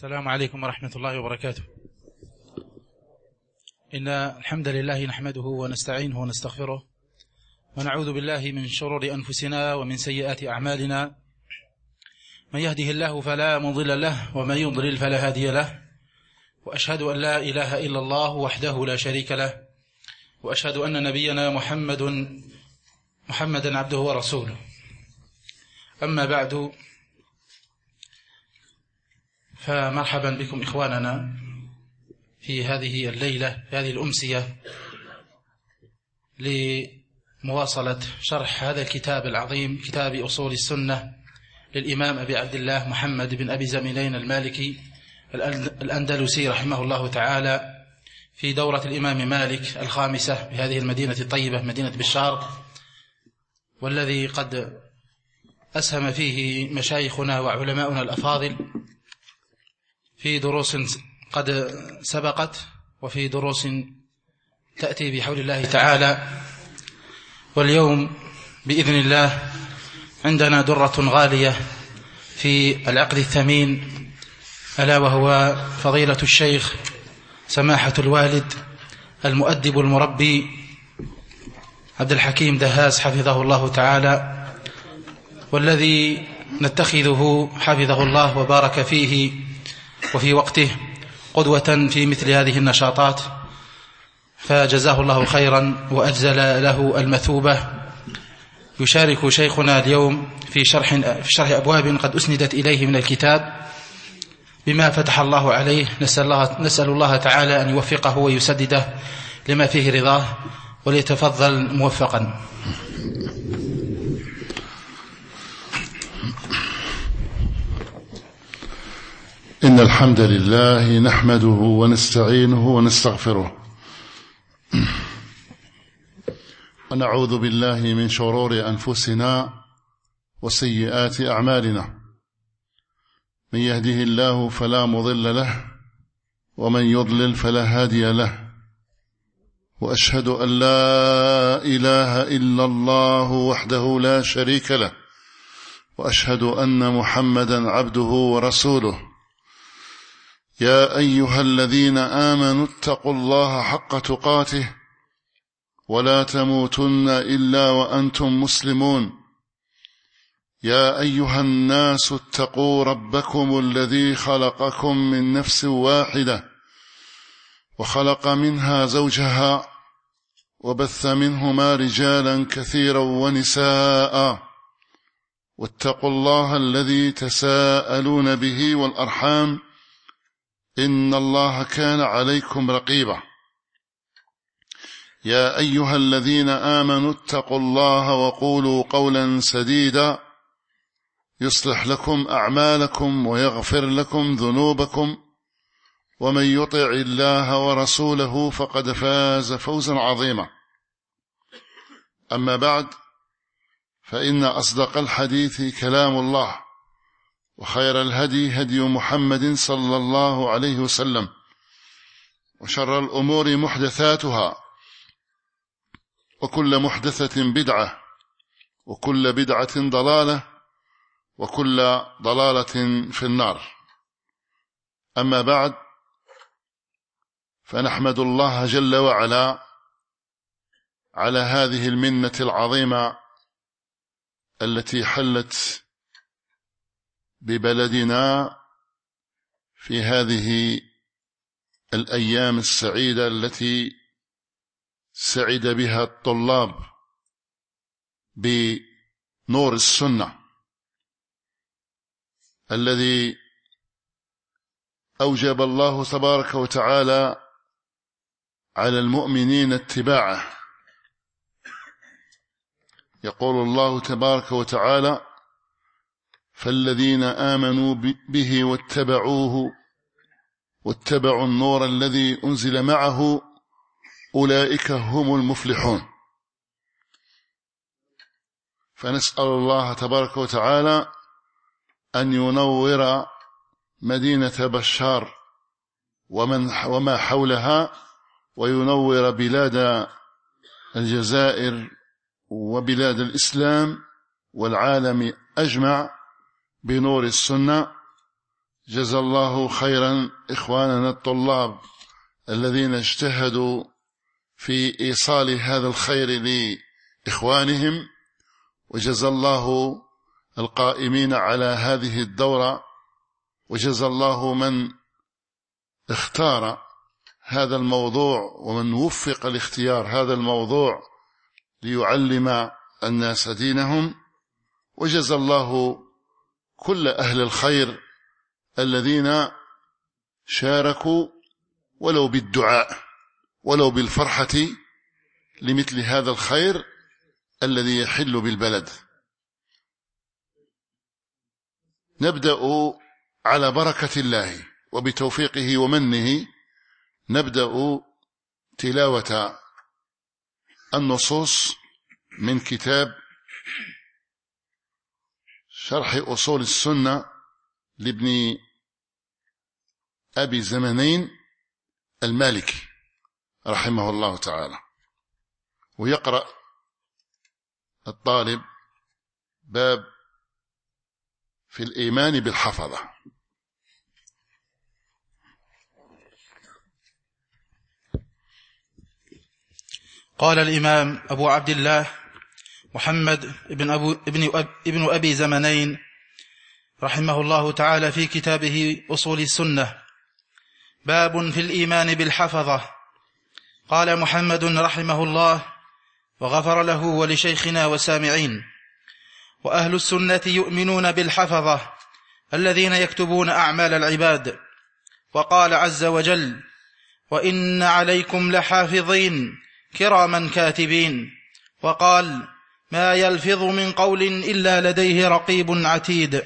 السلام عليكم ورحمة الله وبركاته. إن الحمد لله نحمده ونستعينه ونستغفره ونعوذ بالله من شرور أنفسنا ومن سيئات أعمالنا. من يهده الله فلا مضل له ومن يضلل فلا هادي له، وأشهد أن لا إله إلا الله وحده لا شريك له، وأشهد أن نبينا محمدا عبده ورسوله. أما بعد، فمرحبا بكم إخواننا في هذه الليلة، في هذه الأمسية، لمواصلة شرح هذا الكتاب العظيم، كتاب أصول السنة للإمام أبي عبد الله محمد بن أبي زميلين المالكي الأندلسي رحمه الله تعالى، في دورة الإمام مالك الخامسة بهذه المدينة الطيبة، مدينة بشار، والذي قد أسهم فيه مشايخنا وعلماؤنا الأفاضل في دروس قد سبقت وفي دروس تأتي بحول الله تعالى. واليوم بإذن الله عندنا درة غالية في العقد الثمين، ألا وهو فضيلة الشيخ سماحة الوالد المؤدب المربي عبد الحكيم دهاس حفظه الله تعالى، والذي نتخذه حفظه الله وبارك فيه وفي وقته قدوة في مثل هذه النشاطات، فجزاه الله خيرا وأجزل له المثوبة. يشارك شيخنا اليوم في شرح أبواب قد أسندت إليه من الكتاب بما فتح الله عليه. نسأل الله تعالى أن يوفقه ويسدده لما فيه رضاه، وليتفضل موفقا. إن الحمد لله نحمده ونستعينه ونستغفره، ونعوذ بالله من شرور أنفسنا وسيئات أعمالنا. من يهده الله فلا مضل له، ومن يضلل فلا هادي له، وأشهد أن لا إله إلا الله وحده لا شريك له، وأشهد أن محمدا عبده ورسوله. يا أيها الذين آمنوا اتقوا الله حق تقاته ولا تموتن إلا وأنتم مسلمون. يا أيها الناس اتقوا ربكم الذي خلقكم من نفس واحدة، وخلق منها زوجها، وبث منهما رجالا كثيرا ونساء، واتقوا الله الذي تساءلون به والأرحام، إن الله كان عليكم رقيبا. يا أيها الذين آمنوا اتقوا الله وقولوا قولا سديدا يصلح لكم أعمالكم ويغفر لكم ذنوبكم، ومن يطع الله ورسوله فقد فاز فوزا عظيما. أما بعد، فإن أصدق الحديث كلام الله، وخير الهدي هدي محمد صلى الله عليه وسلم، وشر الأمور محدثاتها، وكل محدثة بدعة، وكل بدعة ضلالة، وكل ضلالة في النار. أما بعد، فنحمد الله جل وعلا على هذه المنة العظيمة التي حلت ببلدنا في هذه الأيام السعيدة التي سعد بها الطلاب بنور السنة الذي أوجب الله تبارك وتعالى على المؤمنين اتباعه. يقول الله تبارك وتعالى: فالذين آمنوا به واتبعوا النور الذي أنزل معه أولئك هم المفلحون. فنسأل الله تبارك وتعالى أن ينور مدينة بشار وما حولها، وينور بلاد الجزائر وبلاد الإسلام والعالم أجمع بنور السنة، جزا الله خيرا إخواننا الطلاب الذين اجتهدوا في إيصال هذا الخير لإخوانهم، وجزا الله القائمين على هذه الدورة، وجزا الله من اختار هذا الموضوع ومن وفق لاختيار هذا الموضوع ليعلم الناس دينهم، وجزا الله كل أهل الخير الذين شاركوا ولو بالدعاء ولو بالفرحة لمثل هذا الخير الذي يحل بالبلد. نبدأ على بركة الله وبتوفيقه ومنه، نبدأ تلاوة النصوص من كتاب شرح أصول السنة لابن أبي زمنين المالكي رحمه الله تعالى. ويقرأ الطالب باب في الإيمان بالحفظة. قال الإمام أبو عبد الله محمد ابن أبي زمنين رحمه الله تعالى في كتابه أصول السنة: باب في الإيمان بالحفظة. قال محمد رحمه الله وغفر له ولشيخنا وسامعين: وأهل السنة يؤمنون بالحفظة الذين يكتبون أعمال العباد. وقال عز وجل: وإن عليكم لحافظين كراما كاتبين. وقال: ما يلفظ من قول إلا لديه رقيب عتيد.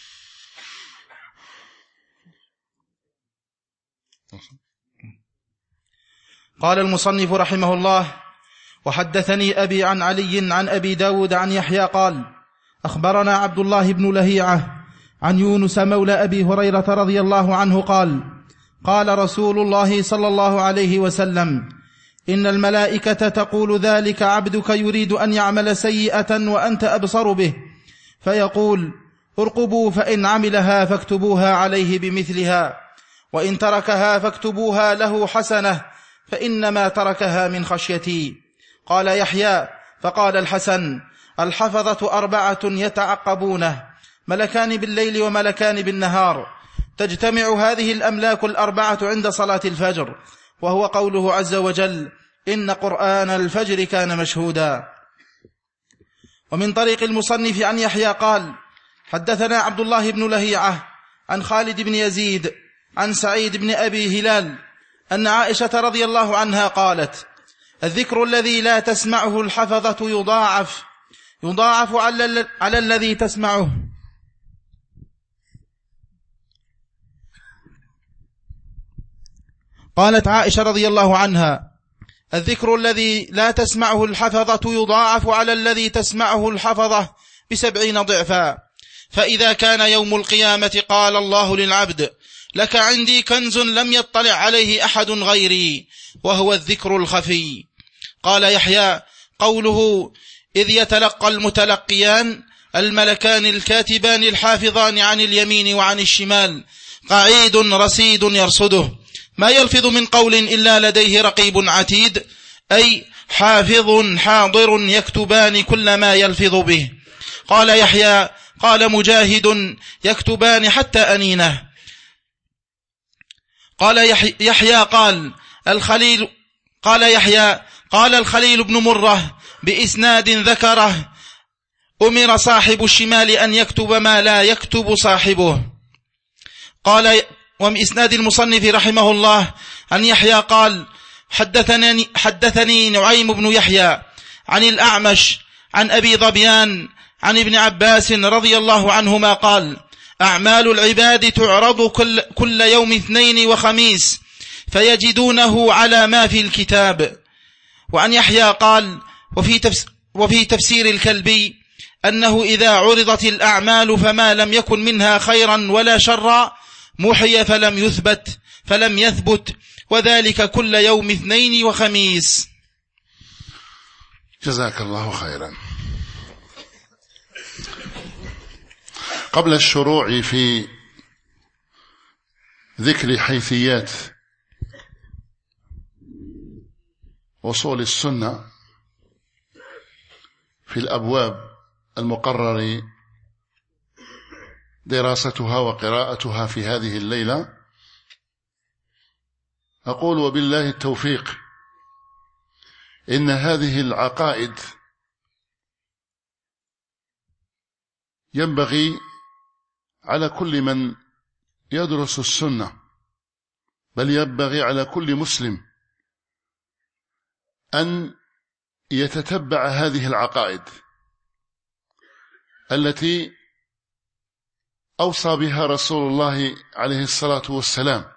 قال المصنف رحمه الله: وحدثني أبي عن علي عن أبي داود عن يحيى قال: أخبرنا عبد الله بن لهيعة عن يونس مولى أبي هريرة رضي الله عنه قال: قال رسول الله صلى الله عليه وسلم: إن الملائكة تقول ذلك عبدك يريد أن يعمل سيئة وأنت أبصر به، فيقول: ارقبوا، فإن عملها فاكتبوها عليه بمثلها، وإن تركها فاكتبوها له حسنة، فإنما تركها من خشيتي. قال يحيى: فقال الحسن: الحفظة 4 يتعقبونه، ملكان بالليل وملكان بالنهار، تجتمع هذه الأملاك 4 عند صلاة الفجر، وهو قوله عز وجل: إن قرآن الفجر كان مشهودا. ومن طريق المصنف عن يحيى قال: حدثنا عبد الله بن لهيعة عن خالد بن يزيد عن سعيد بن أبي هلال أن عائشة رضي الله عنها قالت: الذكر الذي لا تسمعه الحفظة يضاعف على الذي تسمعه. قالت عائشة رضي الله عنها: الذكر الذي لا تسمعه الحفظة يضاعف على الذي تسمعه الحفظة ب70 ضعفا، فإذا كان يوم القيامة قال الله للعبد: لك عندي كنز لم يطلع عليه أحد غيري، وهو الذكر الخفي. قال يحيى: قوله إذ يتلقى المتلقيان الملكان الكاتبان الحافظان عن اليمين وعن الشمال، قعيد رصيد يرصده، ما يلفظ من قول إلا لديه رقيب عتيد، أي حافظ حاضر يكتبان كل ما يلفظ به. قال يحيى: قال مجاهد: يكتبان حتى أنينه. قال يحيى: قال الخليل بن مرة بإسناد ذكره: أمر صاحب الشمال أن يكتب ما لا يكتب صاحبه. قال ومن إسناد المصنف رحمه الله عن يحيى قال: حدثني نعيم بن يحيى عن الأعمش عن أبي ظبيان عن ابن عباس رضي الله عنهما قال: أعمال العباد تعرض كل يوم 2 وخميس، فيجدونه على ما في الكتاب. وعن يحيى قال: وفي تفسير الكلبي أنه إذا عرضت الأعمال فما لم يكن منها خيرا ولا شرا محي فلم يثبت، وذلك كل يوم 2 وخميس. جزاك الله خيرا. قبل الشروع في ذكر حيثيات أصول السنة في الأبواب المقرر دراستها وقراءتها في هذه الليلة، أقول وبالله التوفيق إن هذه العقائد ينبغي على كل من يدرس السنة، بل ينبغي على كل مسلم أن يتتبع هذه العقائد التي أوصى بها رسول الله عليه الصلاة والسلام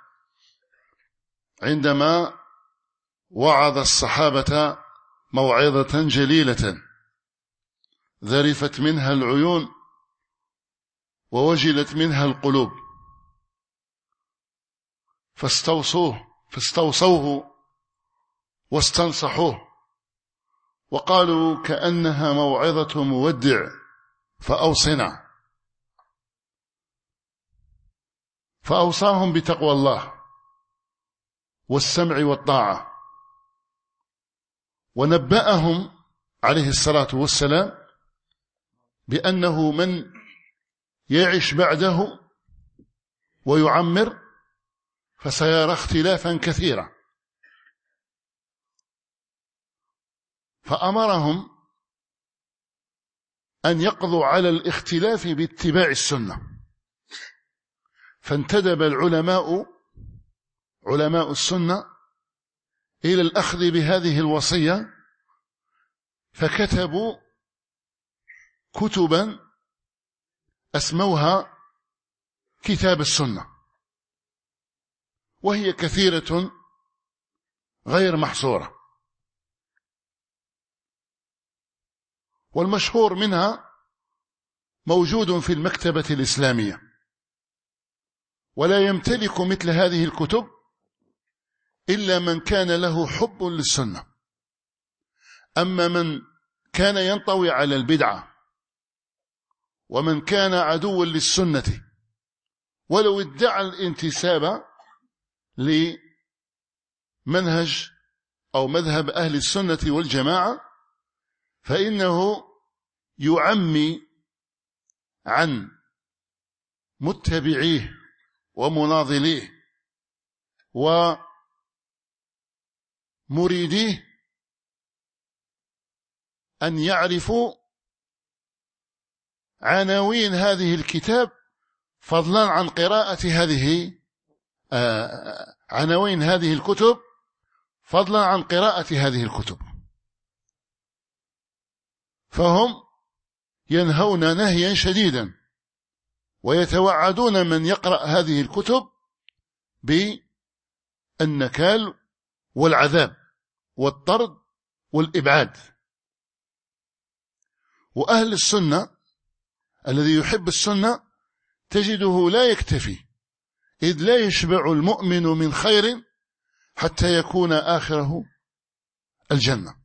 عندما وعظ الصحابة موعظة جليلة ذرفت منها العيون ووجلت منها القلوب، فاستوصوه واستنصحوه وقالوا كأنها موعظة مودع فأوصنا، فأوصاهم بتقوى الله والسمع والطاعة، ونبأهم عليه الصلاة والسلام بأنه من يعش بعده ويعمر فسيرى اختلافا كثيرا، فأمرهم أن يقضوا على الاختلاف باتباع السنة. فانتدب علماء السنة إلى الأخذ بهذه الوصية، فكتبوا كتبا أسموها كتاب السنة، وهي كثيرة غير محصورة، والمشهور منها موجود في المكتبة الإسلامية، ولا يمتلك مثل هذه الكتب إلا من كان له حب للسنة. أما من كان ينطوي على البدعة ومن كان عدوا للسنة ولو ادعى الانتساب لمنهج أو مذهب أهل السنة والجماعة، فإنه يعمي عن متبعيه ومناضليه ومريديه أن يعرفوا عناوين هذه الكتاب فضلا عن قراءة عناوين هذه الكتب فضلا عن قراءة هذه الكتب، فهم ينهون نهيا شديدا ويتوعدون من يقرأ هذه الكتب بالنكال والعذاب والطرد والإبعاد. وأهل السنة الذي يحب السنة تجده لا يكتفي، إذ لا يشبع المؤمن من خير حتى يكون آخره الجنة،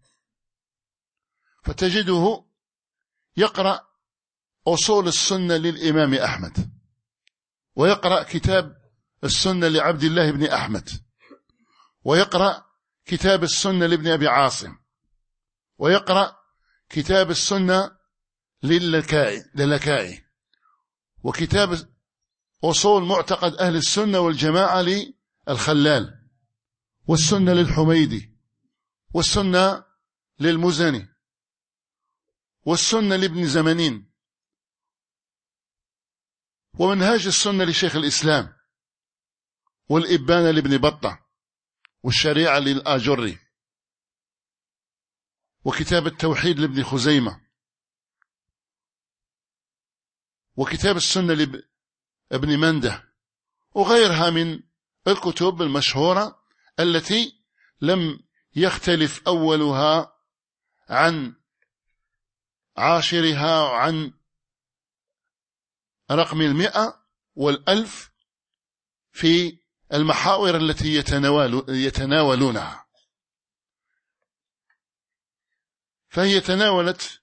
فتجده يقرأ أصول السنة للإمام أحمد، ويقرأ كتاب السنة لعبد الله بن أحمد، ويقرأ كتاب السنة لابن أبي عاصم، ويقرأ كتاب السنة للكائي، وكتاب أصول معتقد أهل السنة والجماعة للخلال، والسنة للحميدي، والسنة للمزني، والسنة لابن زمنين، ومنهاج السنة لشيخ الإسلام، والإبانة لابن بطة، والشريعة للآجري، وكتاب التوحيد لابن خزيمة، وكتاب السنة لابن منده، وغيرها من الكتب المشهورة التي لم يختلف أولها عن عاشرها عن رقم 100 و1000 في المحاور التي يتناولونها. فهي تناولت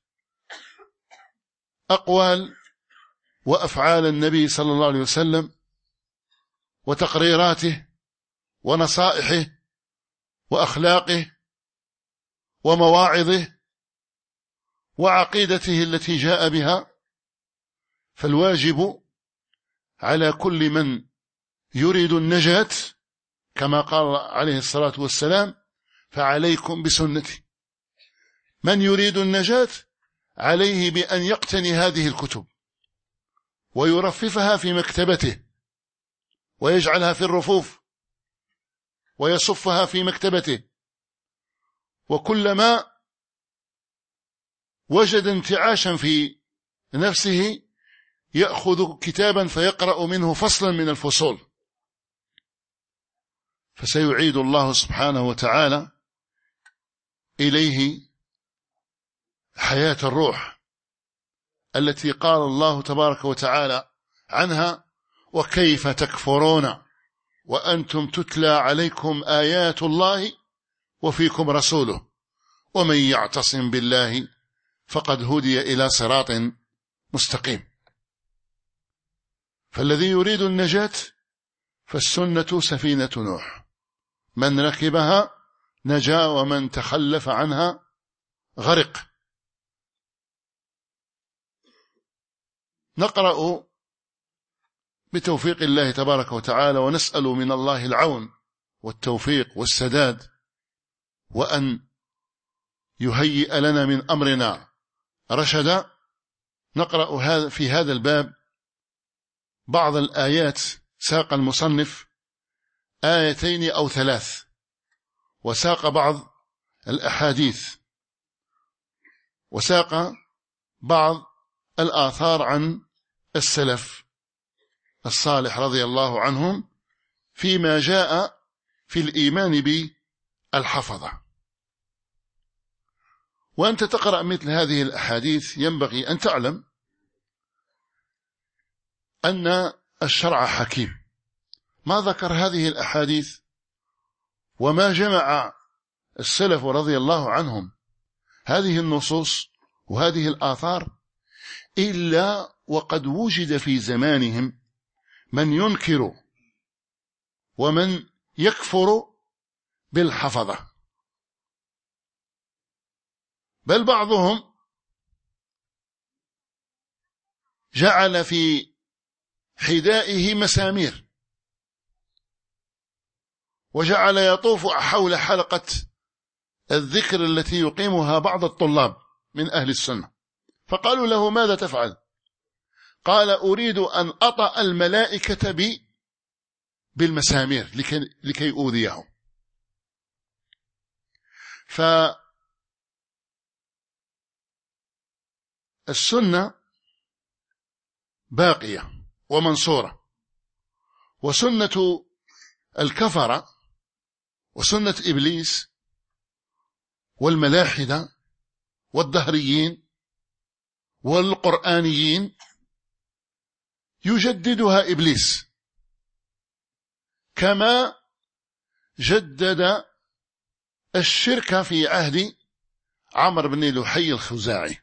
أقوال وأفعال النبي صلى الله عليه وسلم، وتقريراته ونصائحه وأخلاقه ومواعظه وعقيدته التي جاء بها. فالواجب على كل من يريد النجاة كما قال عليه الصلاة والسلام: فعليكم بسنتي. من يريد النجاة عليه بأن يقتني هذه الكتب ويرففها في مكتبته ويجعلها في الرفوف ويصفها في مكتبته، وكلما وجد انتعاشا في نفسه يأخذ كتابا فيقرأ منه فصلا من الفصول، فسيعيد الله سبحانه وتعالى إليه حياة الروح التي قال الله تبارك وتعالى عنها: وكيف تكفرون وأنتم تتلى عليكم آيات الله وفيكم رسوله ومن يعتصم بالله فقد هدي إلى صراط مستقيم. فالذي يريد النجاة فالسنة سفينة نوح، من ركبها نجا ومن تخلف عنها غرق. نقرأ بتوفيق الله تبارك وتعالى ونسأل من الله العون والتوفيق والسداد، وأن يهيئ لنا من أمرنا رشدا. نقرأ في هذا الباب بعض الآيات، ساق المصنف آيتين أو 3، وساق بعض الأحاديث، وساق بعض الآثار عن السلف الصالح رضي الله عنهم فيما جاء في الإيمان بالحفظة. وأنت تقرأ مثل هذه الأحاديث ينبغي أن تعلم أن الشرع حكيم، ما ذكر هذه الأحاديث وما جمع السلف رضي الله عنهم هذه النصوص وهذه الآثار إلا وقد وجد في زمانهم من ينكر ومن يكفر بالحفظة، بل بعضهم جعل في حذائه مسامير وجعل يطوف حول حلقة الذكر التي يقيمها بعض الطلاب من أهل السنة، فقالوا له: ماذا تفعل؟ قال: أريد أن أطأ الملائكة بالمسامير لكي أوذيهم. فالسنة باقية ومنصورة، وسنة الكفرة وسنة إبليس والملاحدة والدهريين والقرآنيين يجددها إبليس، كما جدد الشرك في عهد عمرو بن لحي الخزاعي.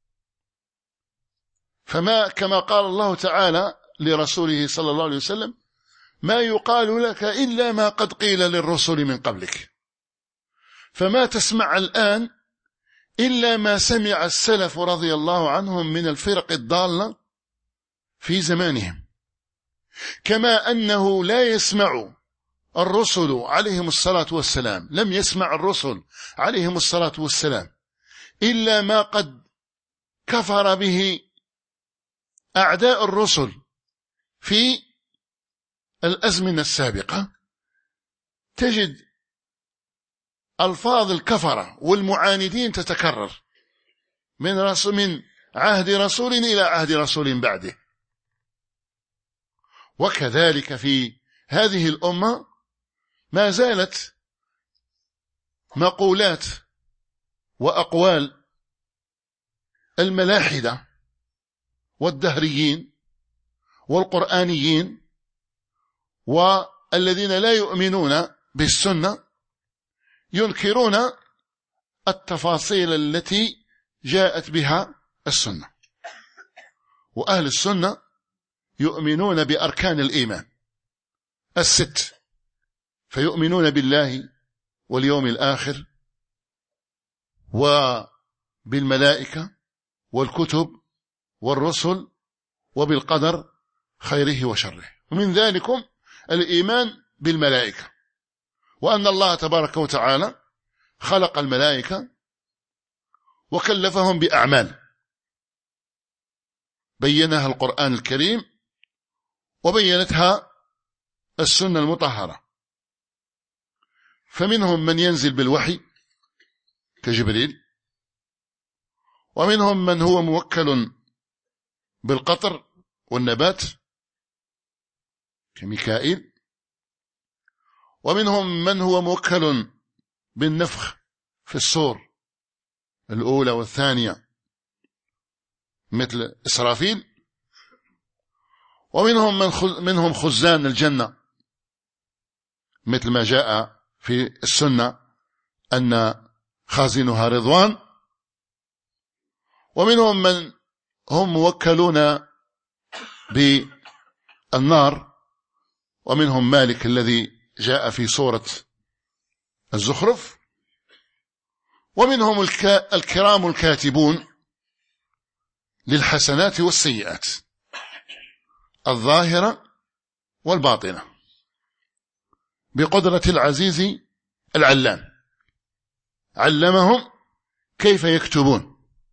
كما قال الله تعالى لرسوله صلى الله عليه وسلم: ما يقال لك إلا ما قد قيل للرسل من قبلك. فما تسمع الآن إلا ما سمع السلف رضي الله عنهم من الفرق الضالة في زمانهم، كما أنه لا يسمع الرسل عليهم الصلاة والسلام، لم يسمع الرسل عليهم الصلاة والسلام إلا ما قد كفر به أعداء الرسل في الأزمنة السابقة. تجد ألفاظ الكفرة والمعاندين تتكرر من عهد رسول إلى عهد رسول بعده. وكذلك في هذه الأمة ما زالت مقولات وأقوال الملاحدة والدهريين والقرآنيين والذين لا يؤمنون بالسنة ينكرون التفاصيل التي جاءت بها السنة. وأهل السنة يؤمنون بأركان الإيمان الست، فيؤمنون بالله واليوم الآخر وبالملائكة والكتب والرسل وبالقدر خيره وشره. ومن ذلكم الإيمان بالملائكة، وأن الله تبارك وتعالى خلق الملائكة وكلفهم بأعمال بينها القرآن الكريم وبينتها السنة المطهرة. فمنهم من ينزل بالوحي كجبريل، ومنهم من هو موكل بالقطر والنبات كميكائيل، ومنهم من هو موكل بالنفخ في الصور الأولى والثانية مثل إسرافيل، ومنهم منهم خزان الجنة مثل ما جاء في السنة أن خازنها رضوان، ومنهم من هم موكلون بالنار، ومنهم مالك الذي جاء في سورة الزخرف، ومنهم الكرام الكاتبون للحسنات والسيئات الظاهرة والباطنة بقدرة العزيز العلام، علمهم كيف يكتبون،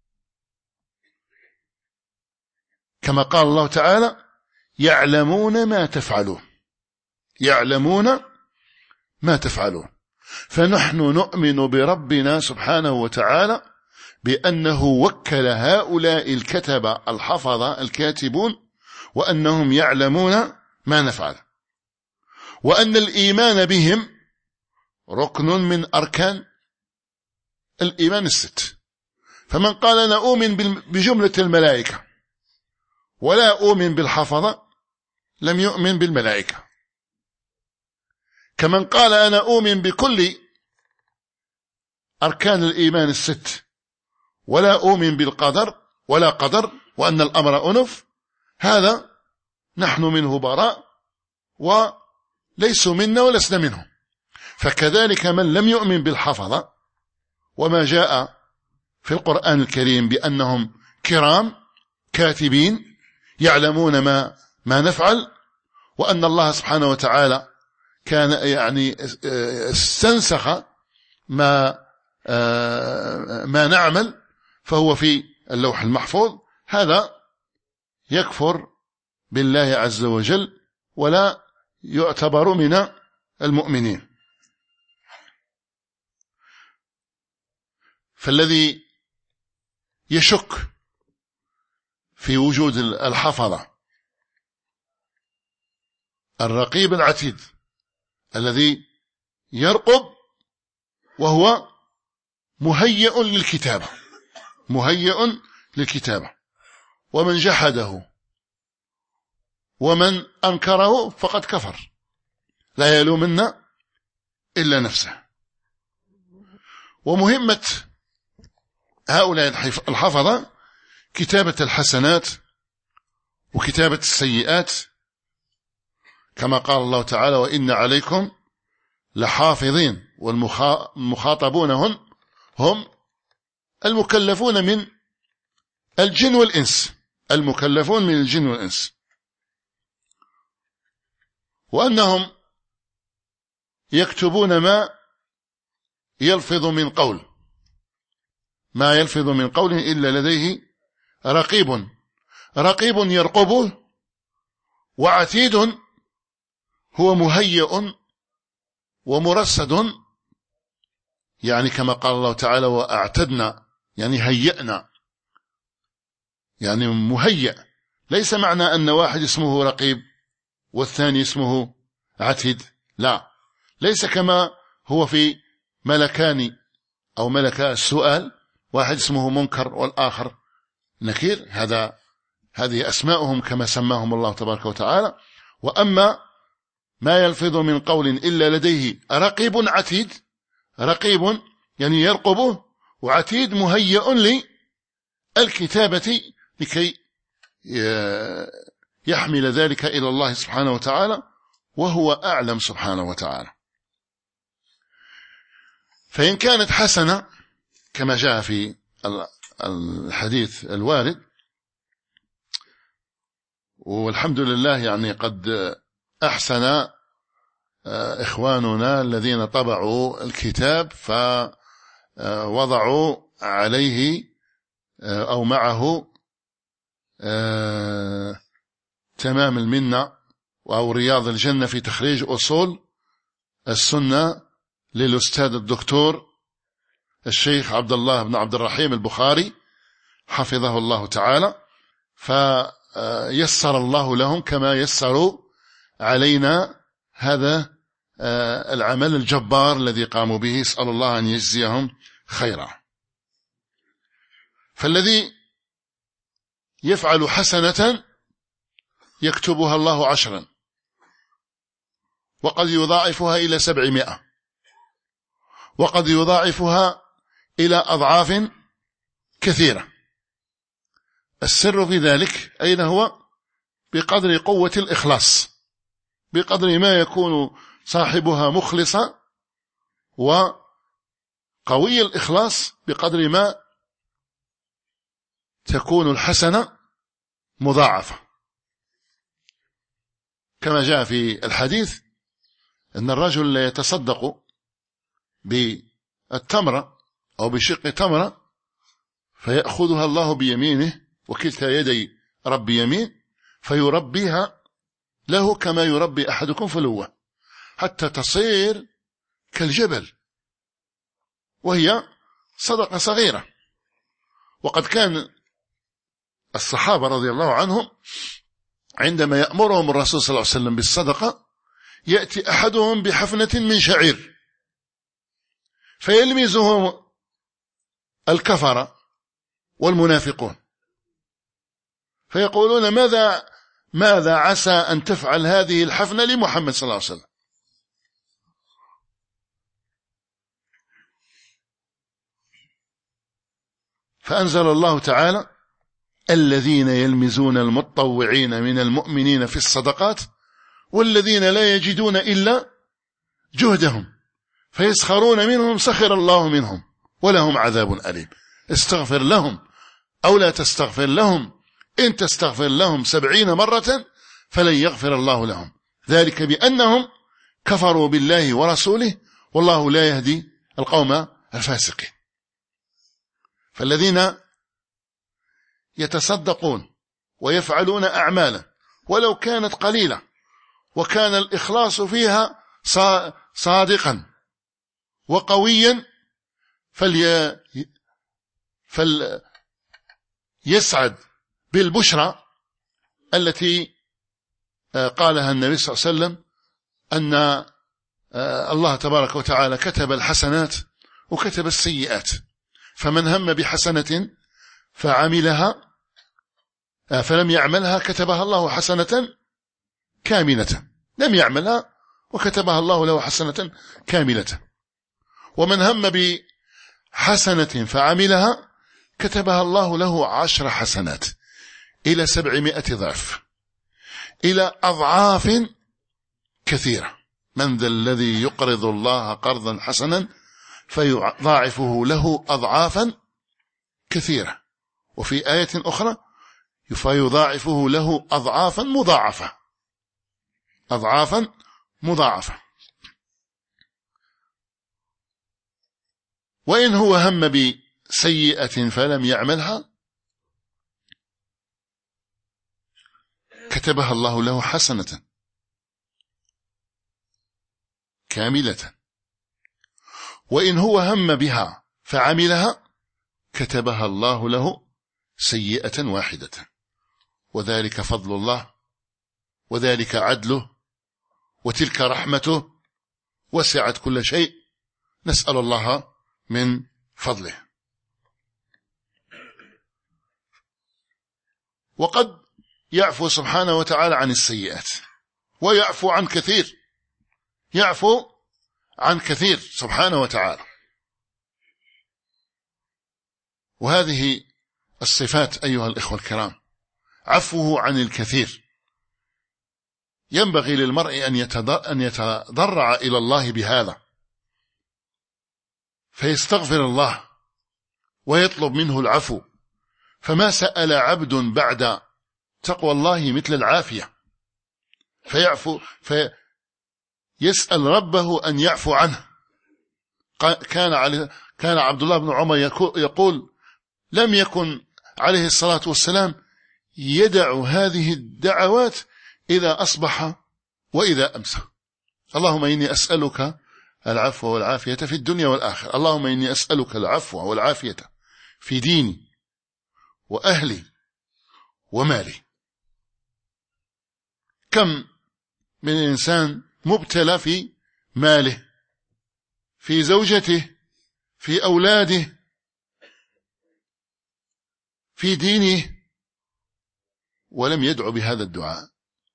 كما قال الله تعالى: يعلمون ما تفعلون، يعلمون ما تفعلون. فنحن نؤمن بربنا سبحانه وتعالى بأنه وكل هؤلاء الكتبة الحفظة الكاتبون، وأنهم يعلمون ما نفعل، وأن الإيمان بهم ركن من أركان الإيمان الست. فمن قال أنا أؤمن بجملة الملائكة ولا أؤمن بالحفظة لم يؤمن بالملائكة، كمن قال أنا أؤمن بكل أركان الإيمان الست ولا أؤمن بالقدر ولا قدر وأن الأمر أنف، هذا نحن منه براء وليسوا منا ولسنا منهم. فكذلك من لم يؤمن بالحفظة وما جاء في القرآن الكريم بأنهم كرام كاتبين يعلمون ما نفعل، وأن الله سبحانه وتعالى كان استنسخ ما نعمل فهو في اللوح المحفوظ، هذا يكفر بالله عز وجل ولا يعتبر من المؤمنين. فالذي يشك في وجود الحفظة الرقيب العتيد الذي يرقب وهو مهيئ للكتابة، مهيئ للكتابة، ومن جحده ومن أنكره فقد كفر، لا يلومن إلا نفسه. ومهمة هؤلاء الحفظة كتابة الحسنات وكتابة السيئات، كما قال الله تعالى: وإن عليكم لحافظين. والمخاطبون هم المكلفون من الجن والإنس، المكلفون من الجن والإنس، وأنهم يكتبون ما يلفظ من قول، ما يلفظ من قول إلا لديه رقيب يرقبه، وعتيد هو مهيئ ومرصد، يعني كما قال الله تعالى: وأعتدنا، يعني هيئنا، يعني مهيئ. ليس معنى أن واحد اسمه رقيب والثاني اسمه عتيد، لا، ليس كما هو في ملكان أو ملكا السؤال، واحد اسمه منكر والآخر نكير، هذه أسماؤهم كما سماهم الله تبارك وتعالى. وأما ما يلفظ من قول إلا لديه رقيب عتيد، رقيب يعني يرقبه، وعتيد مهيئ للكتابة لكي يحمل ذلك إلى الله سبحانه وتعالى وهو أعلم سبحانه وتعالى. فإن كانت حسنة كما جاء في الحديث الوارد، والحمد لله يعني قد أحسن إخواننا الذين طبعوا الكتاب فوضعوا عليه أو معه تمام المنة أو رياض الجنة في تخريج أصول السنة للأستاذ الدكتور الشيخ عبد الله بن عبد الرحيم البخاري حفظه الله تعالى، فيسر الله لهم كما يسروا علينا هذا العمل الجبار الذي قاموا به، اسأل الله أن يجزيهم خيرا. فالذي يفعل حسنة يكتبها الله 10، وقد يضاعفها إلى 700، وقد يضاعفها إلى أضعاف كثيرة. السر في ذلك أين هو؟ بقدر قوة الإخلاص، بقدر ما يكون صاحبها مخلصا وقوي الإخلاص بقدر ما تكون الحسنة مضاعفة. كما جاء في الحديث أن الرجل لا يتصدق بالتمرة أو بشق تمرة فيأخذها الله بيمينه وكلتا يدي رب يمين فيربيها له كما يربي أحدكم فلوة حتى تصير كالجبل، وهي صدقة صغيرة. وقد كان الصحابة رضي الله عنهم عندما يأمرهم الرسول صلى الله عليه وسلم بالصدقة يأتي أحدهم بحفنة من شعير فيلمزهم الكفرة والمنافقون فيقولون ماذا عسى أن تفعل هذه الحفنة لمحمد صلى الله عليه وسلم. فأنزل الله تعالى الذين يلمزون المتطوعين من المؤمنين في الصدقات والذين لا يجدون إلا جهدهم فيسخرون منهم سخر الله منهم ولهم عذاب أليم. استغفر لهم أو لا تستغفر لهم، إن تستغفر لهم 70 مرة فلن يغفر الله لهم، ذلك بأنهم كفروا بالله ورسوله والله لا يهدي القوم الفاسقين. فالذين يتصدقون ويفعلون أعمالا ولو كانت قليلة وكان الإخلاص فيها صادقا وقويا فليسعد بالبشرى التي قالها النبي صلى الله عليه وسلم أن الله تبارك وتعالى كتب الحسنات وكتب السيئات، فمن هم بحسنة فعملها فلم يعملها كتبها الله حسنة كاملة، لم يعملها وكتبها الله له حسنة كاملة. ومن هم بحسنة فعملها كتبها الله له 10 حسنات إلى 700 ضعف، إلى أضعاف كثيرة. من ذا الذي يقرض الله قرضا حسنا فيضاعفه له أضعافا كثيرة، وفي آية أخرى فيضاعفه له أضعافا مضاعفة، أضعافا مضاعفة. وإن هو هم بسيئة فلم يعملها كتبها الله له حسنة كاملة، وإن هو هم بها فعملها كتبها الله له سيئة واحدة، وذلك فضل الله وذلك عدله وتلك رحمته وسعت كل شيء، نسأل الله من فضله. وقد يعفو سبحانه وتعالى عن السيئات ويعفو عن كثير، يعفو عن كثير سبحانه وتعالى. وهذه الصفات أيها الإخوة الكرام، عفوه عن الكثير ينبغي للمرء أن يتضرع إلى الله بهذا، فيستغفر الله ويطلب منه العفو. فما سأل عبد بعد تقوى الله مثل العافية، فيعفو، فيسأل ربه أن يعفو عنه. كان عبد الله بن عمر يقول: لم يكن عليه الصلاة والسلام يدع هذه الدعوات إذا أصبح وإذا أمسى: اللهم إني أسألك العفو والعافية في الدنيا والآخرة، اللهم إني أسألك العفو والعافية في ديني وأهلي ومالي. كم من إنسان مبتلى في ماله، في زوجته، في أولاده، في دينه، ولم يدعو بهذا الدعاء.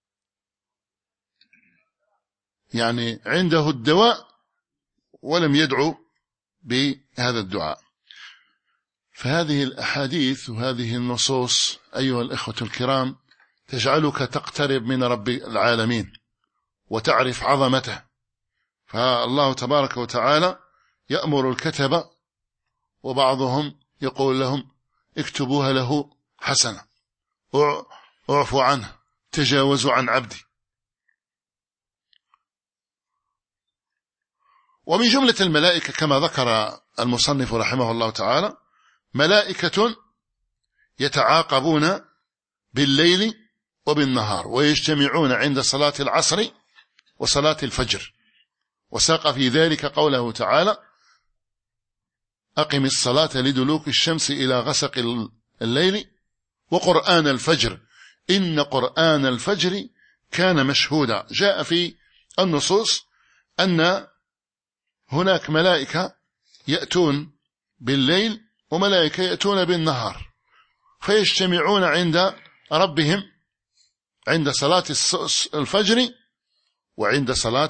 يعني عنده الدواء ولم يدعو بهذا الدعاء. فهذه الأحاديث وهذه النصوص أيها الإخوة الكرام تجعلك تقترب من رب العالمين وتعرف عظمته. فالله تبارك وتعالى يأمر الكتبة، وبعضهم يقول لهم: اكتبوها له حسنة، اعفوا عنه، تجاوزوا عن عبدي. ومن جملة الملائكة كما ذكر المصنف رحمه الله تعالى ملائكة يتعاقبون بالليل وبالنهار، ويجتمعون عند صلاة العصر وصلاة الفجر. وساق في ذلك قوله تعالى: أقم الصلاة لدلوك الشمس إلى غسق الليل وقرآن الفجر إن قرآن الفجر كان مشهودا. جاء في النصوص أن هناك ملائكة يأتون بالليل وملائكة يأتون بالنهار، فيجتمعون عند ربهم عند صلاة الفجر وعند صلاة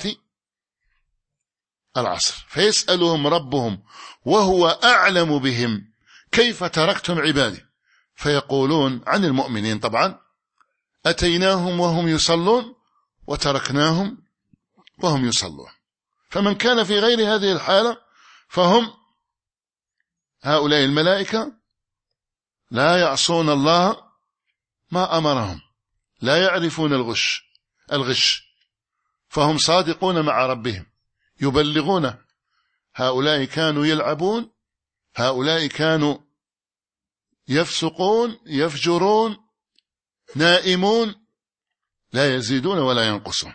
العصر، فيسألهم ربهم وهو أعلم بهم: كيف تركتم عبادي؟ فيقولون عن المؤمنين طبعا: أتيناهم وهم يصلون وتركناهم وهم يصلون. فمن كان في غير هذه الحالة فهم هؤلاء الملائكة لا يعصون الله ما أمرهم، لا يعرفون الغش، فهم صادقون مع ربهم، يبلغون. هؤلاء كانوا يلعبون، هؤلاء كانوا يفسقون، يفجرون، نائمون، لا يزيدون ولا ينقصون.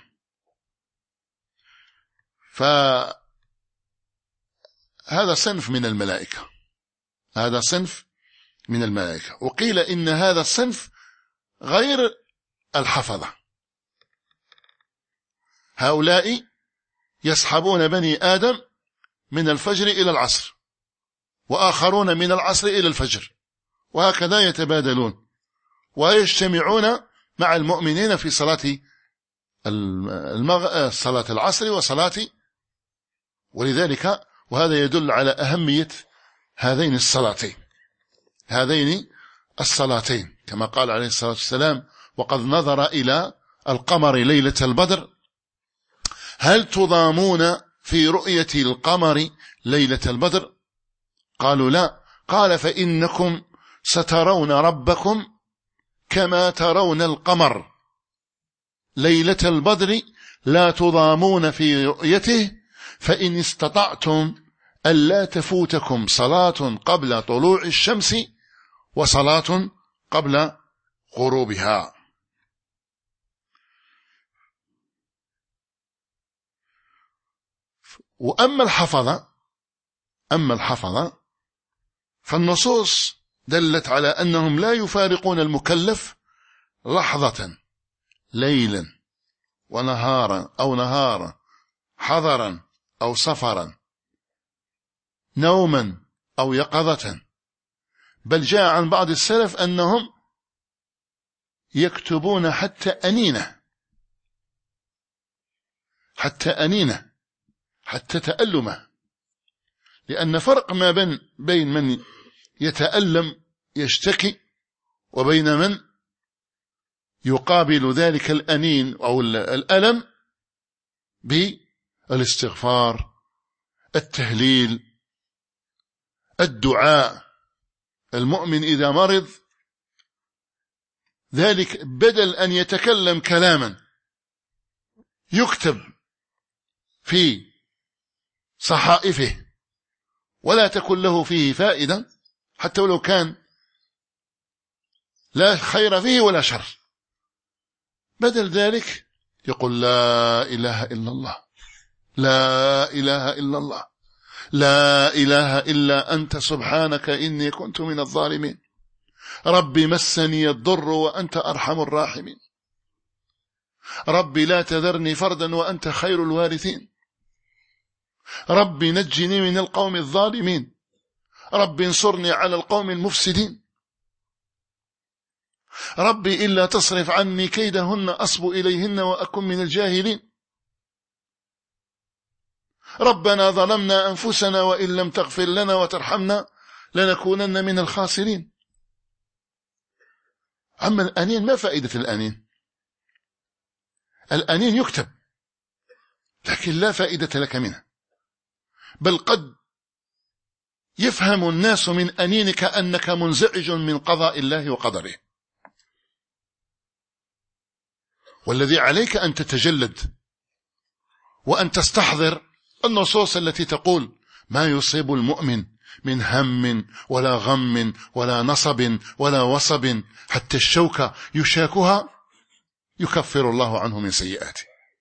فهذا صنف من الملائكة، هذا صنف من الملائكة. وقيل إن هذا الصنف غير الحفظة، هؤلاء يصحبون بني آدم من الفجر إلى العصر، وآخرون من العصر إلى الفجر، وهكذا يتبادلون، ويجتمعون مع المؤمنين في صلاة صلاة العصر وصلاة. ولذلك وهذا يدل على أهمية هذين الصلاتين كما قال عليه الصلاة والسلام: وقد نظر إلى القمر ليلة البدر هل تضامون في رؤية القمر ليلة البدر؟ قالوا لا. قال: فإنكم سترون ربكم كما ترون القمر ليلة البدر لا تضامون في رؤيته، فإن استطعتم ألا تفوتكم صلاة قبل طلوع الشمس وصلاة قبل غروبها. وأما الحفظة فالنصوص دلت على أنهم لا يفارقون المكلف لحظة، ليلا ونهارا أو نهارا، حضرا أو سفرا، نوما أو يقظة. بل جاء عن بعض السلف أنهم يكتبون حتى أنينة، حتى تألمه، لأن فرق ما بين من يتألم يشتكي وبين من يقابل ذلك الأنين أو الألم بالاستغفار، التهليل، الدعاء. المؤمن إذا مرض ذلك بدل أن يتكلم كلاما يكتب في صحائفه ولا تكن له فيه فائدة، حتى ولو كان لا خير فيه ولا شر، بدل ذلك يقول لا إله إلا الله، لا إله إلا الله، لا إله إلا أنت سبحانك إني كنت من الظالمين، ربي مسني الضر وأنت أرحم الراحمين، ربي لا تذرني فردا وأنت خير الوارثين، ربي نجني من القوم الظالمين، ربي انصرني على القوم المفسدين، ربي إلا تصرف عني كيدهن أصب إليهن وأكن من الجاهلين، ربنا ظلمنا أنفسنا وإن لم تغفر لنا وترحمنا لنكونن من الخاسرين. أما الأنين ما فائدة الأنين؟ الأنين يكتب لكن لا فائدة لك منه، بل قد يفهم الناس من أنينك أنك منزعج من قضاء الله وقدره، والذي عليك أن تتجلد وأن تستحضر النصوص التي تقول ما يصيب المؤمن من هم ولا غم ولا نصب ولا وصب حتى الشوكة يشاكها يكفر الله عنه من سيئاته.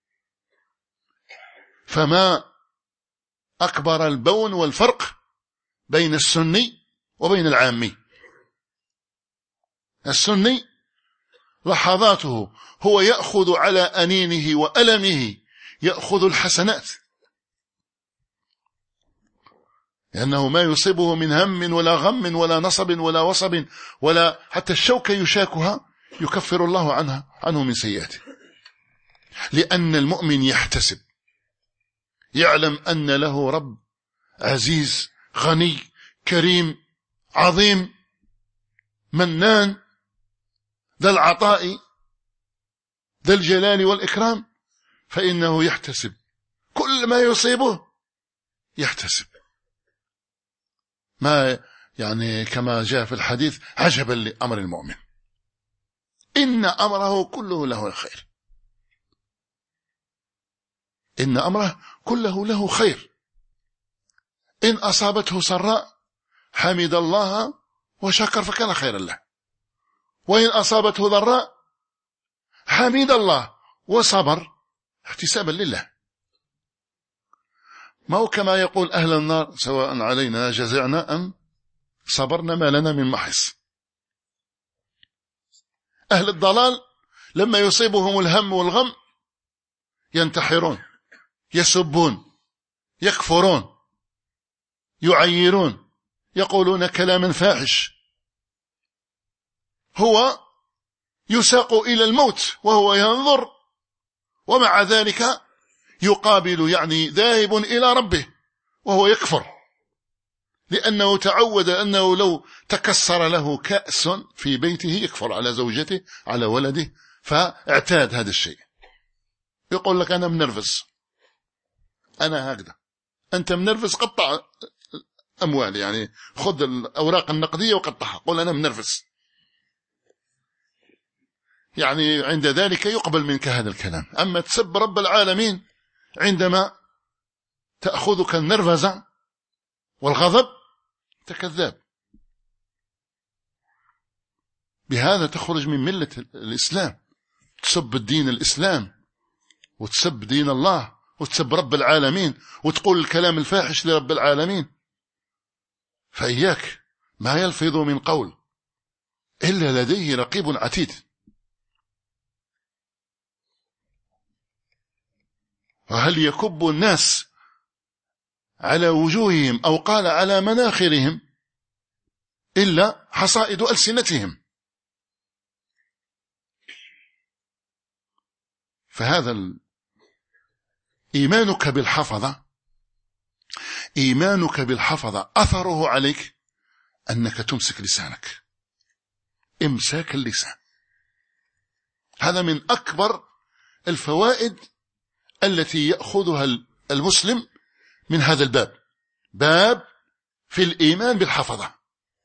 فما أكبر البون والفرق بين السني وبين العامي. السني لحظاته هو يأخذ على أنينه وألمه، يأخذ الحسنات، لأنه ما يصيبه من هم ولا غم ولا نصب ولا وصب ولا حتى الشوكة يشاكها يكفر الله عنه من سيئاته. لأن المؤمن يحتسب، يعلم أن له رب عزيز غني كريم عظيم منان ذا العطاء ذا الجلال والإكرام، فإنه يحتسب كل ما يصيبه، يحتسب ما يعني كما جاء في الحديث عجبا لأمر المؤمن إن أمره كله له الخير، إن أمره كله له خير، إن أصابته سراء حمد الله وشكر فكان خيرا له، وإن أصابته ضراء حمد الله وصبر احتسابا لله. ما هو كما يقول أهل النار سواء علينا جزعنا أم صبرنا ما لنا من محص. أهل الضلال لما يصيبهم الهم والغم ينتحرون، يسبون، يكفرون، يعيرون، يقولون كلاما فاحش، هو يساق إلى الموت وهو ينظر، ومع ذلك يقابل يعني ذاهب إلى ربه وهو يكفر، لأنه تعود أنه لو تكسر له كأس في بيته يكفر على زوجته على ولده، فاعتاد هذا الشيء. يقول لك أنا منرفز، أنا هكذا، أنت منرفز قطع أموال، يعني خذ الأوراق النقدية وقطعها، قل أنا منرفز، يعني عند ذلك يقبل منك هذا الكلام. أما تسب رب العالمين عندما تأخذك النرفزة والغضب تكذاب، بهذا تخرج من ملة الإسلام، تسب الدين الإسلام وتسب دين الله وتسب رب العالمين وتقول الكلام الفاحش لرب العالمين. فإياك، ما يلفظ من قول إلا لديه رقيب عتيد. وهل يكب الناس على وجوههم أو قال على مناخرهم إلا حصائد ألسنتهم؟ فهذا إيمانك بالحفظة أثره عليك أنك تمسك لسانك إمساك اللسان. هذا من أكبر الفوائد التي يأخذها المسلم من هذا الباب، باب في الإيمان بالحفظة.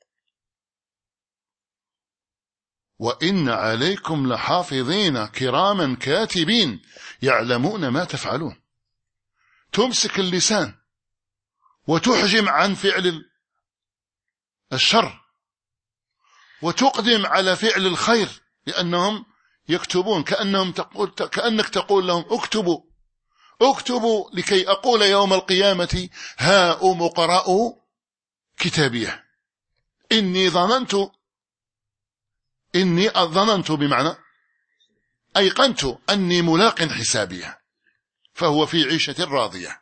وإن عليكم لحافظين كراما كاتبين يعلمون ما تفعلون. تمسك اللسان وتحجم عن فعل الشر وتقدم على فعل الخير، لأنهم يكتبون، كأنك تقول لهم اكتبوا لكي أقول يوم القيامة هاؤم اقرءوا كتابيه إني ظننت بمعنى أيقنت أني ملاق حسابيه، فهو في عيشة راضية.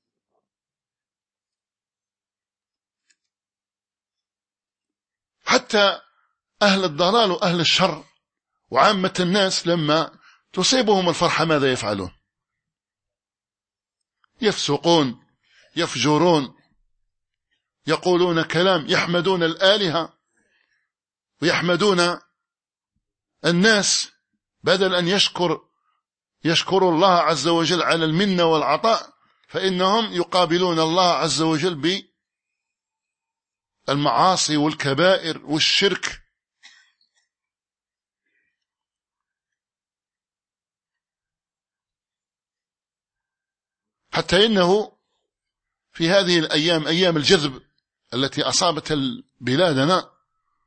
حتى أهل الضلال وأهل الشر وعامة الناس لما تصيبهم الفرحة ماذا يفعلون؟ يفسقون، يفجرون، يقولون كلام، يحمدون الآلهة ويحمدون الناس بدل أن يشكروا الله عز وجل على المنة والعطاء، فإنهم يقابلون الله عز وجل بالمعاصي والكبائر والشرك. حتى إنه في هذه الأيام، أيام الجذب التي أصابت بلادنا،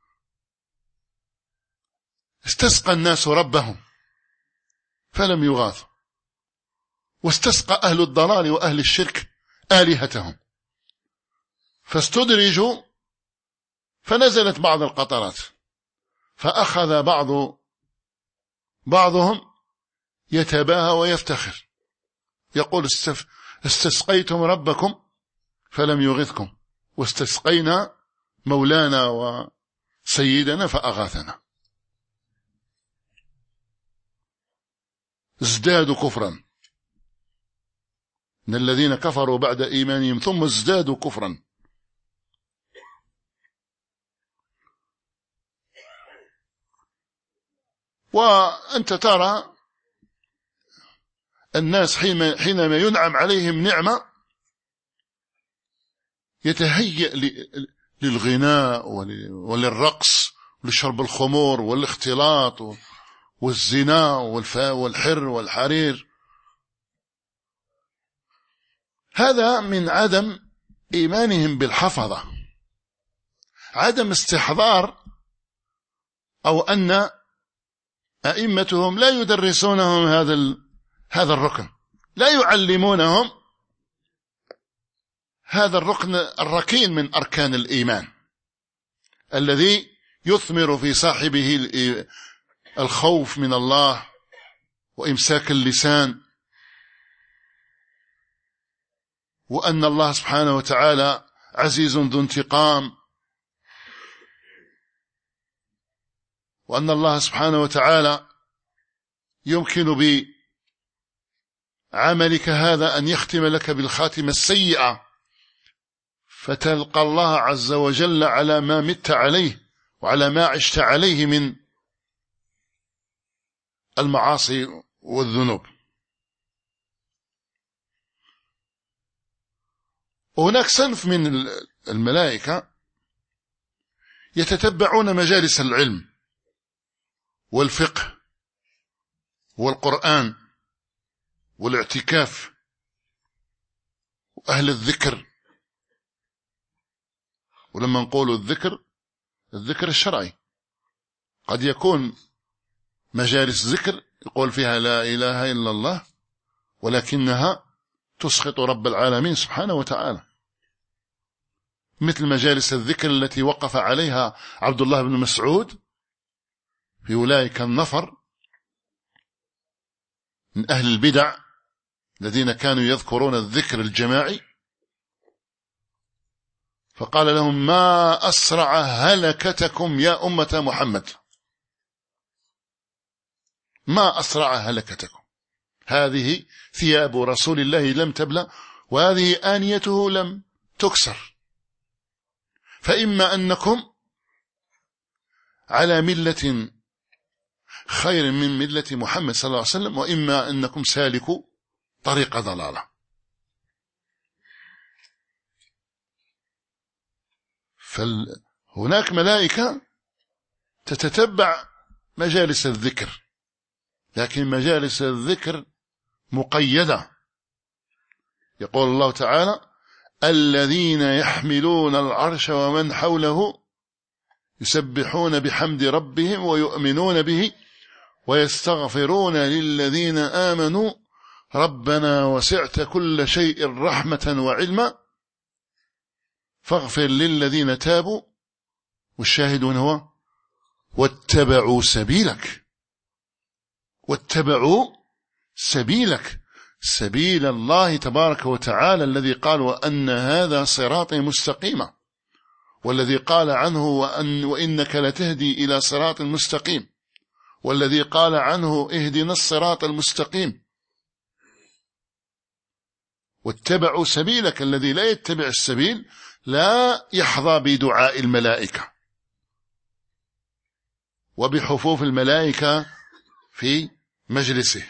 استسقى الناس ربهم فلم يغاثوا، واستسقى أهل الضلال وأهل الشرك آلهتهم فاستدرجوا، فنزلت بعض القطرات، فأخذ بعضهم يتباهى ويفتخر، يقول استسقيتم ربكم فلم يغثكم، واستسقينا مولانا وسيدنا فأغاثنا. ازدادوا كفرا، من الذين كفروا بعد إيمانهم ثم ازدادوا كفرا. وأنت ترى الناس حينما ينعم عليهم نعمة يتهيأ للغناء وللرقص ولشرب الخمور والاختلاط والزنا والحر والحرير. هذا من عدم إيمانهم بالحفظة، عدم استحضار، أو أن أئمتهم لا يدرسونهم هذا الركن، لا يعلمونهم هذا الركن الركين من أركان الإيمان الذي يثمر في صاحبه الخوف من الله وإمساك اللسان، وأن الله سبحانه وتعالى عزيز ذو انتقام، وأن الله سبحانه وتعالى يمكن بعملك هذا أن يختم لك بالخاتمة السيئة فتلقى الله عز وجل على ما مت عليه وعلى ما عشت عليه من المعاصي والذنوب. وهناك صنف من الملائكة يتتبعون مجالس العلم والفقه والقرآن والاعتكاف وأهل الذكر. ولما نقول الذكر الشرعي، قد يكون مجالس ذكر يقول فيها لا إله إلا الله ولكنها تسخط رب العالمين سبحانه وتعالى، مثل مجالس الذكر التي وقف عليها عبد الله بن مسعود في أولئك النفر من أهل البدع الذين كانوا يذكرون الذكر الجماعي، فقال لهم ما أسرع هلكتكم يا أمة محمد، ما أسرع هلكتكم، هذه ثياب رسول الله لم تبلى وهذه آنيته لم تكسر، فإما أنكم على ملة خير من ملة محمد صلى الله عليه وسلم، وإما أنكم سالكوا طريق ضلالة. فهناك ملائكة تتتبع مجالس الذكر، لكن مجالس الذكر مقيدة. يقول الله تعالى: الذين يحملون العرش ومن حوله يسبحون بحمد ربهم ويؤمنون به ويستغفرون للذين آمنوا ربنا وسعت كل شيء رحمة وعلما فاغفر للذين تابوا، والشاهدون هو واتبعوا سبيلك. واتبعوا سبيلك، سبيل الله تبارك وتعالى الذي قال: وأن هذا صراطي مستقيما، والذي قال عنه وإنك لتهدي إلى صراط مستقيم، والذي قال عنه اهدنا الصراط المستقيم. واتبعوا سبيلك، الذي لا يتبع السبيل لا يحظى بدعاء الملائكة وبحفوف الملائكة في مجلسه.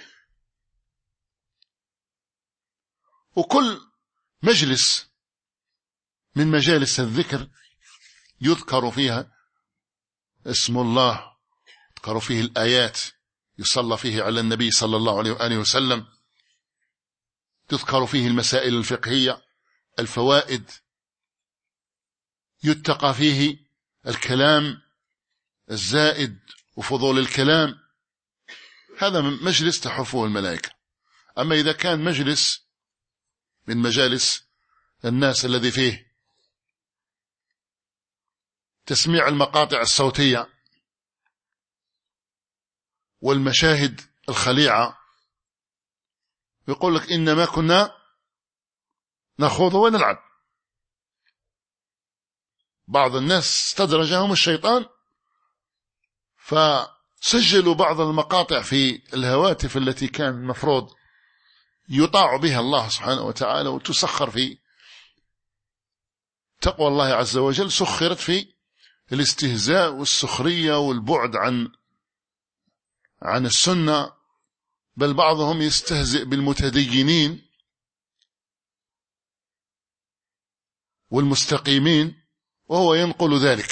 وكل مجلس من مجالس الذكر يذكر فيها اسم الله، يذكر فيه الآيات، يصلى فيه على النبي صلى الله عليه وآله وسلم، تذكر فيه المسائل الفقهية، الفوائد، يتقى فيه الكلام الزائد وفضول الكلام. هذا مجلس تحفه الملائكة. أما إذا كان مجلس من مجالس الناس الذي فيه تسميع المقاطع الصوتية والمشاهد الخليعة، يقول لك إنما كنا نخوض ونلعب. بعض الناس استدرجهم الشيطان فسجلوا بعض المقاطع في الهواتف التي كان المفروض يطاع بها الله سبحانه وتعالى وتسخر في تقوى الله عز وجل، سخرت في الاستهزاء والسخرية والبعد عن السنة. بل بعضهم يستهزئ بالمتدينين والمستقيمين وهو ينقل ذلك،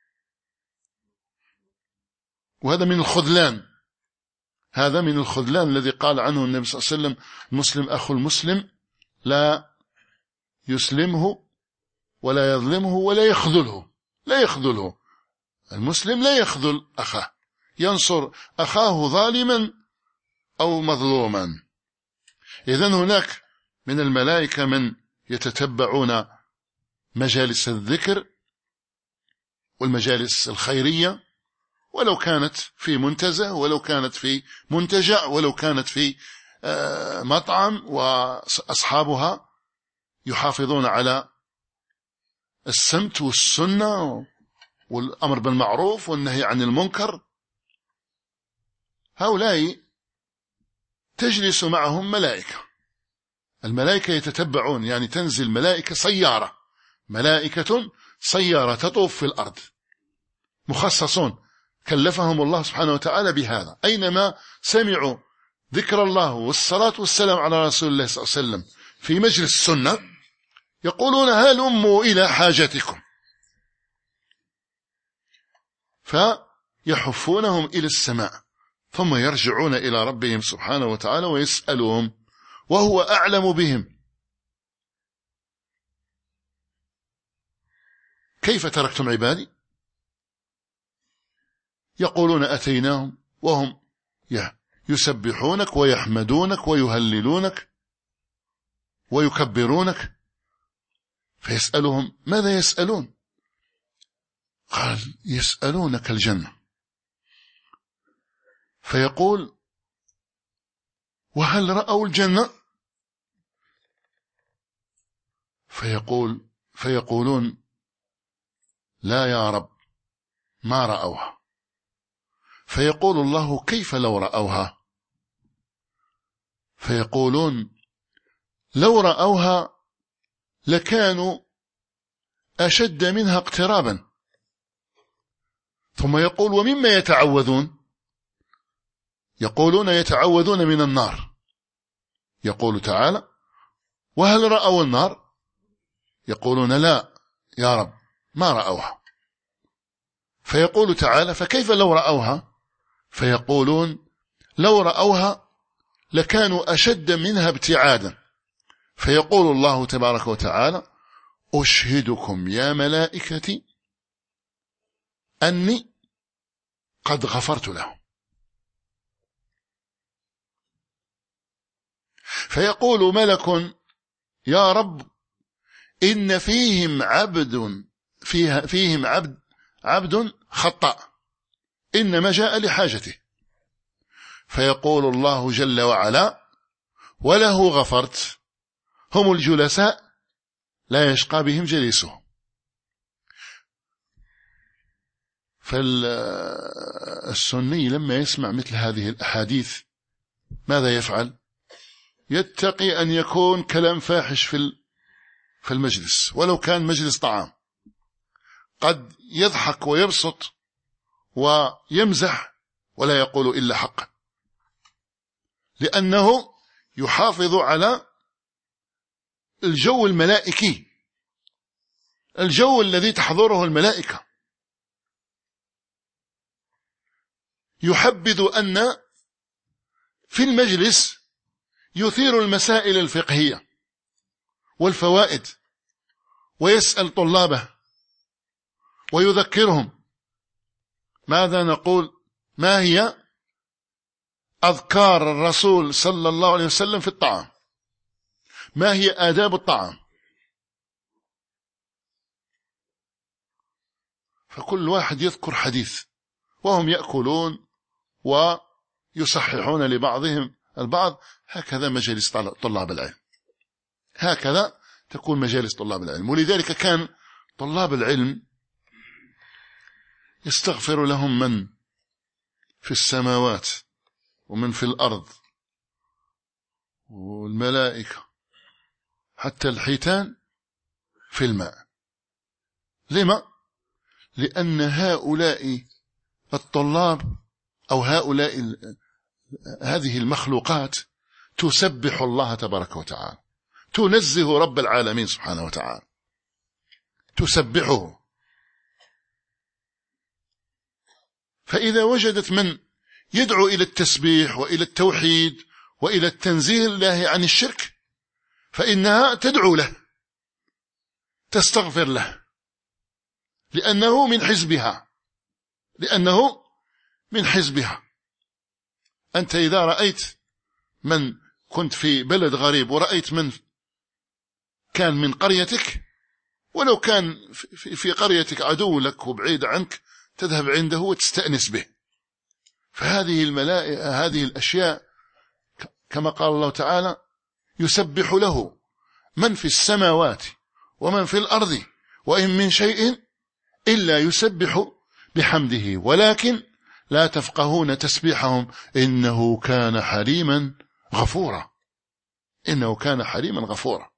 وهذا من الخذلان. هذا من الخذلان الذي قال عنه النبي صلى الله عليه وسلم: المسلم أخو المسلم لا يسلمه ولا يظلمه ولا يخذله. لا يخذله، المسلم لا يخذل أخاه، ينصر أخاه ظالما أو مظلوما. إذن هناك من الملائكة من يتتبعون مجالس الذكر والمجالس الخيرية، ولو كانت في منتزه، ولو كانت في منتجع، ولو كانت في مطعم، وأصحابها يحافظون على السمت والسنة والأمر بالمعروف والنهي عن المنكر. هؤلاء تجلس معهم ملائكة. الملائكة يتتبعون، يعني تنزل ملائكة سيارة، ملائكة سيارة تطوف في الأرض، مخصصون كلفهم الله سبحانه وتعالى بهذا. أينما سمعوا ذكر الله والصلاة والسلام على رسول الله صلى الله عليه وسلم في مجلس السنة يقولون: هلموا إلى حاجتكم، فيحفونهم إلى السماء، ثم يرجعون إلى ربهم سبحانه وتعالى ويسألهم وهو أعلم بهم: كيف تركتم عبادي؟ يقولون: أتيناهم وهم يسبحونك ويحمدونك ويهللونك ويكبرونك. فيسألهم: ماذا يسألون؟ قال: يسألونك الجنة. فيقول: وهل رأوا الجنة؟ فيقولون: لا يا رب، ما رأوها. فيقول الله: كيف لو رأوها؟ فيقولون: لو رأوها لكانوا أشد منها اقترابا. ثم يقول: ومما يتعوذون؟ يقولون يتعوذون من النار. يقول تعالى: وهل رأوا النار؟ يقولون: لا يا رب ما رأوها. فيقول تعالى: فكيف لو رأوها؟ فيقولون: لو رأوها لكانوا أشد منها ابتعادا. فيقول الله تبارك وتعالى: أشهدكم يا ملائكتي أني قد غفرت لهم. فيقول ملك: يا رب إن فيهم عبد خطأ إنما جاء لحاجته. فيقول الله جل وعلا: وله غفرت. هم الجلساء لا يشقى بهم جليسهم. فالسني لما يسمع مثل هذه الأحاديث ماذا يفعل؟ يتقي أن يكون كلام فاحش في المجلس، ولو كان مجلس طعام، قد يضحك ويبسط ويمزح ولا يقول إلا حقا، لأنه يحافظ على الجو الملائكي، الجو الذي تحضره الملائكة. يحبذ أن في المجلس يثير المسائل الفقهية والفوائد، ويسأل طلابه ويذكرهم ماذا نقول، ما هي أذكار الرسول صلى الله عليه وسلم في الطعام، ما هي آداب الطعام. فكل واحد يذكر حديث وهم يأكلون ويصححون لبعضهم البعض. هكذا مجالس طلاب العلم، هكذا تكون مجالس طلاب العلم. ولذلك كان طلاب العلم يستغفر لهم من في السماوات ومن في الأرض والملائكة حتى الحيتان في الماء. لما؟ لأن هؤلاء الطلاب أو هذه المخلوقات تسبح الله تبارك وتعالى، تنزه رب العالمين سبحانه وتعالى، تسبحه. فإذا وجدت من يدعو إلى التسبيح وإلى التوحيد وإلى التنزيه الله عن الشرك، فإنها تدعو له، تستغفر له، لأنه من حزبها، لأنه من حزبها. أنت إذا رأيت من كنت في بلد غريب ورأيت من كان من قريتك، ولو كان في قريتك عدو لك وبعيد عنك، تذهب عنده وتستأنس به. فهذه الملائكة، هذه الأشياء كما قال الله تعالى: يسبح له من في السماوات ومن في الأرض وإن من شيء إلا يسبح بحمده ولكن لا تفقهون تسبيحهم إنه كان حليما غفورا. إنه كان حليما غفورا.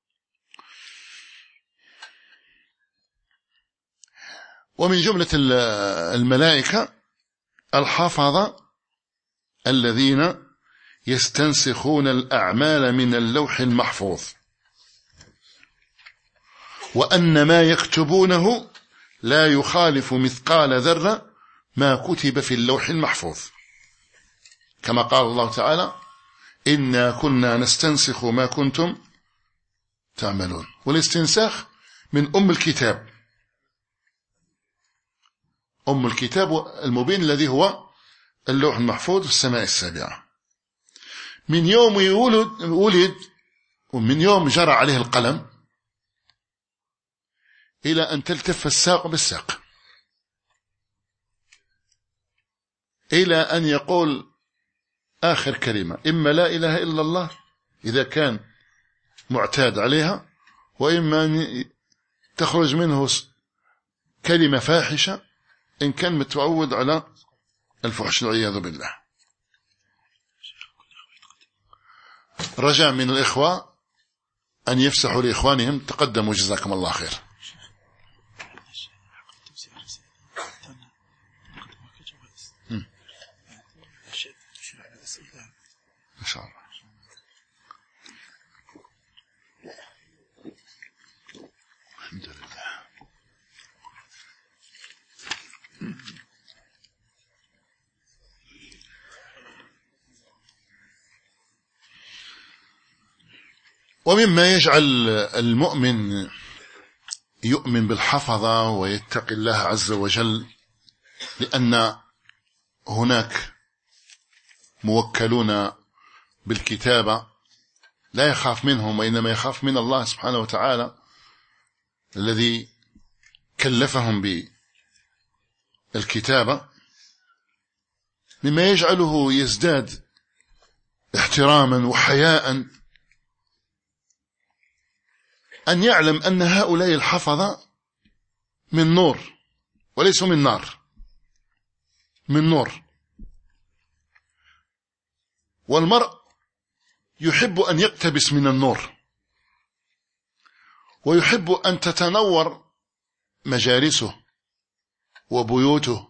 ومن جملة الملائكة الحفظة الذين يستنسخون الأعمال من اللوح المحفوظ، وأن ما يكتبونه لا يخالف مثقال ذرة ما كتب في اللوح المحفوظ، كما قال الله تعالى: إنا كنا نستنسخ ما كنتم تعملون. والاستنساخ من أم الكتاب، أم الكتاب المبين الذي هو اللوح المحفوظ في السماء السابعة. من يوم ولد ومن يوم جرى عليه القلم إلى أن تلتف الساق بالساق، إلى أن يقول آخر كلمة، إما لا إله إلا الله إذا كان معتاد عليها، وإما أن تخرج منه كلمة فاحشة إن كان متعود على الفحش والعياذ بالله. رجاء من الإخوة أن يفسحوا لإخوانهم. تقدموا جزاكم الله خير. ومما يجعل المؤمن يؤمن بالحفظة ويتقي الله عز وجل، لأن هناك موكلون بالكتابة لا يخاف منهم وإنما يخاف من الله سبحانه وتعالى الذي كلفهم بالكتابة، مما يجعله يزداد احتراما وحياء أن يعلم أن هؤلاء الحفظة من نور وليسوا من نار، من نور. والمرء يحب أن يقتبس من النور، ويحب أن تتنور مجالسه وبيوته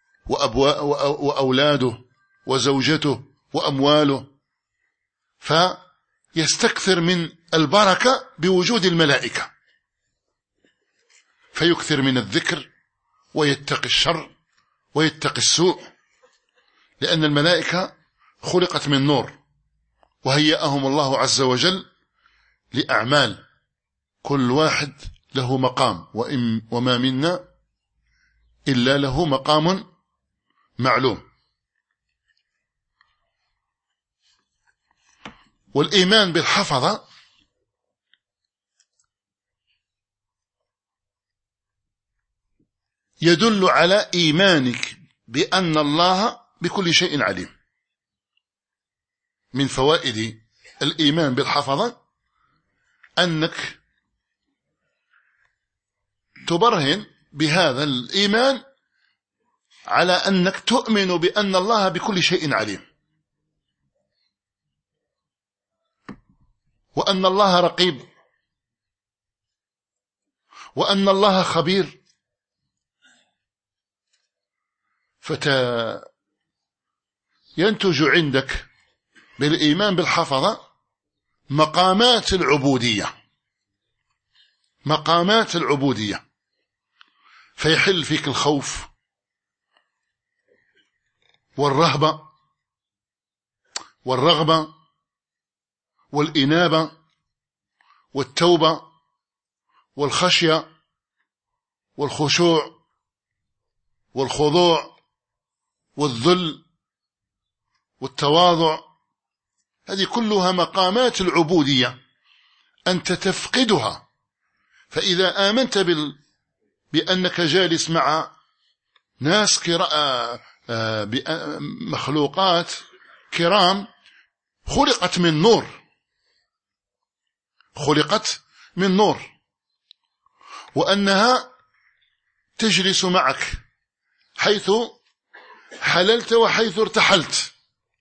وأولاده وزوجته وأمواله، فيستكثر من البركة بوجود الملائكة، فيكثر من الذكر ويتقي الشر ويتقي السوء، لأن الملائكة خلقت من نور وهيأهم الله عز وجل لأعمال، كل واحد له مقام، وما منا إلا له مقام معلوم. والإيمان بالحفظة يدل على إيمانك بأن الله بكل شيء عليم. من فوائد الإيمان بالحفظة أنك تبرهن بهذا الإيمان على أنك تؤمن بأن الله بكل شيء عليم، وأن الله رقيب، وأن الله خبير، ينتج عندك بالإيمان بالحفظة مقامات العبودية، مقامات العبودية، فيحل فيك الخوف والرهبة والرغبة والإنابة والتوبة والخشية والخشوع والخضوع والذل والتواضع. هذه كلها مقامات العبودية أنت تفقدها. فإذا آمنت بأنك جالس مع ناس مخلوقات كرام خلقت من نور، خلقت من نور، وأنها تجلس معك حيث حللت وحيث ارتحلت.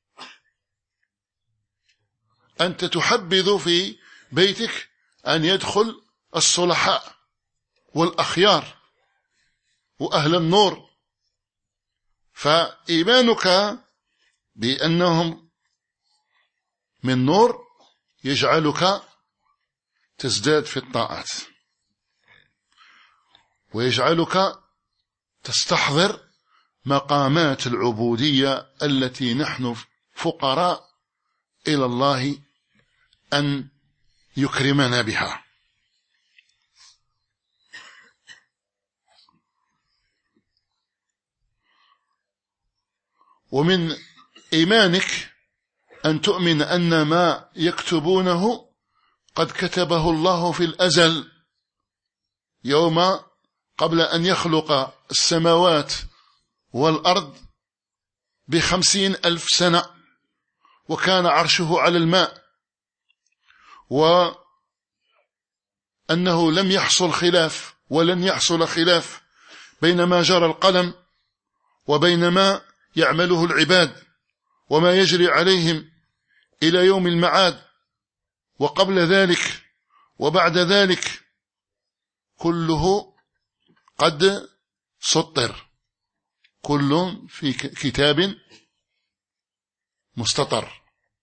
أنت تحبذ في بيتك أن يدخل الصلحاء والأخيار وأهل النور، فإيمانك بأنهم من نور يجعلك تزداد في الطاعات، ويجعلك تستحضر مقامات العبودية التي نحن فقراء إلى الله أن يكرمنا بها. ومن إيمانك أن تؤمن أن ما يكتبونه قد كتبه الله في الأزل، يوم قبل أن يخلق السماوات والأرض ب50,000 سنة، وكان عرشه على الماء، وأنه لم يحصل خلاف ولن يحصل خلاف بين ما جرى القلم وبين ما يعمله العباد وما يجري عليهم إلى يوم المعاد، وقبل ذلك وبعد ذلك كله قد سطر، كل في كتاب مستطر.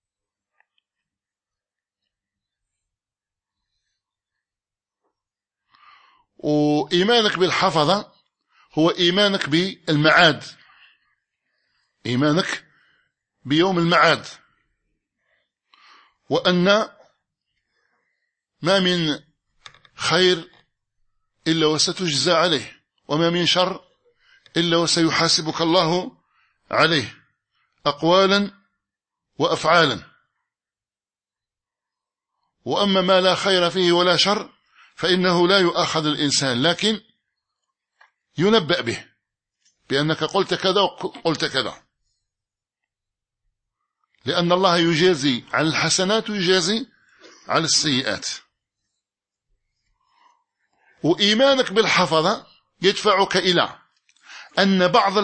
وإيمانك بالحفظة هو إيمانك بالمعاد، إيمانك بيوم المعاد، وأن ما من خير إلا وستجزى عليه، وما من شر إلا وسيحاسبك الله عليه، أقوالا وأفعالا. وأما ما لا خير فيه ولا شر فإنه لا يؤاخذ الإنسان، لكن ينبأ به بأنك قلت كذا وقلت كذا، لأن الله يجازي على الحسنات ويجازي على السيئات. وإيمانك بالحفظة يدفعك إلى أن بعض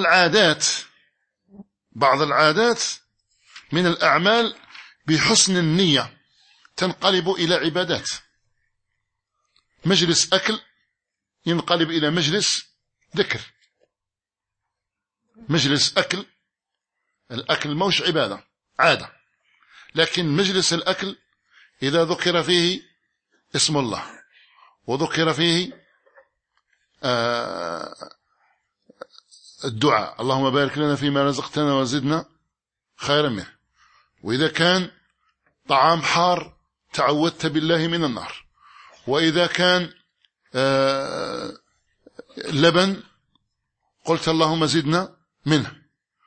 العادات من الأعمال بحسن النية تنقلب إلى عبادات. مجلس أكل ينقلب إلى مجلس ذكر. مجلس أكل، الأكل موش عبادة، عادة، لكن مجلس الأكل إذا ذكر فيه اسم الله وذكر فيه الدعاء، اللهم بارك لنا فيما رزقتنا وزدنا خيرا منه. وإذا كان طعام حار تعوذت بالله من النار، وإذا كان لبن قلت اللهم زدنا منه.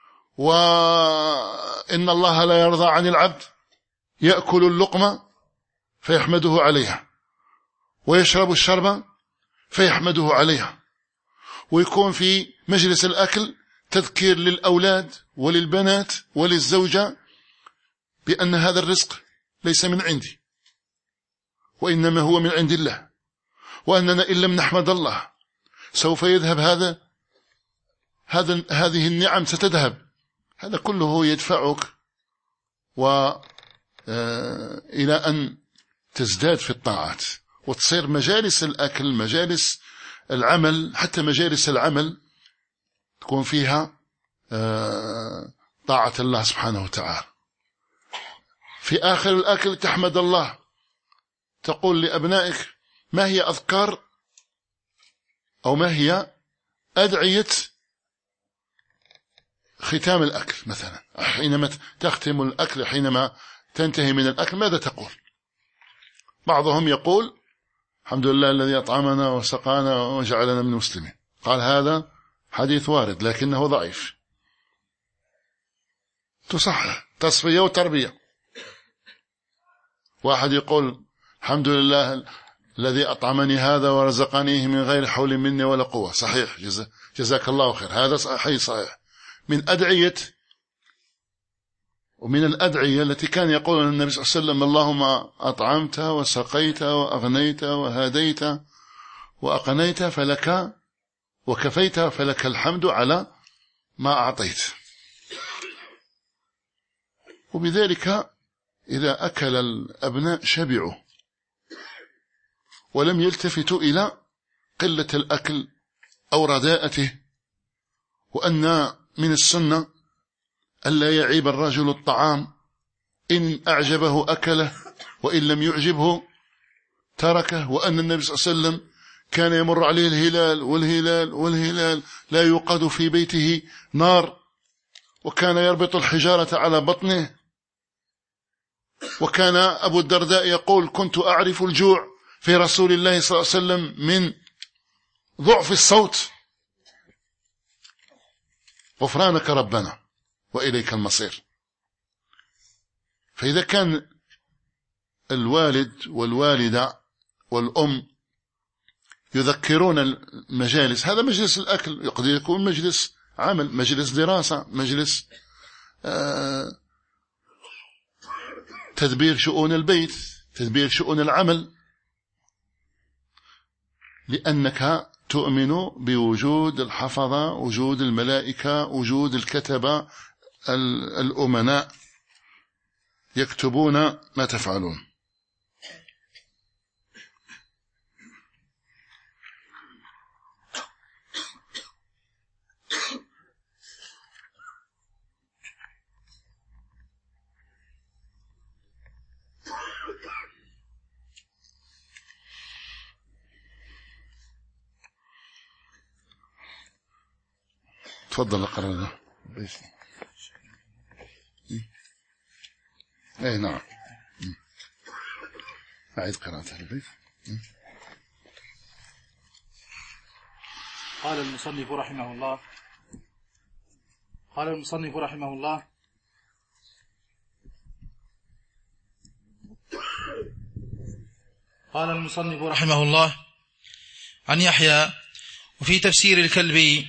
وإن الله لا يرضى عن العبد يأكل اللقمة فيحمده عليها، ويشرب الشرب فيحمده عليها. ويكون في مجلس الأكل تذكير للأولاد وللبنات وللزوجة بأن هذا الرزق ليس من عندي، وإنما هو من عند الله، وأننا إن لم نحمد الله سوف يذهب هذه النعم ستذهب. هذا كله يدفعك إلى أن تزداد في الطاعات، وتصير مجالس الأكل، مجالس العمل، حتى مجالس العمل تكون فيها طاعة الله سبحانه وتعالى. في آخر الأكل تحمد الله، تقول لأبنائك ما هي أذكار أو ما هي أدعية ختام الأكل مثلا، حينما تختم الأكل، حينما تنتهي من الأكل ماذا تقول؟ بعضهم يقول الحمد لله الذي أطعمنا وسقانا وجعلنا من المسلمين. قال هذا حديث وارد لكنه ضعيف، تصحح، تصفية وتربية. واحد يقول الحمد لله الذي أطعمني هذا ورزقنيه من غير حول مني ولا قوة، صحيح، جزاك الله خير، هذا صحيح. من أدعية ومن الأدعية التي كان يقول النبي صلى الله عليه وسلم اللهم أطعمت وسقيت وأغنيت وهديت وأقنيت فلك وكفيت فلك الحمد على ما أعطيت. وبذلك إذا أكل الأبناء شبعوا ولم يلتفتوا إلى قلة الأكل أو رداءته. وأن من السنة ألا يعيب الرجل الطعام، إن أعجبه أكله وإن لم تركه. وأن النبي صلى الله عليه وسلم كان يمر عليه الهلال لا يوقد في بيته نار، وكان يربط الحجارة على بطنه. وكان أبو الدرداء يقول كنت أعرف الجوع في رسول الله صلى الله عليه وسلم من ضعف الصوت. غفرانك ربنا وإليك المصير. فإذا كان الوالد والوالدة والأم يذكرون المجالس، هذا مجلس الأكل قد يكون مجلس عمل، مجلس دراسة، مجلس تدبير شؤون البيت، تدبير شؤون العمل، لأنك تؤمن بوجود الحفظة، وجود الملائكة، وجود الكتبة الأمناء يكتبون ما تفعلون. تفضل اقرأ. اي نعم. أعيد قراءة البيت. قال المصنف رحمه الله قال المصنف رحمه الله عن يحيى وفي تفسير الكلبي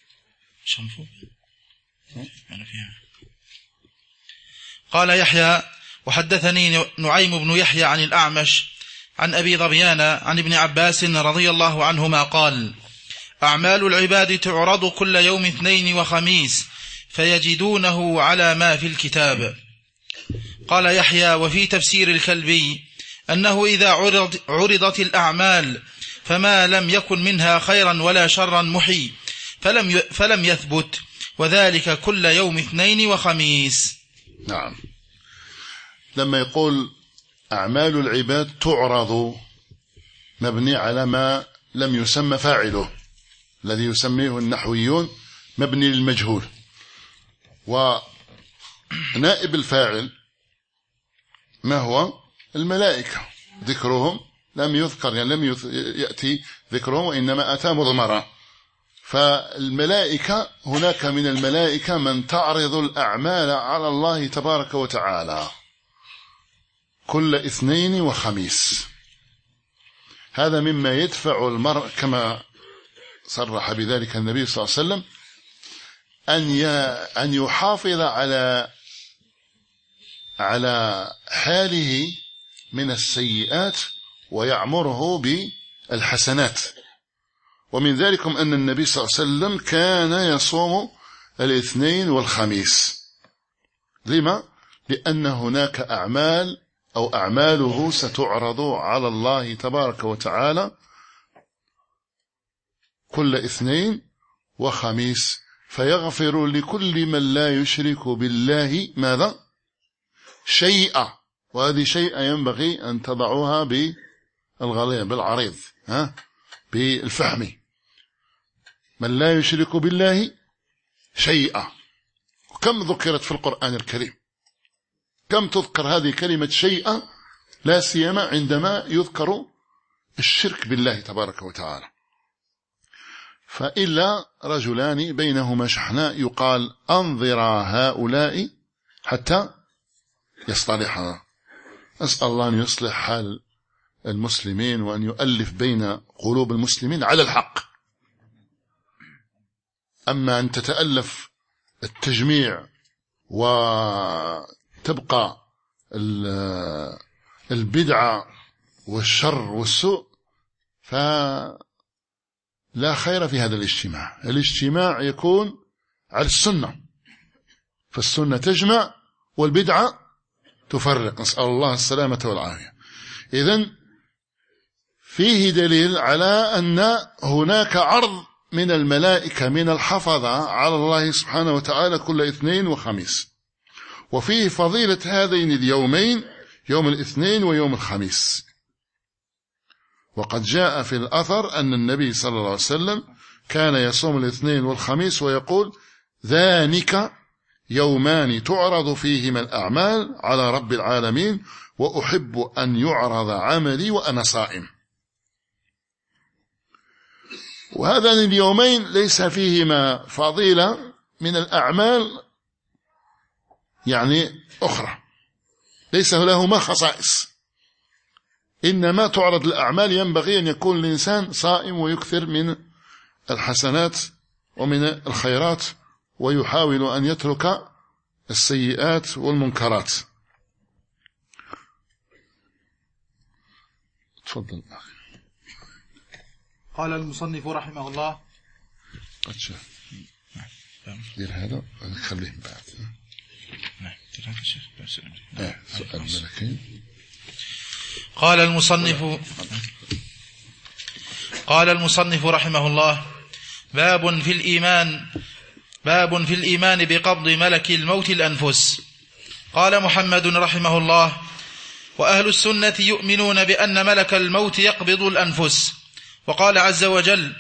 قال يحيى وحدثني نعيم بن يحيى عن الأعمش عن أبي ظبيان عن ابن عباس رضي الله عنهما قال أعمال العباد تعرض كل يوم اثنين وخميس فيجدونه على ما في الكتاب. قال يحيى وفي تفسير الكلبي أنه إذا عرضت الأعمال فما لم يكن منها خيرا ولا شرا محي فلم يثبت، وذلك كل يوم اثنين وخميس. نعم. لما يقول أعمال العباد تعرض مبني على ما لم يسمى فاعله، الذي يسميه النحويون مبني للمجهول، ونائب الفاعل ما هو؟ الملائكة، ذكرهم لم يذكر، يعني لم يأتي ذكرهم وإنما أتى مضمرا. فالملائكة هناك من الملائكة من تعرض الأعمال على الله تبارك وتعالى كل اثنين وخميس. هذا مما يدفع المرء كما صرح بذلك النبي صلى الله عليه وسلم أن يحافظ على حاله من السيئات ويعمره بالحسنات. ومن ذلك أن النبي صلى الله عليه وسلم كان يصوم الاثنين والخميس. لما؟ لأن هناك أعمال أو أعماله ستعرض على الله تبارك وتعالى كل اثنين وخميس، فيغفر لكل من لا يشرك بالله ماذا؟ شيئا. وهذه شيء ينبغي أن تضعوها بالغليظ بالعريض، بالفحم. من لا يشرك بالله شيئا. كم ذكرت في القرآن الكريم؟ كم تذكر هذه كلمة شيئا، لا سيما عندما يذكر الشرك بالله تبارك وتعالى. فإلا رجلان بينهما شحناء يقال أنظرا هؤلاء حتى يصطلحا. أسأل الله أن يصلح حال المسلمين وأن يؤلف بين قلوب المسلمين على الحق. أما أن تتألف التجميع وتبقى البدعة والشر والسوء فلا خير في هذا الاجتماع. الاجتماع يكون على السنة، فالسنة تجمع والبدعة تفرق، نسأل الله السلامة والعافية. إذن فيه دليل على أن هناك عرض من الملائكة من الحفظة على الله سبحانه وتعالى كل اثنين وخميس، وفيه فضيلة هذين اليومين، يوم الاثنين ويوم الخميس. وقد جاء في الأثر أن النبي صلى الله عليه وسلم كان يصوم الاثنين والخميس ويقول ذلك يومان تعرض فيهما الأعمال على رب العالمين وأحب أن يعرض عملي وأنا صائم. وهذان اليومين ليس فيهما فضيلة من الأعمال يعني أخرى، ليس لهما خصائص، إنما تعرض الأعمال. ينبغي أن يكون الإنسان صائم ويكثر من الحسنات ومن الخيرات ويحاول أن يترك السيئات والمنكرات. تفضل أخي. قال المصنف رحمه الله قد شاف دير هذا نخليه بعد. نعم دير هذا الشيخ. سؤال ملكين. قال المصنف رحمه الله باب في الإيمان بقبض ملك الموت الأنفس. قال محمد رحمه الله وأهل السنة يؤمنون بأن ملك الموت يقبض الأنفس. وقال عز وجل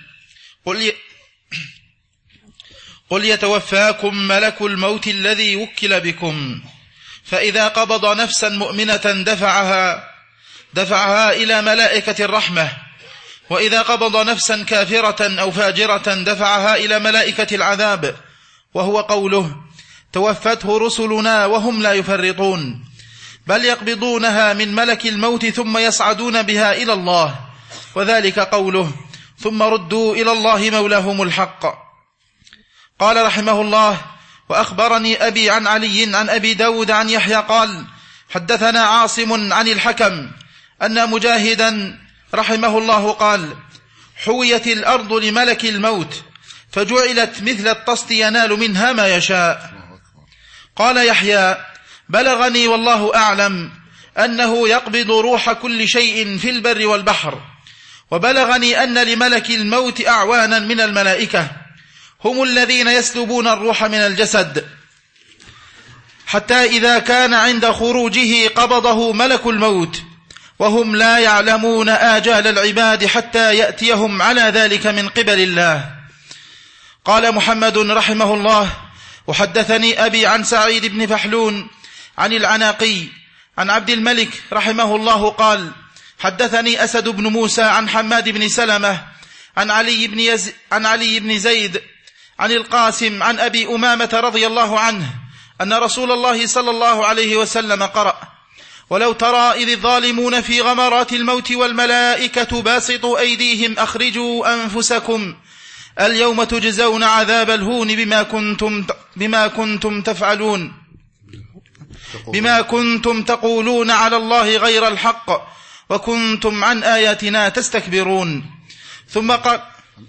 قل يتوفاكم ملك الموت الذي وكل بكم فإذا قبض نفسا مؤمنة دفعها إلى ملائكة الرحمة، وإذا قبض نفسا كافرة أو فاجرة دفعها إلى ملائكة العذاب، وهو قوله: توفته رسلنا وهم لا يفرطون، بل يقبضونها من ملك الموت ثم يصعدون بها إلى الله، وذلك قوله: ثم ردوا إلى الله مولاهم الحق. قال رحمه الله: وأخبرني أبي عن علي عن أبي داود عن يحيى قال: حدثنا عاصم عن الحكم أن مجاهدا رحمه الله قال: حويت الأرض لملك الموت فجعلت مثل الطست ينال منها ما يشاء. قال يحيى: بلغني والله أعلم أنه يقبض روح كل شيء في البر والبحر، وبلغني أن لملك الموت أعوانا من الملائكة هم الذين يسلبون الروح من الجسد، حتى إذا كان عند خروجه قبضه ملك الموت، وهم لا يعلمون آجال العباد حتى يأتيهم على ذلك من قبل الله. قال محمد رحمه الله: وحدثني أبي عن سعيد بن فحلون عن العناقي عن عبد الملك رحمه الله قال: حدثني أسد بن موسى عن حماد بن سلمة عن علي بن زيد عن القاسم عن أبي أمامة رضي الله عنه أن رسول الله صلى الله عليه وسلم قرأ: ولو ترى إذ الظالمون في غمرات الموت والملائكة باسطوا أيديهم أخرجوا أنفسكم اليوم تجزون عذاب الهون بما كنتم تقولون على الله غير الحق وكنتم عن آياتنا تستكبرون. ثم قال: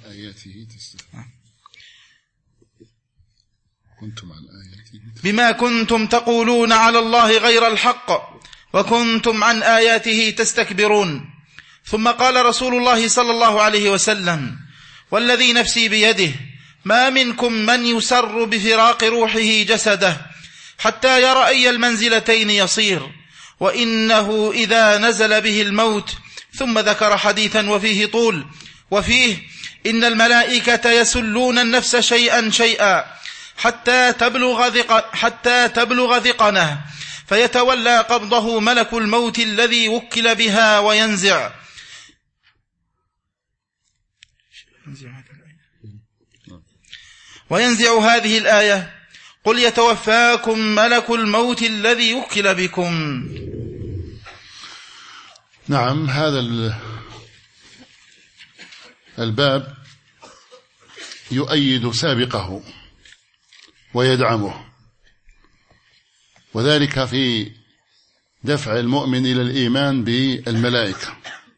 بما كنتم تقولون على الله غير الحق وكنتم عن آياته تستكبرون. ثم قال رسول الله صلى الله عليه وسلم: والذي نفسي بيده ما منكم من يسر بفراق روحه جسده حتى يرى أي المنزلتين يصير، وإنه إذا نزل به الموت. ثم ذكر حديثا وفيه طول، وفيه: إن الملائكة يسلون النفس شيئا شيئا حتى تبلغ ذقنه، فيتولى قبضه ملك الموت الذي وكل بها وينزع هذه الآية: قل يتوفاكم ملك الموت الذي وكل بكم. نعم، هذا الباب يؤيد سابقه ويدعمه، وذلك في دفع المؤمن إلى الإيمان بالملائكة،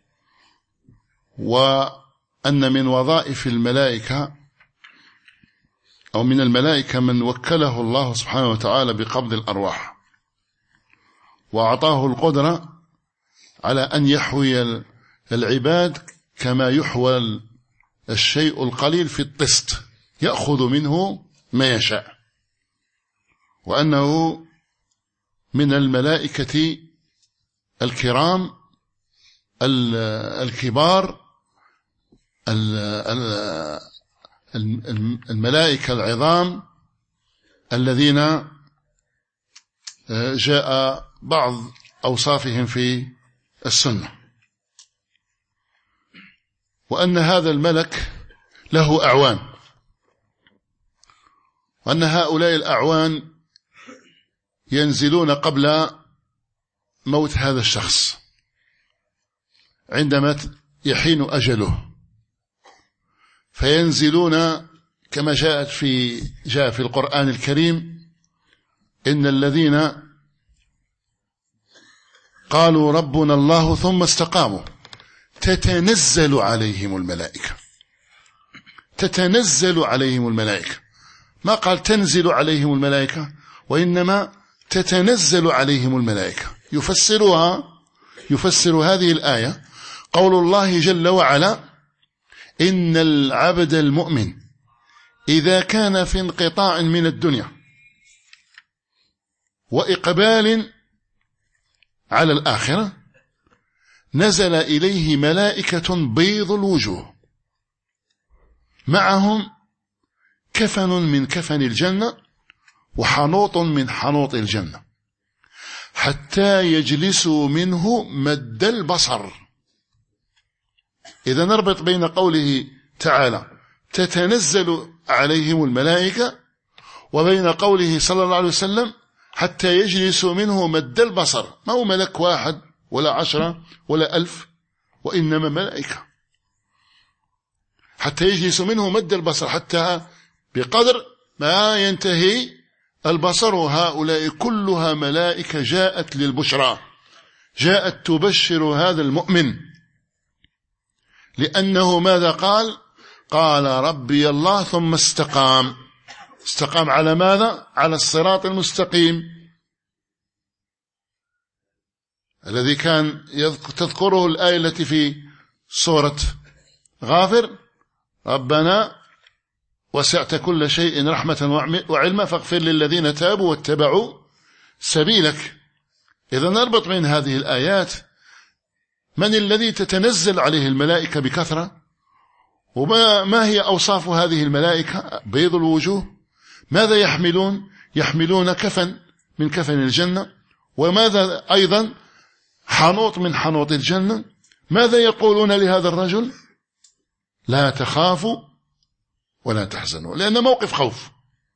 وأن من وظائف الملائكة أو من الملائكة من وكله الله سبحانه وتعالى بقبض الأرواح، وأعطاه القدرة على أن يحوي العباد كما يحوى الشيء القليل في الطست، يأخذ منه ما يشاء، وأنه من الملائكة الكرام الكبار، الملائكة العظام الذين جاء بعض أوصافهم في السنة، وأن هذا الملك له أعوان، وأن هؤلاء الأعوان ينزلون قبل موت هذا الشخص عندما يحين أجله، فينزلون كما جاء في القرآن الكريم: إن الذين قالوا ربنا الله ثم استقاموا تتنزل عليهم الملائكة. تتنزل عليهم الملائكة، ما قال تنزل عليهم الملائكة، وإنما تتنزل عليهم الملائكة. يفسر هذه الآية قول الله جل وعلا: إن العبد المؤمن إذا كان في انقطاع من الدنيا وإقبال على الآخرة نزل إليه ملائكة بيض الوجوه معهم كفن من كفن الجنة وحنوط من حنوط الجنة، حتى يجلسوا منه مد البصر. إذا نربط بين قوله تعالى تتنزل عليهم الملائكة وبين قوله صلى الله عليه وسلم حتى يجلسوا منه مد البصر. ما هو ملك واحد ولا 10 ولا 1000، وإنما ملائكة. حتى يجلسوا منه مد البصر، حتى بقدر ما ينتهي البصر. هؤلاء كلها ملائكة جاءت للبشرى، جاءت تبشر هذا المؤمن. لأنه ماذا قال؟ قال ربي الله ثم استقام. استقام على ماذا؟ على الصراط المستقيم الذي كان تذكره الآية التي في سورة غافر: ربنا وسعت كل شيء رحمة وعلما فاغفر للذين تابوا واتبعوا سبيلك. إذا نربط بين هذه الآيات: من الذي تتنزل عليه الملائكة بكثرة؟ وما هي أوصاف هذه الملائكة؟ بيض الوجوه. ماذا يحملون؟ يحملون كفن من كفن الجنة. وماذا أيضا؟ حنوط من حنوط الجنة. ماذا يقولون لهذا الرجل؟ لا تخافوا ولا تحزنوا، لأن موقف خوف،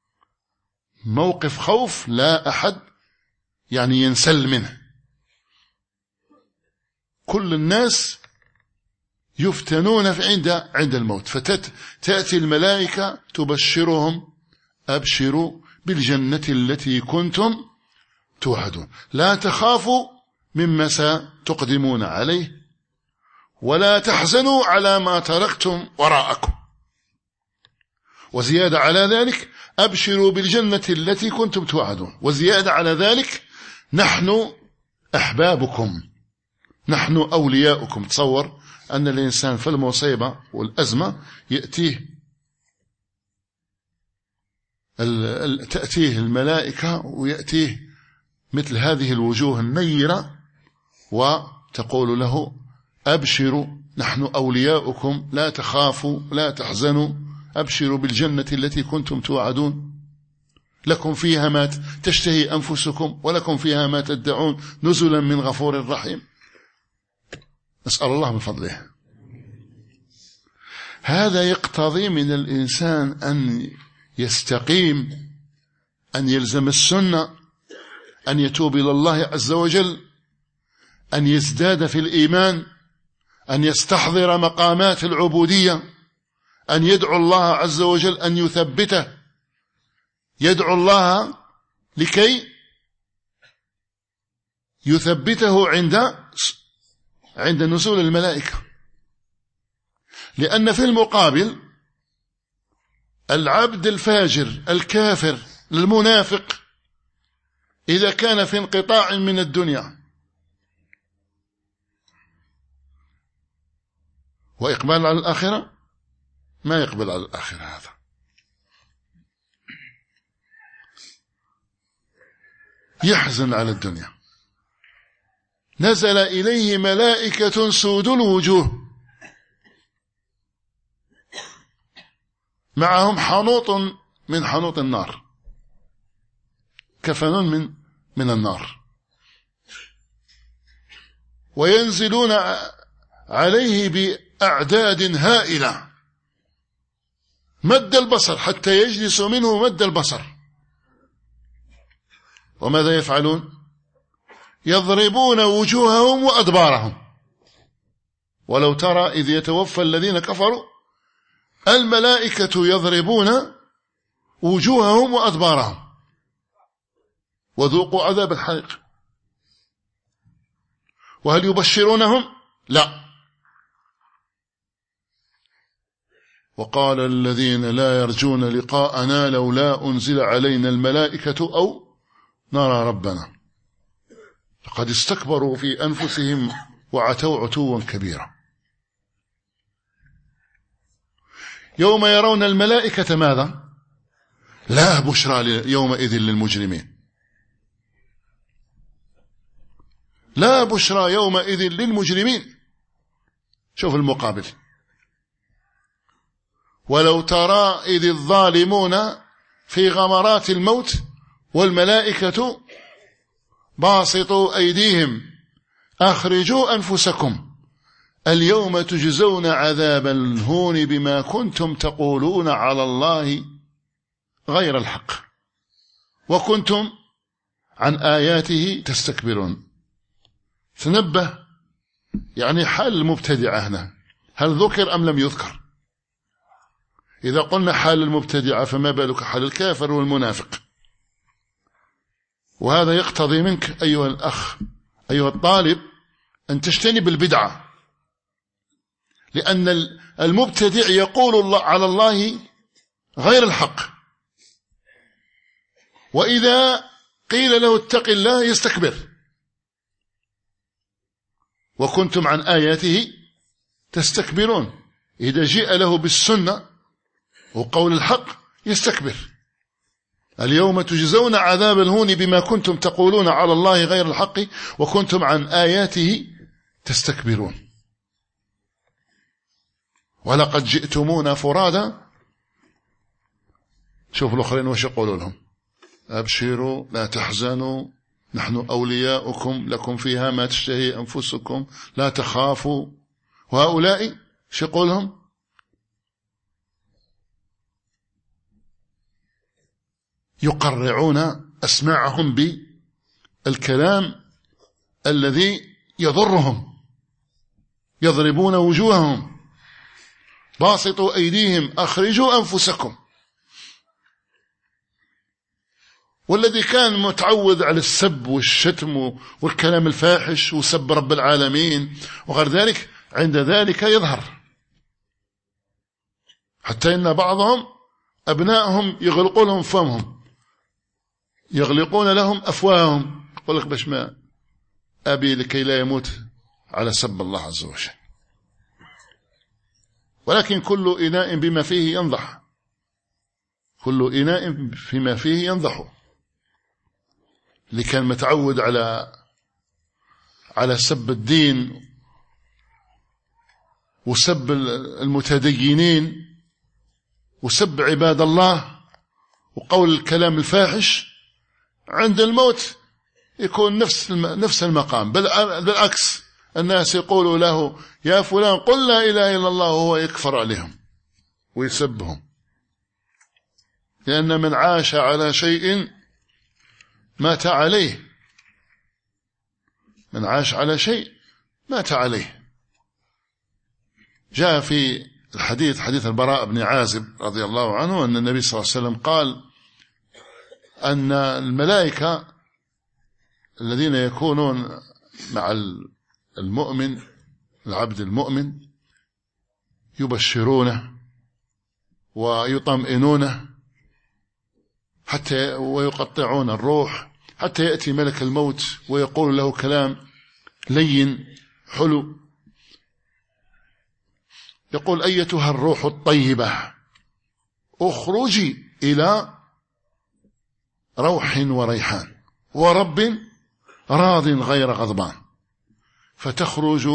موقف خوف لا أحد ينسل منه. كل الناس يفتنون عند الموت، فتأتي الملائكة تبشرهم: أبشروا بالجنة التي كنتم توعدون، لا تخافوا مما ستقدمون عليه، ولا تحزنوا على ما تركتم وراءكم. وزيادة على ذلك: أبشروا بالجنة التي كنتم توعدون. وزيادة على ذلك: نحن أحبابكم، نحن أولياؤكم. تصور أن الإنسان في المصيبة والأزمة تأتيه الملائكة ويأتيه مثل هذه الوجوه النيرة وتقول له: أبشروا نحن أولياؤكم، لا تخافوا لا تحزنوا، أبشروا بالجنة التي كنتم توعدون، لكم فيها ما تشتهي أنفسكم ولكم فيها ما تدعون نزلا من غفور رحيم. نسأل الله من فضله. هذا يقتضي من الإنسان أن يستقيم، أن يلزم السنة، أن يتوب إلى الله عز وجل، أن يزداد في الإيمان، أن يستحضر مقامات العبودية، أن يدعو الله عز وجل أن يثبته، يدعو الله لكي يثبته عند نزول الملائكة. لأن في المقابل العبد الفاجر الكافر المنافق إذا كان في انقطاع من الدنيا وإقبال على الآخرة، ما يقبل على الآخرة، هذا يحزن على الدنيا. نزل إليه ملائكة سود الوجوه معهم حنوط من حنوط النار، كفن من النار، وينزلون عليه بأعداد هائلة مد البصر حتى يجلس منه مد البصر. وماذا يفعلون؟ يضربون وجوههم وأدبارهم. ولو ترى إذ يتوفى الذين كفروا الملائكة يضربون وجوههم وأدبارهم وذوقوا عذاب الحريق. وهل يبشرونهم؟ لا. وقال الذين لا يرجون لقاءنا لولا أنزل علينا الملائكة أو نرى ربنا لقد استكبروا في أنفسهم وعتوا عتوا كبيرا. يوم يرون الملائكة ماذا؟ لا بشرى يومئذ للمجرمين، لا بشرى يومئذ للمجرمين. شوف المقابل: ولو ترى إذ الظالمون في غمرات الموت والملائكة باسطوا أيديهم أخرجوا أنفسكم اليوم تجزون عذاب الهون بما كنتم تقولون على الله غير الحق وكنتم عن آياته تستكبرون. تنبه، يعني حال المبتدعة هنا هل ذكر أم لم يذكر؟ إذا قلنا حال المبتدعة فما بالك حال الكافر والمنافق. وهذا يقتضي منك أيها الأخ أيها الطالب أن تجتنب البدعة، لأن المبتدع يقول الله على الله غير الحق، وإذا قيل له اتق الله يستكبر. وكنتم عن آياته تستكبرون، إذا جاء له بالسنة وقول الحق يستكبر. اليوم تجزون عذاب الهون بما كنتم تقولون على الله غير الحق وكنتم عن آياته تستكبرون. ولقد جئتمونا فرادا. شوف الآخرين وش يقولوا لهم؟ أبشروا لا تحزنوا نحن أولياؤكم لكم فيها ما تشتهي أنفسكم لا تخافوا. وهؤلاء شو يقولهم؟ يقرعون أسماعهم بالكلام الذي يضرهم، يضربون وجوههم. باسطوا أيديهم أخرجوا أنفسكم. والذي كان متعود على السب والشتم والكلام الفاحش وسب رب العالمين وغير ذلك، عند ذلك يظهر، حتى إن بعضهم أبنائهم يغلقون لهم فمهم، يغلقون لهم أفواههم. يقول لك باش ما أبي لكي لا يموت على سب الله عز وجل. ولكن كل إناء بما فيه ينضح، كل إناء فيما فيه ينضح. اللي كان متعود على سب الدين وسب المتدينين وسب عباد الله وقول الكلام الفاحش، عند الموت يكون نفس المقام. بالعكس، الناس يقولوا له يا فلان قل لا إله إلا الله، وهو يكفر عليهم ويسبهم. لأن من عاش على شيء مات عليه، من عاش على شيء مات عليه. جاء في الحديث، حديث البراء بن عازب رضي الله عنه، أن النبي صلى الله عليه وسلم قال أن الملائكة الذين يكونون مع المؤمن، العبد المؤمن، يبشرونه ويطمئنونه حتى ويقطعون الروح حتى يأتي ملك الموت ويقول له كلام لين حلو، يقول أيتها الروح الطيبة اخرجي إلى روح وريحان ورب راض غير غضبان، فتخرج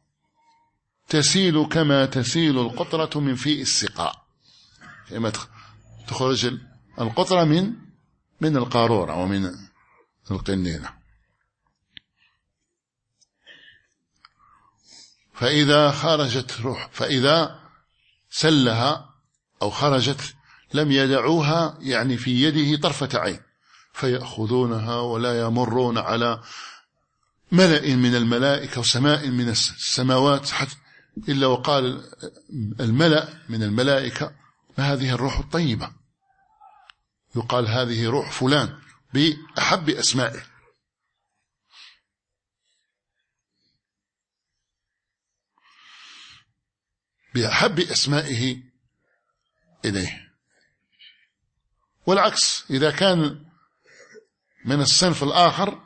تسيل كما تسيل القطرة من فيء السقاء. كما تخرج القطرة من القارورة ومن القنينة. فإذا خرجت روح، فإذا سلها أو خرجت لم يدعوها، يعني في يده طرفة عين، فيأخذونها ولا يمرون على ملأ من الملائكة وسماء من السماوات إلا وقال الملأ من الملائكة ما هذه الروح الطيبة، يقال هذه روح فلان بأحب أسمائه. بأحب أسمائه إليه. والعكس إذا كان من الصنف الآخر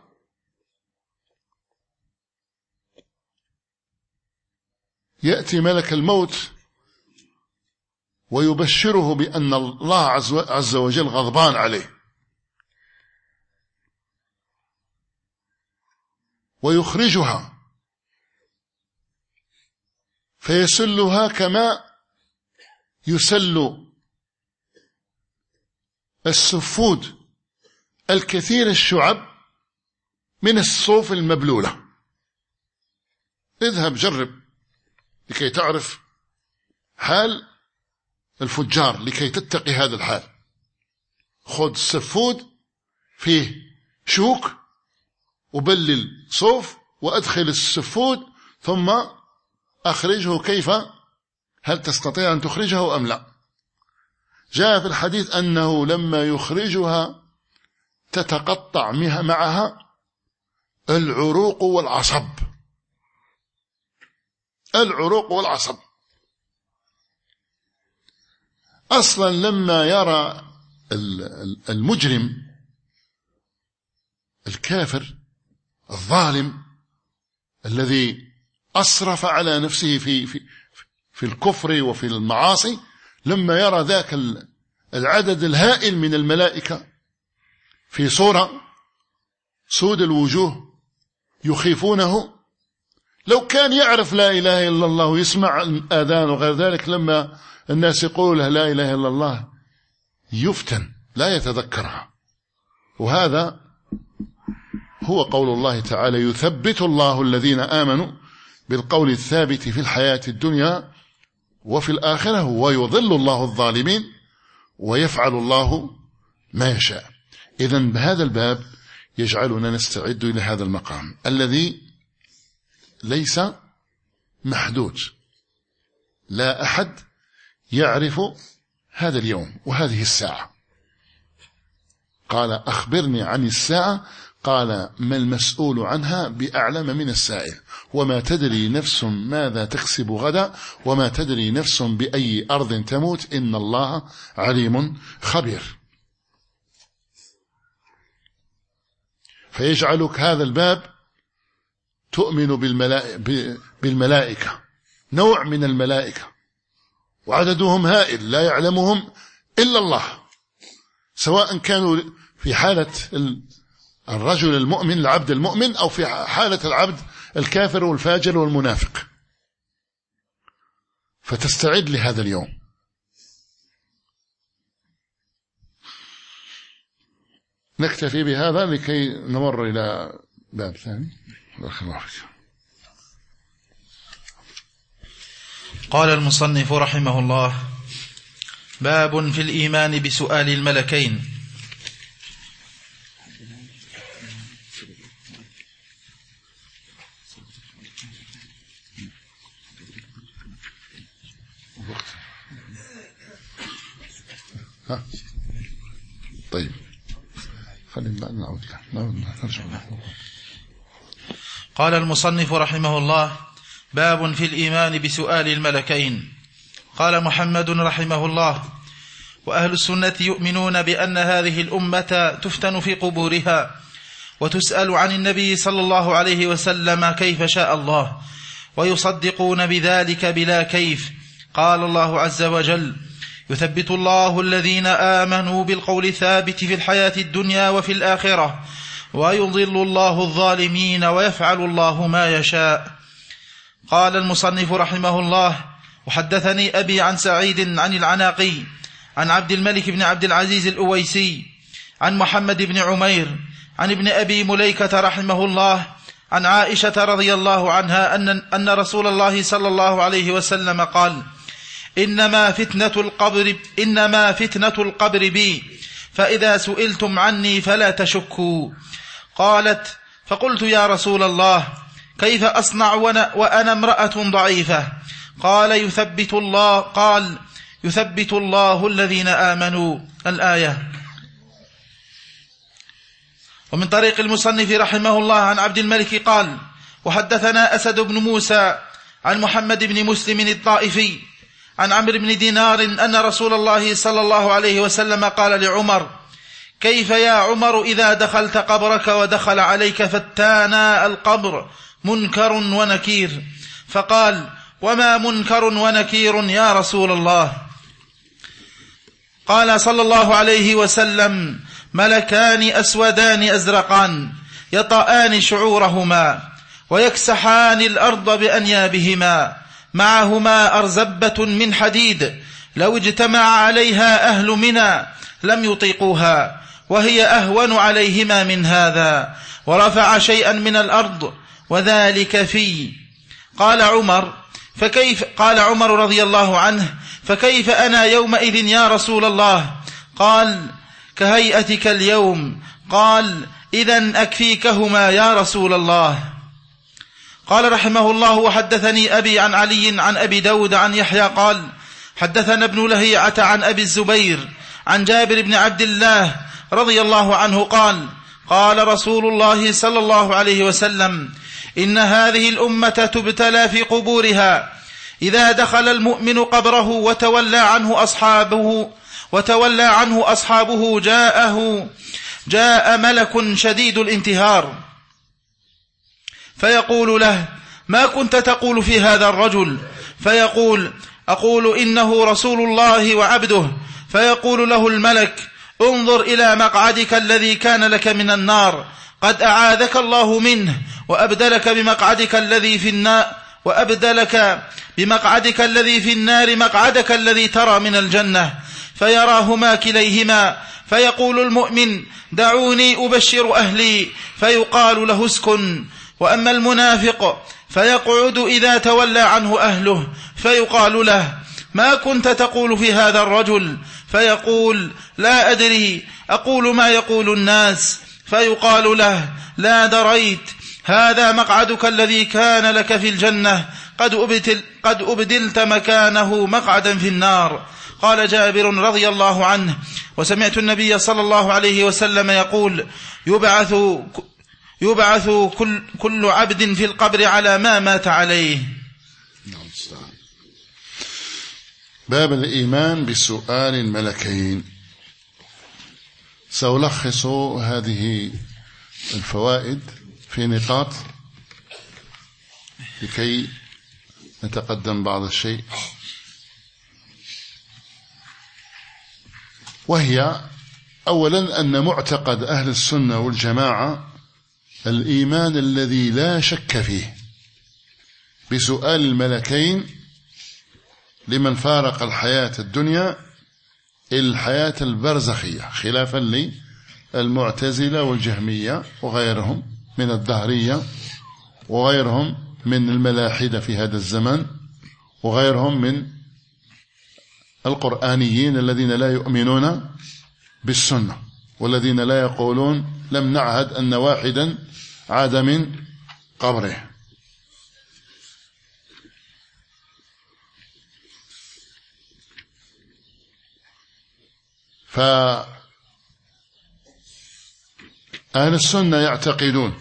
يأتي ملك الموت ويبشره بأن الله عز وجل غضبان عليه، ويخرجها فيسلها كما يسل السفود الكثير الشعب من الصوف المبلولة. اذهب جرب لكي تعرف حال الفجار، لكي تتقي هذا الحال. خذ سفود فيه شوك وبلل صوف وأدخل السفود ثم أخرجه. كيف؟ هل تستطيع أن تخرجه أم لا؟ جاء في الحديث أنه لما يخرجها تتقطع معها العروق والعصب. العروق والعصب. أصلا لما يرى المجرم الكافر الظالم الذي أسرف على نفسه في الكفر وفي المعاصي، لما يرى ذاك العدد الهائل من الملائكة في صورة سود الوجوه يخيفونه، لو كان يعرف لا إله إلا الله ويسمع الآذان وغير ذلك، لما الناس يقولوا لا إله إلا الله يفتن لا يتذكرها. وهذا هو قول الله تعالى: يثبت الله الذين آمنوا بالقول الثابت في الحياة الدنيا وفي الآخرة ويضل الله الظالمين ويفعل الله ما يشاء. إذن بهذا الباب يجعلنا نستعد إلى هذا المقام الذي ليس محدود. لا أحد يعرف هذا اليوم وهذه الساعة. قال: أخبرني عن الساعة. قال: ما المسؤول عنها بأعلم من السائل، وما تدري نفس ماذا تكسب غدا، وما تدري نفس بأي أرض تموت، إن الله عليم خبير. فيجعلك هذا الباب تؤمن بالملائكة، نوع من الملائكة وعددهم هائل لا يعلمهم إلا الله، سواء كانوا في حالة الرجل المؤمن العبد المؤمن أو في حالة العبد الكافر والفاجر والمنافق. فتستعد لهذا اليوم. نكتفي بهذا لكي نمر إلى باب ثاني. بارك الله فيك. قال المصنف رحمه الله: باب في الإيمان بسؤال الملكين. طيب خلينا نعود نرجع. قال المصنف رحمه الله: باب في الإيمان بسؤال الملكين. قال محمد رحمه الله: وأهل السنة يؤمنون بأن هذه الأمة تفتن في قبورها وتسأل عن النبي صلى الله عليه وسلم كيف شاء الله، ويصدقون بذلك بلا كيف. قال الله عز وجل: يثبت الله الذين آمنوا بالقول الثابت في الحياة الدنيا وفي الآخرة ويضل الله الظالمين ويفعل الله ما يشاء. قال المصنف رحمه الله: وحدثني أبي عن سعيد عن العناقي عن عبد الملك بن عبد العزيز الأويسي عن محمد بن عمير عن ابن أبي مليكة رحمه الله عن عائشة رضي الله عنها أن رسول الله صلى الله عليه وسلم قال: إنما فتنة القبر بي، فإذا سئلتم عني فلا تشكوا. قالت: فقلت: يا رسول الله، كيف أصنع وأنا امرأة ضعيفة؟ قال: يثبت الله الذين آمنوا. الآية. ومن طريق المصنف رحمه الله عن عبد الملك قال: وحدثنا أسد بن موسى عن محمد بن مسلم الطائفي عن عمرو بن دينار أن رسول الله صلى الله عليه وسلم قال لعمر: كيف يا عمر إذا دخلت قبرك ودخل عليك فتانا القبر منكر ونكير؟ فقال: وما منكر ونكير يا رسول الله؟ قال صلى الله عليه وسلم: ملكان أسودان أزرقان يطآن شعورهما ويكسحان الأرض بأنيابهما، معهما أرزبة من حديد، لو اجتمع عليها أهل منى لم يطيقوها، وهي أهون عليهما من هذا، ورفع شيئا من الأرض وذلك في. قال عمر رضي الله عنه: فكيف أنا يومئذ يا رسول الله؟ قال: كهيئتك اليوم. قال: إذن أكفيكهما يا رسول الله. قال رحمه الله: وحدثني أبي عن علي عن أبي داود عن يحيى قال: حدثنا ابن لهيعة عن أبي الزبير عن جابر بن عبد الله رضي الله عنه قال: قال رسول الله صلى الله عليه وسلم: إن هذه الأمة تبتلى في قبورها، إذا دخل المؤمن قبره وتولى عنه أصحابه جاء ملك شديد الانتهار فيقول له: ما كنت تقول في هذا الرجل؟ فيقول: أقول إنه رسول الله وعبده. فيقول له الملك: انظر إلى مقعدك الذي كان لك من النار، قد أعاذك الله منه، وأبدلك بمقعدك الذي في النار مقعدك الذي ترى من الجنة. فيراهما كليهما، فيقول المؤمن: دعوني أبشر أهلي، فيقال له: اسكن. وأما المنافق فيقعد إذا تولى عنه أهله، فيقال له: ما كنت تقول في هذا الرجل؟ فيقول: لا أدري، أقول ما يقول الناس. فيقال له: لا دريت، هذا مقعدك الذي كان لك في الجنة، قد أبدلت مكانه مقعدا في النار. قال جابر رضي الله عنه: وسمعت النبي صلى الله عليه وسلم يقول: يبعث كل عبد في القبر على ما مات عليه. باب الإيمان بسؤال الملكين. سألخص هذه الفوائد في نقاط لكي نتقدم بعض الشيء، وهي أولا أن معتقد أهل السنة والجماعة الإيمان الذي لا شك فيه بسؤال الملكين لمن فارق الحياة الدنيا إلى الحياة البرزخية، خلافا للمعتزلة والجهمية وغيرهم من الدهرية وغيرهم من الملاحدة في هذا الزمن وغيرهم من القرآنيين الذين لا يؤمنون بالسنة والذين لا يقولون لم نعهد أن واحدا عاد من قبره. فأهل السنة يعتقدون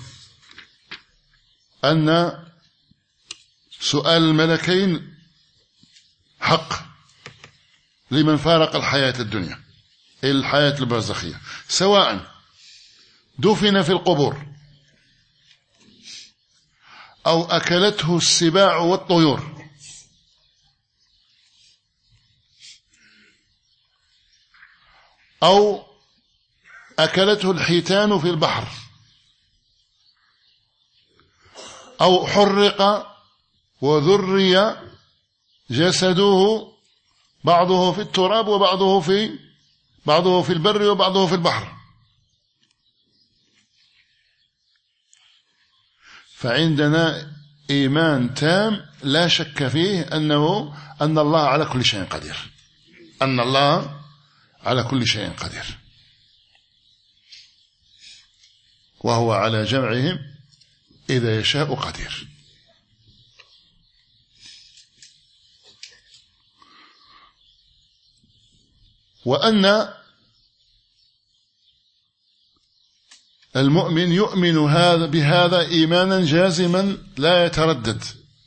أن سؤال الملكين حق لمن فارق الحياة الدنيا إلى الحياة البرزخية، سواء دفن في القبور أو أكلته السباع والطيور أو أكلته الحيتان في البحر أو حرق وذري جسده بعضه في التراب وبعضه في البر وبعضه في البحر. فعندنا إيمان تام لا شك فيه أن الله على كل شيء قدير، أن الله على كل شيء قدير، وهو على جمعهم إذا يشاء قدير. وأن المؤمن يؤمن بهذا إيمانا جازما لا يتردد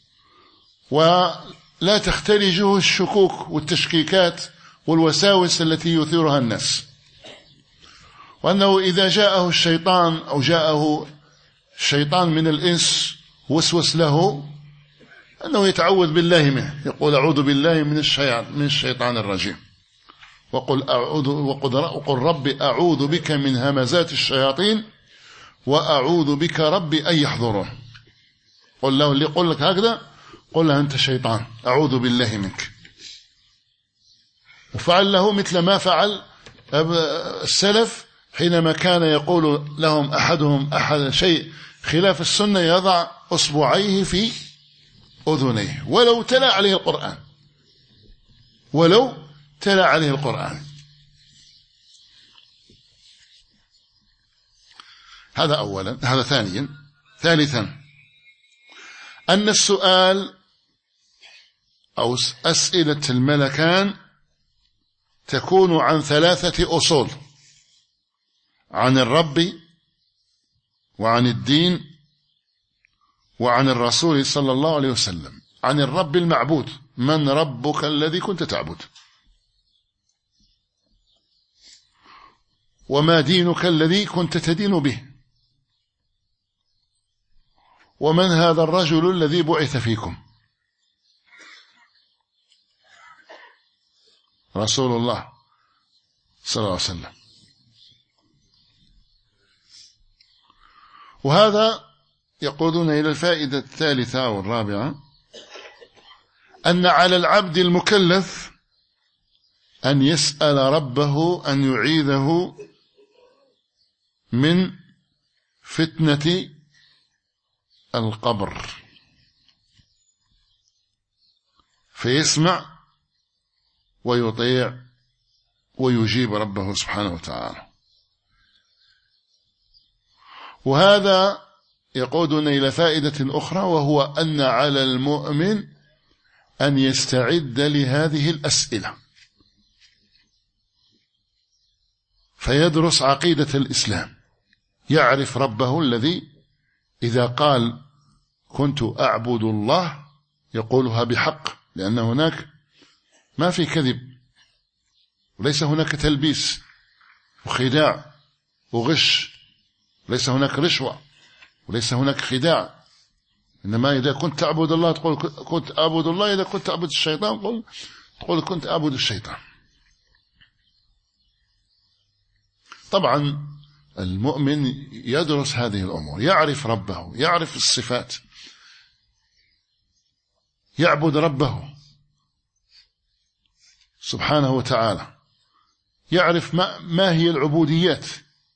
ولا تختلجه الشكوك والتشكيكات والوساوس التي يثيرها الناس، وأنه إذا جاءه الشيطان أو جاءه الشيطان من الإنس وسوس له أنه يتعوذ بالله منه، يقول: أعوذ بالله من الشيطان الرجيم، وقل ربي أعوذ بك من همزات الشياطين وأعوذ بك ربي أن يحضرون. قل له اللي يقول لك هكذا قل له أنت شيطان، أعوذ بالله منك. وفعل له مثل ما فعل السلف حينما كان يقول لهم أحدهم أحد شيء خلاف السنة يضع أصبعيه في أذنيه ولو تلا عليه القرآن، ولو تلا عليه القرآن. هذا أولا. هذا ثانيا. ثالثا أن السؤال أو أسئلة الملكان تكون عن 3 أصول: عن الرب، وعن الدين، وعن الرسول صلى الله عليه وسلم. عن الرب المعبود: من ربك الذي كنت تعبد؟ وما دينك الذي كنت تدين به؟ ومن هذا الرجل الذي بعث فيكم؟ رسول الله صلى الله عليه وسلم. وهذا يقودنا إلى الفائدة الثالثة والرابعة: أن على العبد المكلف أن يسأل ربه أن يعيذه من فتنة القبر، فيسمع ويطيع ويجيب ربه سبحانه وتعالى. وهذا يقودنا إلى فائدة أخرى، وهو أن على المؤمن أن يستعد لهذه الأسئلة، فيدرس عقيدة الإسلام، يعرف ربه الذي إذا قال كنت أعبد الله يقولها بحق، لأن هناك ما في كذب، وليس هناك تلبيس وخداع وغش، ليس هناك رشوة، وليس هناك خداع. إنما إذا كنت تعبد الله تقول كنت أعبد الله، إذا كنت أعبد الشيطان تقول كنت أعبد الشيطان. طبعا المؤمن يدرس هذه الأمور، يعرف ربه، يعرف الصفات، يعبد ربه سبحانه وتعالى، يعرف ما هي العبوديات،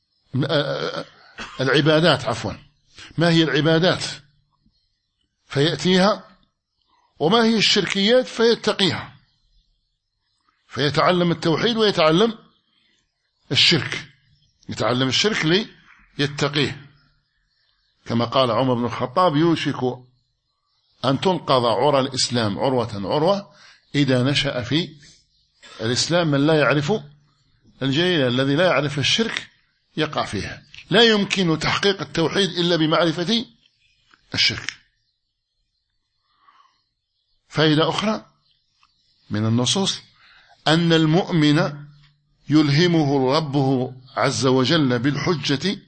العبادات عفوا، ما هي العبادات فيأتيها، وما هي الشركيات فيتقيها، فيتعلم التوحيد ويتعلم الشرك، يتعلم الشرك ليتقيه، كما قال عمر بن الخطاب: يوشك أن تنقض عرى الإسلام عروة عروة إذا نشأ في الإسلام من لا يعرف الجليل. الذي لا يعرف الشرك يقع فيها. لا يمكن تحقيق التوحيد إلا بمعرفة الشرك. فائدة أخرى من النصوص: أن المؤمن يلهمه ربه عز وجل بالحجة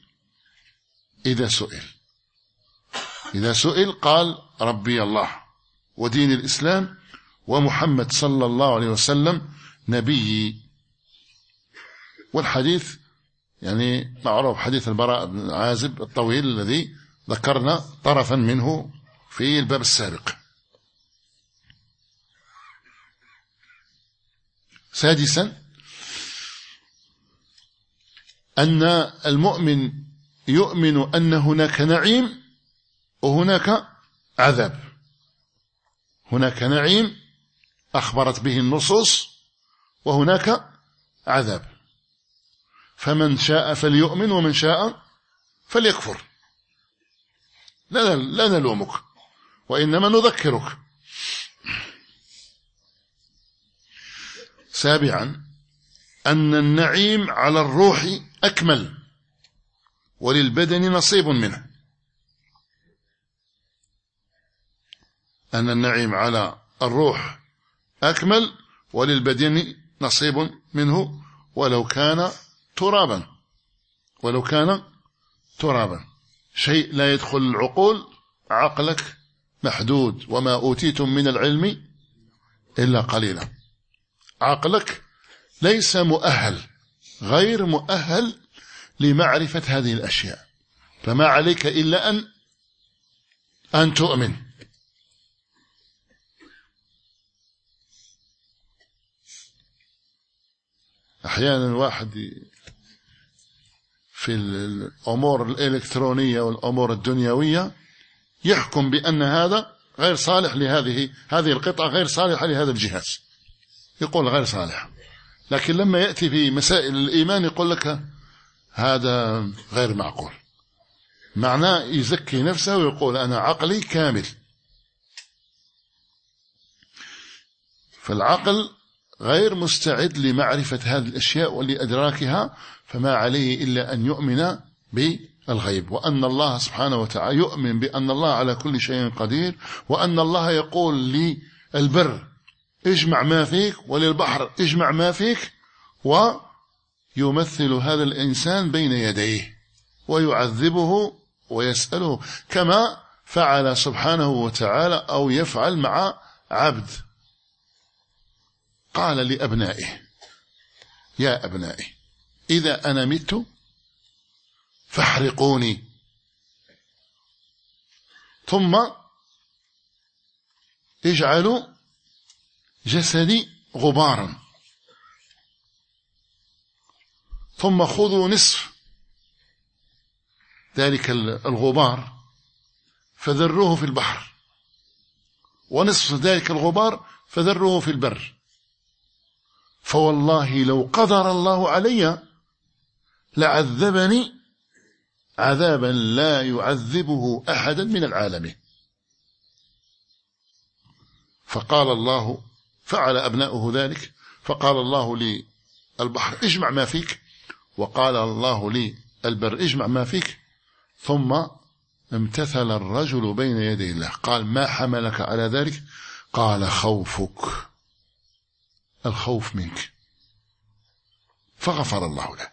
إذا سئل قال ربي الله ودين الإسلام ومحمد صلى الله عليه وسلم نبي. والحديث يعني معروف، حديث البراء بن عازب الطويل الذي ذكرنا طرفا منه في الباب السابق. سادسا أن المؤمن يؤمن أن هناك نعيم وهناك عذاب. هناك نعيم أخبرت به النصوص، وهناك عذاب، فمن شاء فليؤمن ومن شاء فليكفر. لا نلومك، وإنما نذكرك. سابعا أن النعيم على الروح أكمل، وللبدن نصيب منه. أن النعيم على الروح أكمل وللبدن نصيب منه، ولو كان ترابا. شيء لا يدخل العقول، عقلك محدود، وما أوتيتم من العلم إلا قليلا. عقلك ليس مؤهل، غير مؤهل لمعرفة هذه الأشياء، فما عليك إلا أن تؤمن. أحيانا الواحد في الأمور الإلكترونية والأمور الدنيوية يحكم بأن هذا غير صالح هذه القطعة غير صالحة لهذا الجهاز، يقول غير صالح. لكن لما يأتي في مسائل الإيمان يقول لك هذا غير معقول، معناه يزكي نفسه ويقول أنا عقلي كامل. فالعقل غير مستعد لمعرفة هذه الأشياء ولإدراكها، فما عليه إلا أن يؤمن بالغيب، وأن الله سبحانه وتعالى يؤمن بأن الله على كل شيء قدير، وأن الله يقول للبر اجمع ما فيك وللبحر اجمع ما فيك، ويمثل هذا الإنسان بين يديه ويعذبه ويسأله كما فعل سبحانه وتعالى أو يفعل مع عبد. قال لأبنائه يا أبنائي إذا أنا مت فاحرقوني، ثم اجعلوا جسدي غبارا، ثم خذوا نصف ذلك الغبار فذروه في البحر، ونصف ذلك الغبار فذروه في البر، فوالله لو قدر الله علي لعذبني عذابا لا يعذبه أحدا من العالمين. فقال الله فعل أبناؤه ذلك، فقال الله للبحر اجمع ما فيك، وقال الله للبر اجمع ما فيك، ثم امتثل الرجل بين يدي الله. قال ما حملك على ذلك؟ قال خوفك، الخوف منك، فغفر الله له.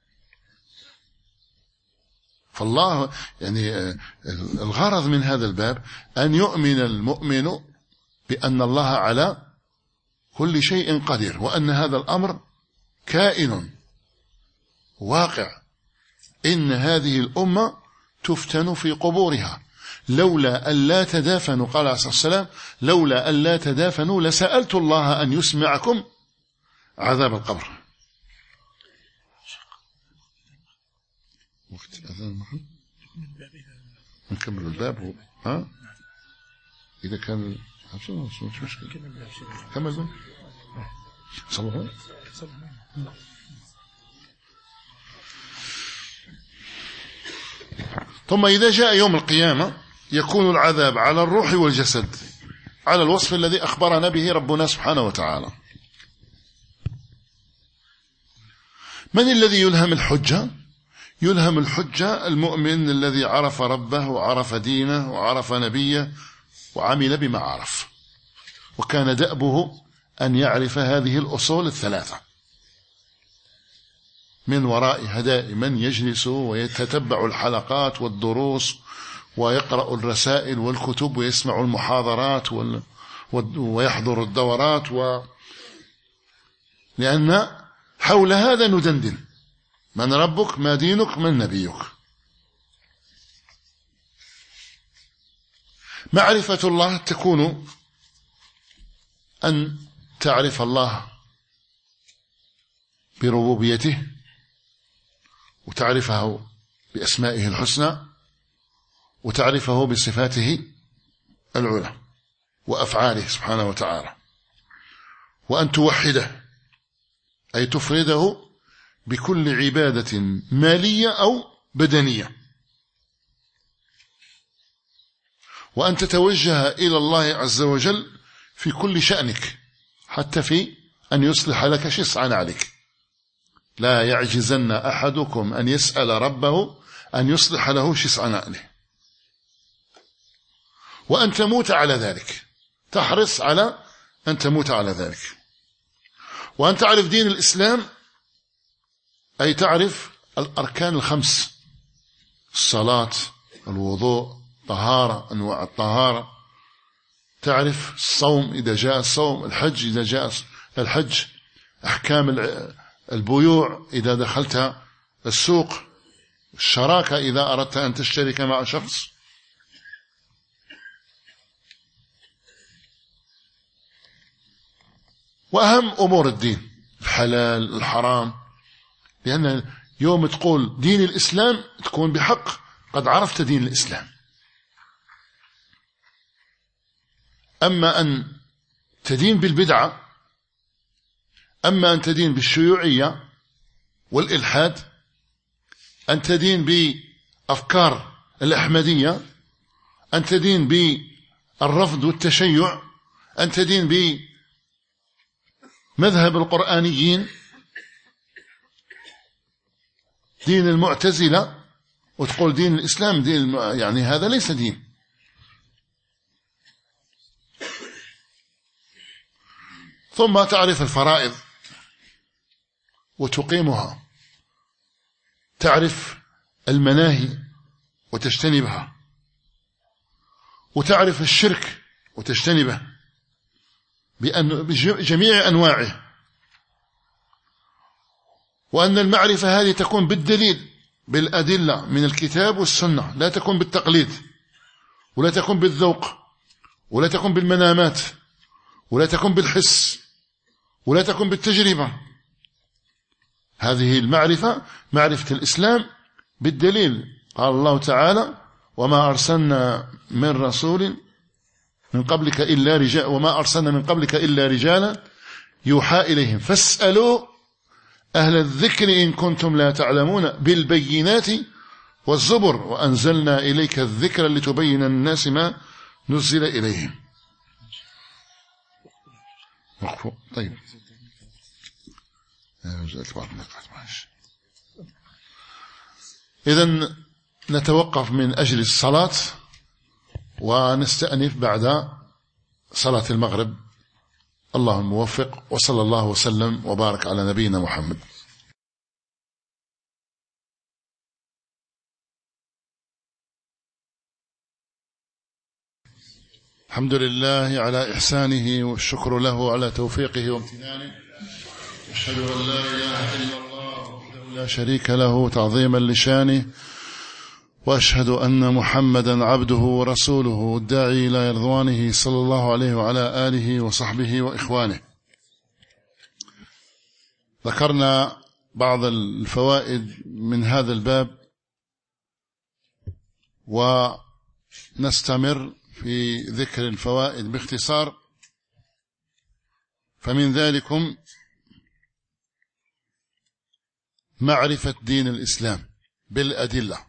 فالله يعني الغرض من هذا الباب أن يؤمن المؤمن بأن الله على كل شيء قدير، وأن هذا الأمر كائن واقع. إن هذه الأمة تفتن في قبورها لولا أن لا تدافنوا، قال عليه الصلاة والسلام لولا أن لا تدافنوا لسألت الله أن يسمعكم عذاب القبر. وقت أذان المغرب نكمل الباب. ها إذا كان مش مشكلة كمل الباب صلوا. ثم إذا جاء يوم القيامة يكون العذاب على الروح والجسد على الوصف الذي أخبرنا به ربنا سبحانه وتعالى. من الذي يلهم الحجة؟ يلهم الحجة المؤمن الذي عرف ربه وعرف دينه وعرف نبيه وعمل بما عرف، وكان دأبه أن يعرف هذه الأصول الثلاثة من وراء هداء من يجلس ويتتبع الحلقات والدروس ويقرأ الرسائل والكتب ويسمع المحاضرات ويحضر الدورات، لأن حول هذا ندندن: من ربك؟ ما دينك؟ من نبيك؟ معرفة الله تكون أن تعرف الله بربوبيته، وتعرفه بأسمائه الحسنى، وتعرفه بصفاته العلى وأفعاله سبحانه وتعالى، وأن توحده أي تفرده بكل عبادة مالية أو بدنية، وأن تتوجه إلى الله عز وجل في كل شأنك، حتى في أن يصلح لك شصعا عليك. لا يعجزن أحدكم أن يسأل ربه أن يصلح له شصعا عليه، وأن تموت على ذلك، تحرص على أن تموت على ذلك. وأن تعرف دين الإسلام أي تعرف الأركان الخمس: الصلاة، الوضوء، طهارة، أنواع الطهارة، تعرف الصوم إذا جاء الصوم، الحج إذا جاء الحج، أحكام البيوع إذا دخلت السوق، الشراكة إذا أردت أن تشترك مع شخص. وأهم أمور الدين: الحلال، الحرام، لأن يوم تقول دين الإسلام تكون بحق قد عرفت دين الإسلام. أما أن تدين بالبدعة، أما أن تدين بالشيوعية والإلحاد، أن تدين بأفكار الأحمدية، أن تدين بالرفض والتشيع، أن تدين بمذهب القرآنيين، دين المعتزلة، وتقول دين الإسلام دين، يعني هذا ليس دين. ثم تعرف الفرائض وتقيمها، تعرف المناهي وتجتنبها، وتعرف الشرك وتجتنبه بجميع أنواعه، وأن المعرفة هذه تكون بالدليل بالأدلة من الكتاب والسنة، لا تكون بالتقليد، ولا تكون بالذوق، ولا تكون بالمنامات، ولا تكون بالحس، ولا تكون بالتجربة. هذه المعرفة معرفة الإسلام بالدليل. قال الله تعالى: وما أرسلنا من رسول من قبلك إلا رجال، وما أرسلنا من قبلك إلا رجالا يوحى إليهم فاسألوا أهل الذكر إن كنتم لا تعلمون بالبينات والزبر وأنزلنا إليك الذكر لتبين الناس ما نزل إليهم. طيب إذن نتوقف من أجل الصلاة ونستأنف بعد صلاة المغرب. الله الموفق، وصلى الله وسلم وبارك على نبينا محمد. الحمد لله على إحسانه، والشكر له على توفيقه وامتنانه. أشهد أن لا إله إلا الله وحده لا شريك له تعظيما لشانه، وأشهد أن محمدا عبده ورسوله الداعي إلى رضوانه صلى الله عليه وعلى آله وصحبه وإخوانه. ذكرنا بعض الفوائد من هذا الباب، ونستمر في ذكر الفوائد باختصار. فمن ذلكم معرفة دين الإسلام بالأدلة،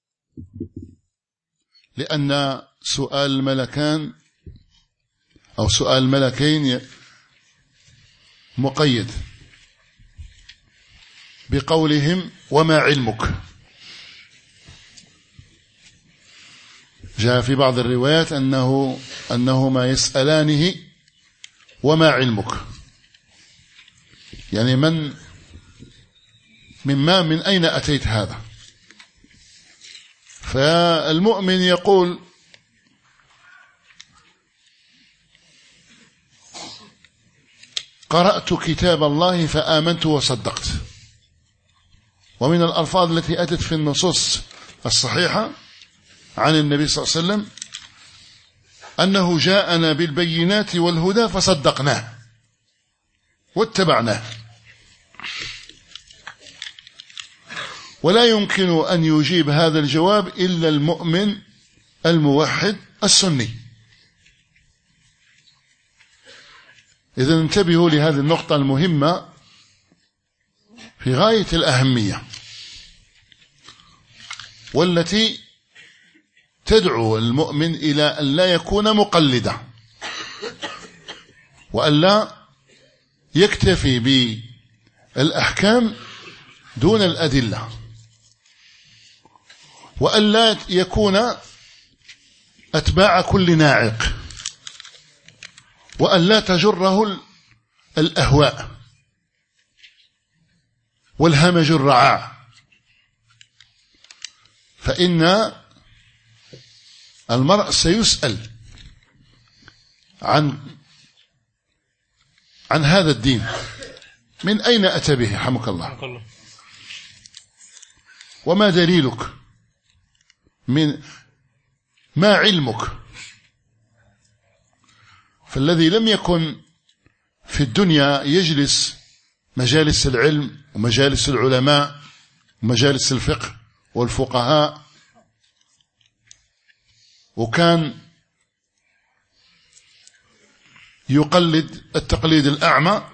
لأن سؤال الملكان أو سؤال الملكين مقيد بقولهم: وما علمك؟ جاء في بعض الروايات أنهما يسألانه: وما علمك؟ يعني من أين أتيت هذا؟ فالمؤمن يقول: قرأت كتاب الله فآمنت وصدقت. ومن الألفاظ التي أتت في النصوص الصحيحة عن النبي صلى الله عليه وسلم أنه جاءنا بالبينات والهدى فصدقناه واتبعناه. ولا يمكن أن يجيب هذا الجواب إلا المؤمن الموحد السني. إذن انتبهوا لهذه النقطة المهمة في غاية الأهمية، والتي تدعو المؤمن إلى أن لا يكون مقلدا، وأن لا يكتفي بالأحكام دون الأدلة، وأن لا يكون أتباع كل ناعق، وأن لا تجره الأهواء والهمج الرعاع. فإن المرء سيسأل عن هذا الدين: من أين أتى به؟ حمك الله. وما دليلك؟ ما علمك؟ فالذي لم يكن في الدنيا يجلس مجالس العلم ومجالس العلماء مجالس الفقه والفقهاء، وكان يقلد التقليد الأعمى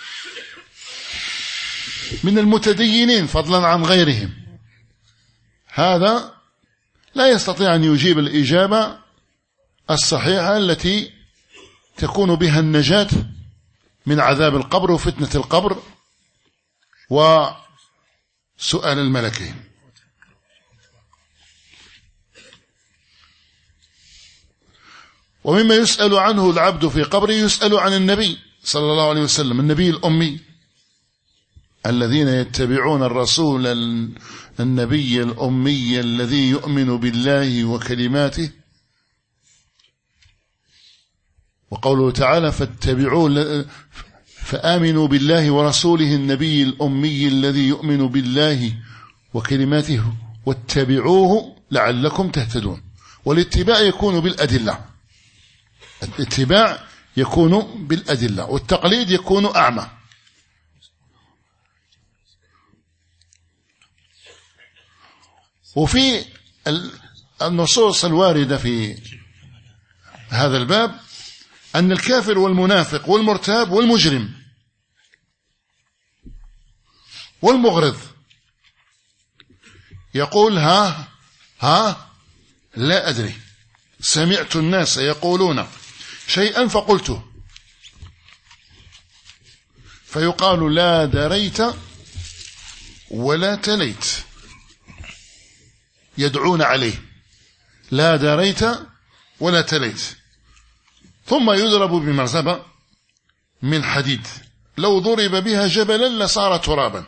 من المتدينين فضلا عن غيرهم. هذا لا يستطيع أن يجيب الإجابة الصحيحة التي تكون بها النجاة من عذاب القبر وفتنة القبر وسؤال الملكين. ومما يسأل عنه العبد في قبره يسأل عن النبي صلى الله عليه وسلم، النبي الأمي، الذين يتبعون الرسول النبي الأمي الذي يؤمن بالله وكلماته. وقوله تعالى فآمنوا بالله ورسوله النبي الأمي الذي يؤمن بالله وكلماته واتبعوه لعلكم تهتدون. والاتباع يكون بالأدلة، الاتباع يكون بالأدلة، والتقليد يكون أعمى. وفي النصوص الواردة في هذا الباب أن الكافر والمنافق والمرتاب والمجرم والمغرض يقول ها لا أدري، سمعت الناس يقولون شيئا فقلته، فيقال لا دريت ولا تليت، يدعون عليه لا دريت ولا تليت، ثم يضرب بمرزبة من حديد لو ضرب بها جبلا لصار ترابا.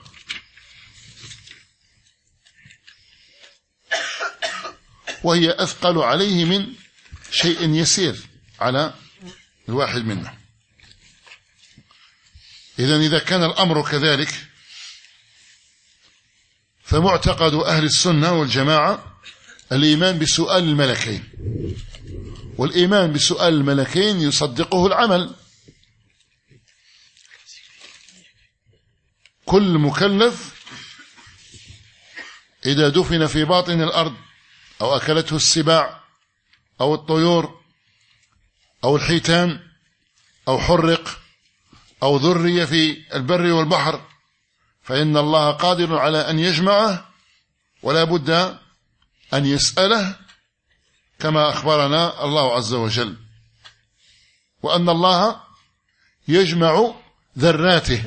وهي أثقل عليه من شيء يسير على الواحد منا. إذا كان الأمر كذلك فمعتقد أهل السنة والجماعة الإيمان بسؤال الملكين، والإيمان بسؤال الملكين يصدقه العمل. كل مكلف إذا دفن في باطن الأرض أو أكلته السباع أو الطيور أو الحيتان أو حرق أو ذري في البر والبحر فإن الله قادر على أن يجمعه، ولا بد أن يسأله كما أخبرنا الله عز وجل، وأن الله يجمع ذراته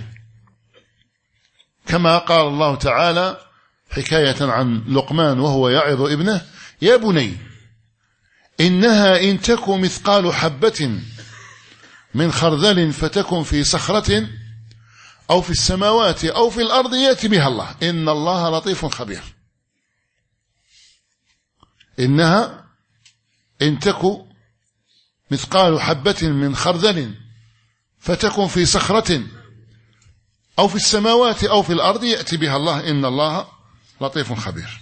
كما قال الله تعالى حكاية عن لقمان وهو يعظ ابنه: يا بني إنها إن تك مثقال حبة من خردل فتكن في صخرة أو في السماوات أو في الأرض يأتي بها الله إن الله لطيف خبير. إنها إن تك مثقال حبة من خردل فتكن في صخرة أو في السماوات أو في الأرض يأتي بها الله إن الله لطيف خبير.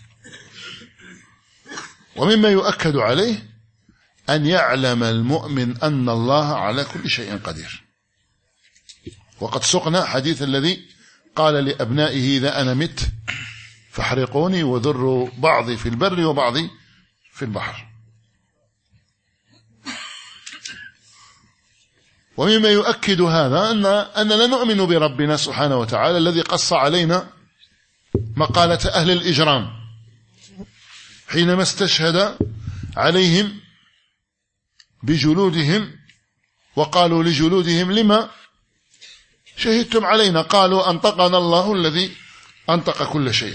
ومما يؤكد عليه أن يعلم المؤمن أن الله على كل شيء قدير. وقد سقنا حديث الذي قال لأبنائه: إذا أنا مت فاحرقوني وذروا بعضي في البر وبعضي في البحر. ومما يؤكد هذا أننا نؤمن بربنا سبحانه وتعالى الذي قص علينا مقالة أهل الإجرام حينما استشهد عليهم بجلودهم وقالوا لجلودهم: لما شهدتم علينا؟ قالوا: أنطقنا الله الذي أنطق كل شيء.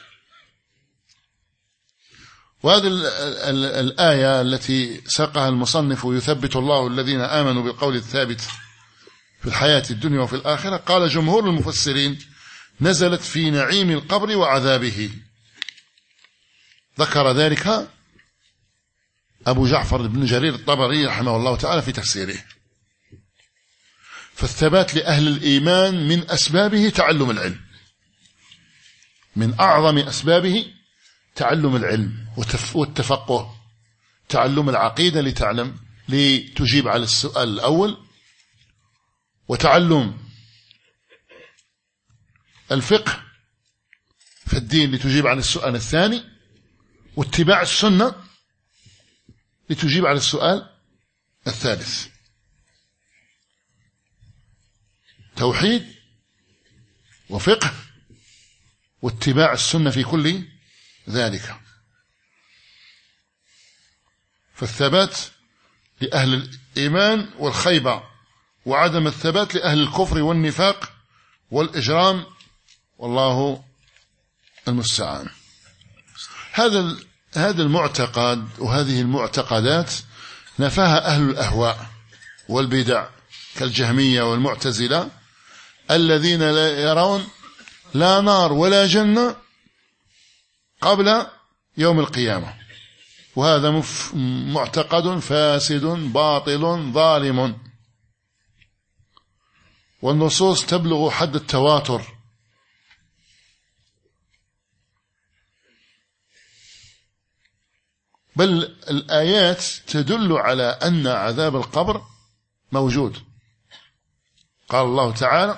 وهذه الآية التي ساقها المصنف: يثبت الله الذين آمنوا بالقول الثابت في الحياة الدنيا وفي الآخرة، قال جمهور المفسرين: نزلت في نعيم القبر وعذابه. ذكر ذلك أبو جعفر بن جرير الطبري رحمه الله تعالى في تفسيره. فالثبات لأهل الإيمان من أسبابه تعلم العلم، من أعظم أسبابه تعلم العلم والتفقه، تعلم العقيدة لتجيب على السؤال الأول، وتعلم الفقه في الدين الدين لتجيب عن السؤال الثاني، واتباع السنة لتجيب على السؤال الثالث. توحيد وفقه واتباع السنة في كل ذلك. فالثبات لأهل الإيمان والخيبة، وعدم الثبات لأهل الكفر والنفاق والإجرام، والله المستعان. هذا المعتقد وهذه المعتقدات نفاها أهل الأهواء والبدع كالجهمية والمعتزلة، الذين لا يرون لا نار ولا جنة قبل يوم القيامة، وهذا معتقد فاسد باطل ظالم، والنصوص تبلغ حد التواتر. بل الآيات تدل على أن عذاب القبر موجود. قال الله تعالى: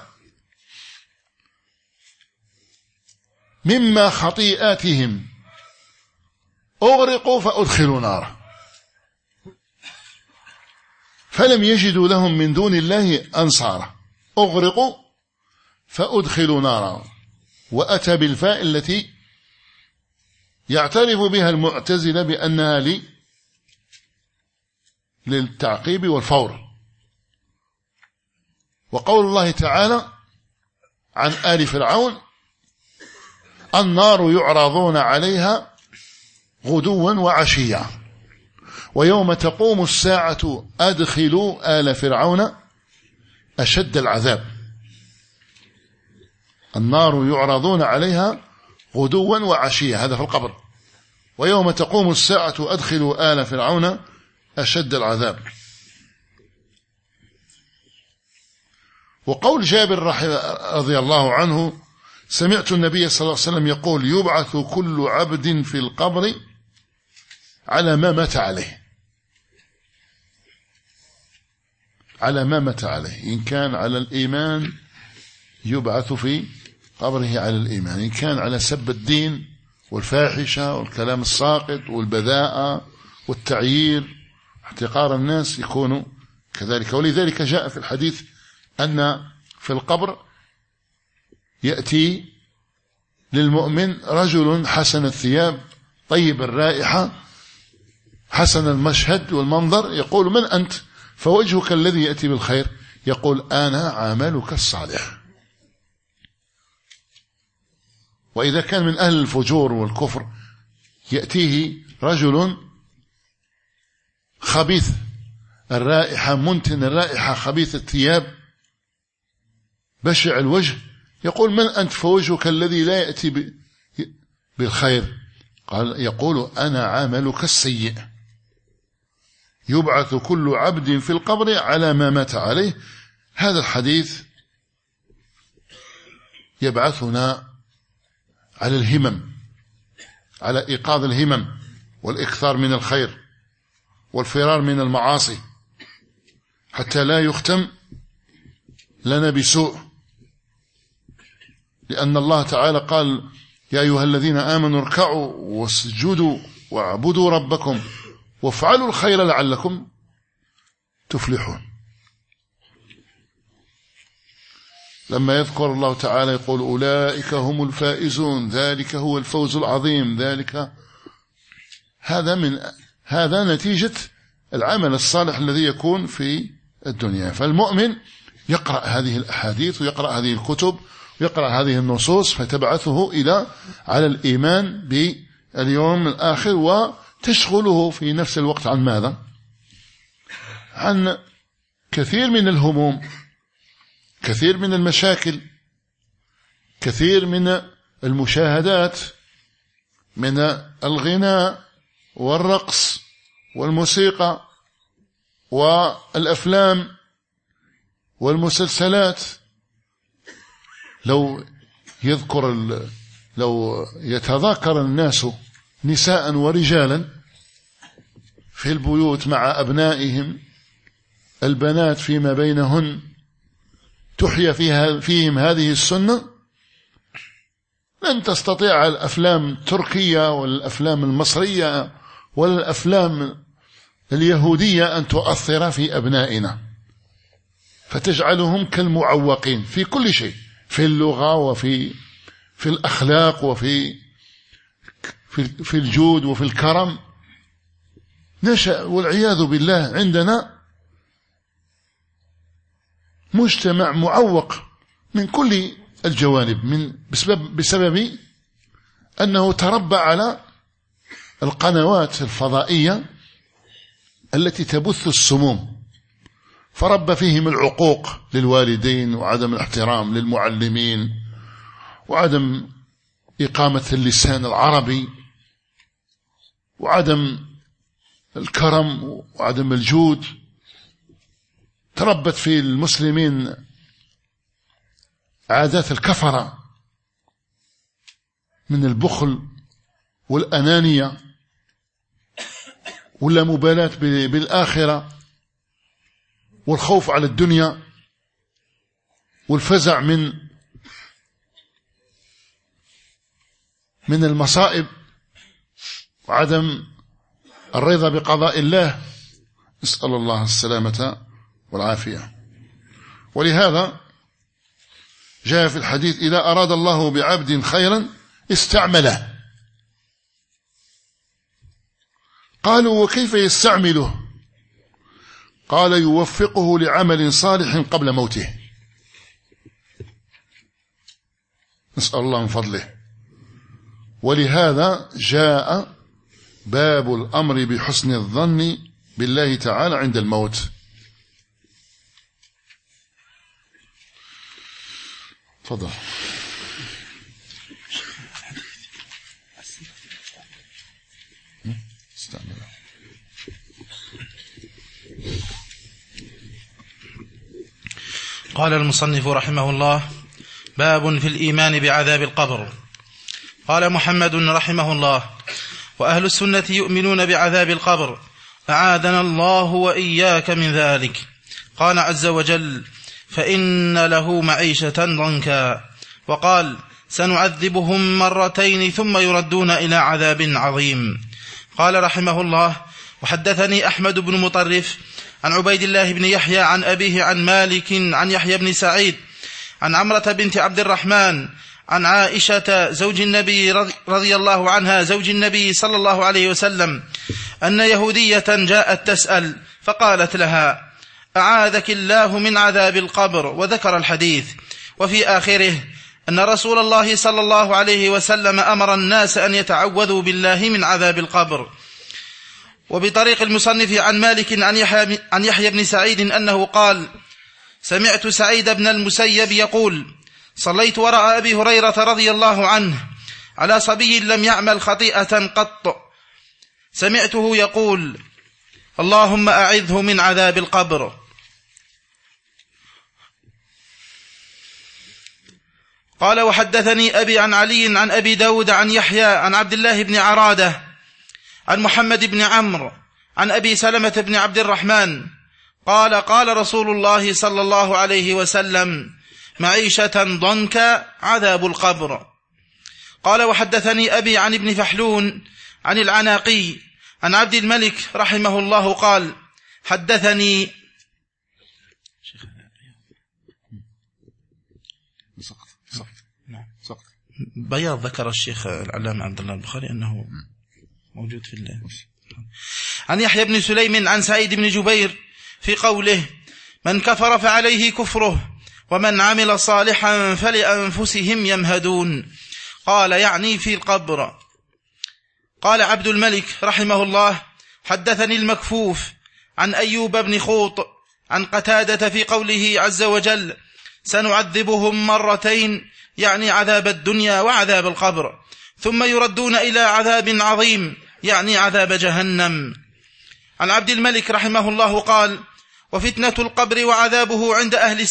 مما خطيئاتهم أغرقوا فأدخلوا نارا فلم يجدوا لهم من دون الله أنصارا. أغرقوا فأدخلوا نارا، وأتى بالفاء التي يعترف بها المعتزلة بأنها للتعقيب والفور. وقول الله تعالى عن آل فرعون: النار يعرضون عليها غدوا وعشيا ويوم تقوم الساعة أدخلوا آل فرعون أشد العذاب. النار يعرضون عليها غدوا وعشيا، هذا في القبر. ويوم تقوم الساعة أدخلوا آل فرعون أشد العذاب. وقول جابر رضي الله عنه: سمعت النبي صلى الله عليه وسلم يقول: يبعث كل عبد في القبر على ما مات عليه، على ما مات عليه. إن كان على الإيمان يبعث في قبره على الإيمان، إن كان على سب الدين والفاحشة والكلام الساقط والبذاءة والتعيير احتقار الناس يكون كذلك. ولذلك جاء في الحديث أن في القبر يأتي للمؤمن رجل حسن الثياب طيب الرائحة حسن المشهد والمنظر، يقول: من أنت؟ فوجهك الذي يأتي بالخير. يقول: أنا عملك الصالح. وإذا كان من أهل الفجور والكفر يأتيه رجل خبيث الرائحة منتن الرائحة خبيث الثياب بشع الوجه، يقول: من أنت؟ فوجهك الذي لا يأتي بالخير. يقول: أنا عملك السيء. يبعث كل عبد في القبر على ما مات عليه. هذا الحديث يبعثنا على الهمم، على إيقاظ الهمم والإكثار من الخير والفرار من المعاصي حتى لا يختم لنا بسوء. لأن الله تعالى قال: يا أيها الذين آمنوا اركعوا واسجدوا واعبدوا ربكم وافعلوا الخير لعلكم تفلحون. لما يذكر الله تعالى يقول: أولئك هم الفائزون، ذلك هو الفوز العظيم، ذلك هذا نتيجة العمل الصالح الذي يكون في الدنيا. فالمؤمن يقرأ هذه الأحاديث ويقرأ هذه الكتب ويقرأ هذه النصوص فتبعثه على الإيمان باليوم الآخر، وتشغله في نفس الوقت عن ماذا؟ عن كثير من الهموم، كثير من المشاكل، كثير من المشاهدات من الغناء والرقص والموسيقى والأفلام والمسلسلات. لو يتذاكر الناس نساء ورجالا في البيوت مع أبنائهم، البنات فيما بينهن، تحيا فيهم هذه السنة، لن تستطيع الأفلام التركية ولا الأفلام المصرية ولا الأفلام اليهودية أن تؤثر في أبنائنا فتجعلهم كالمعوقين في كل شيء، في اللغة وفي الأخلاق وفي الجود وفي الكرم. نشأ والعياذ بالله عندنا مجتمع معوق من كل الجوانب بسبب أنه تربى على القنوات الفضائية التي تبث السموم، فربى فيهم العقوق للوالدين وعدم الاحترام للمعلمين وعدم إقامة اللسان العربي وعدم الكرم وعدم الجود. تربت في المسلمين عادات الكفرة من البخل والأنانية ولا مبالاة بالآخرة والخوف على الدنيا والفزع من المصائب وعدم الرضا بقضاء الله. نسأل الله السلامة والعافية. ولهذا جاء في الحديث: إذا أراد الله بعبد خيرا استعمله. قالوا: وكيف يستعمله؟ قال: يوفقه لعمل صالح قبل موته. نسأل الله من فضله. ولهذا جاء باب الأمر بحسن الظن بالله تعالى عند الموت. تفضل. استعمله. قال المصنف رحمه الله: باب في الإيمان بعذاب القبر. قال محمد رحمه الله: وأهل السنة يؤمنون بعذاب القبر، أعاذنا الله وإياك من ذلك. قال عز وجل: فإن له معيشة ضنكا. وقال: سنعذبهم مرتين ثم يردون إلى عذاب عظيم. قال رحمه الله: وحدثني أحمد بن مطرف عن عبيد الله بن يحيى عن أبيه عن مالك عن يحيى بن سعيد عن عمرة بنت عبد الرحمن عن عائشة زوج النبي رضي الله عنها زوج النبي صلى الله عليه وسلم أن يهودية جاءت تسأل فقالت لها: أعاذك الله من عذاب القبر، وذكر الحديث. وفي آخره أن رسول الله صلى الله عليه وسلم أمر الناس أن يتعوذوا بالله من عذاب القبر. وبطريق المصنف عن مالك عن يحيى بن سعيد أنه قال: سمعت سعيد بن المسيب يقول: صليت وراء أبي هريرة رضي الله عنه على صبي لم يعمل خطيئة قط، سمعته يقول: اللهم أعذه من عذاب القبر. قال: وحدثني أبي عن علي عن أبي داود عن يحيى عن عبد الله بن عرادة عن محمد بن عمرو عن أبي سلمة بن عبد الرحمن قال: قال رسول الله صلى الله عليه وسلم: معيشة ضنكا عذاب القبر. قال: وحدثني أبي عن ابن فحلون عن العناقي عن عبد الملك رحمه الله قال: حدثني بياض ذكر الشيخ العلامة عبد الله البخاري أنه موجود في الله. عن يحيى بن سليم عن سعيد بن جبير في قوله: من كفر فعليه كفره ومن عمل صالحا فلأنفسهم يمهدون. قال: يعني في القبر. قال عبد الملك رحمه الله: حدثني المكفوف عن أيوب بن خوط عن قتادة في قوله عز وجل: سنعذبهم مرتين، يعني عذاب الدنيا وعذاب القبر، ثم يردون إلى عذاب عظيم، يعني عذاب جهنم. عن عبد الملك رحمه الله قال: وفتنة القبر وعذابه عند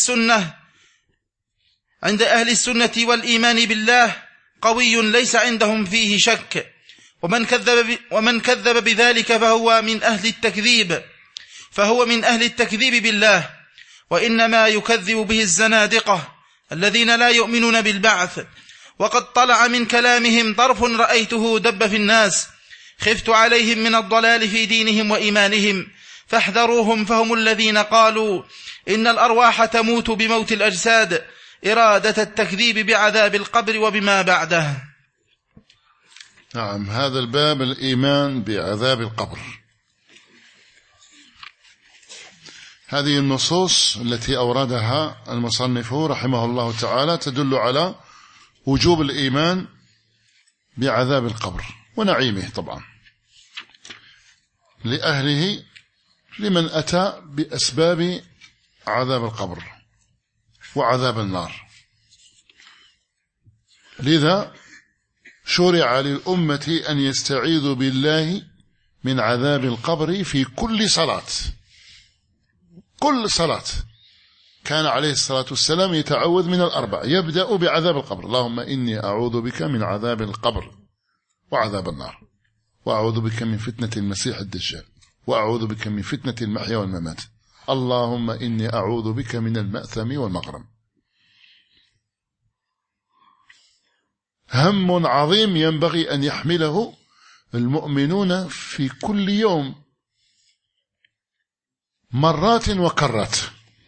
أهل السنة والإيمان بالله قوي ليس عندهم فيه شك، ومن كذب بذلك فهو من أهل التكذيب بالله، وإنما يكذب به الزنادقة الذين لا يؤمنون بالبعث وقد طلع من كلامهم طرف رأيته دب في الناس، خفت عليهم من الضلال في دينهم وإيمانهم، فاحذروهم، فهم الذين قالوا إن الأرواح تموت بموت الأجساد، إرادة التكذيب بعذاب القبر وبما بعده. نعم، هذا الباب الإيمان بعذاب القبر. هذه النصوص التي أوردها المصنف رحمه الله تعالى تدل على وجوب الإيمان بعذاب القبر ونعيمه طبعا لأهله، لمن أتى بأسباب عذاب القبر وعذاب النار. لذا شرع للأمة أن يستعيذوا بالله من عذاب القبر في كل صلاة. كل صلاة كان عليه الصلاة والسلام يتعوذ من الأربع، يبدأ بعذاب القبر: اللهم إني أعوذ بك من عذاب القبر وعذاب النار، وأعوذ بك من فتنة المسيح الدجال، وأعوذ بك من فتنة المحيا والممات، اللهم إني أعوذ بك من المأثم والمغرم. هم عظيم ينبغي أن يحمله المؤمنون في كل يوم مرات وكرات،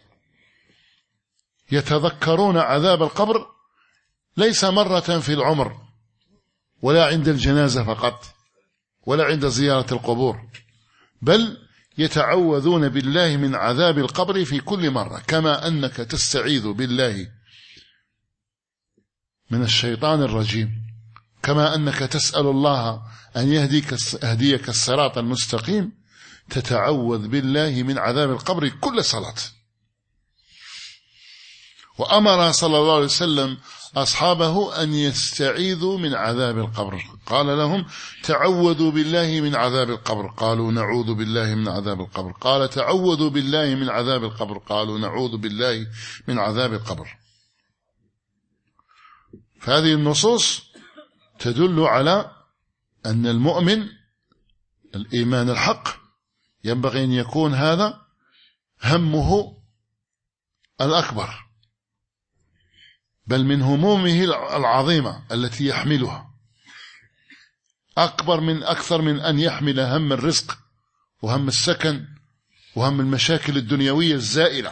يتذكرون عذاب القبر ليس مرة في العمر، ولا عند الجنازة فقط، ولا عند زيارة القبور، بل يتعوذون بالله من عذاب القبر في كل مرة، كما أنك تستعيذ بالله من الشيطان الرجيم، كما أنك تسأل الله أن يهديك الصراط المستقيم، تتعوذ بالله من عذاب القبر كل صلاة. وأمر صلى الله عليه وسلم أصحابه أن يستعيذوا من عذاب القبر، قال لهم: تعوذوا بالله من عذاب القبر، قالوا: نعوذ بالله من عذاب القبر، قال: تعوذوا بالله من عذاب القبر، قالوا: نعوذ بالله من عذاب القبر. فهذه النصوص تدل على أن المؤمن الإيمان الحق ينبغي أن يكون هذا همه الأكبر، بل من همومه العظيمة التي يحملها أكثر من أن يحمل هم الرزق وهم السكن وهم المشاكل الدنيوية الزائلة.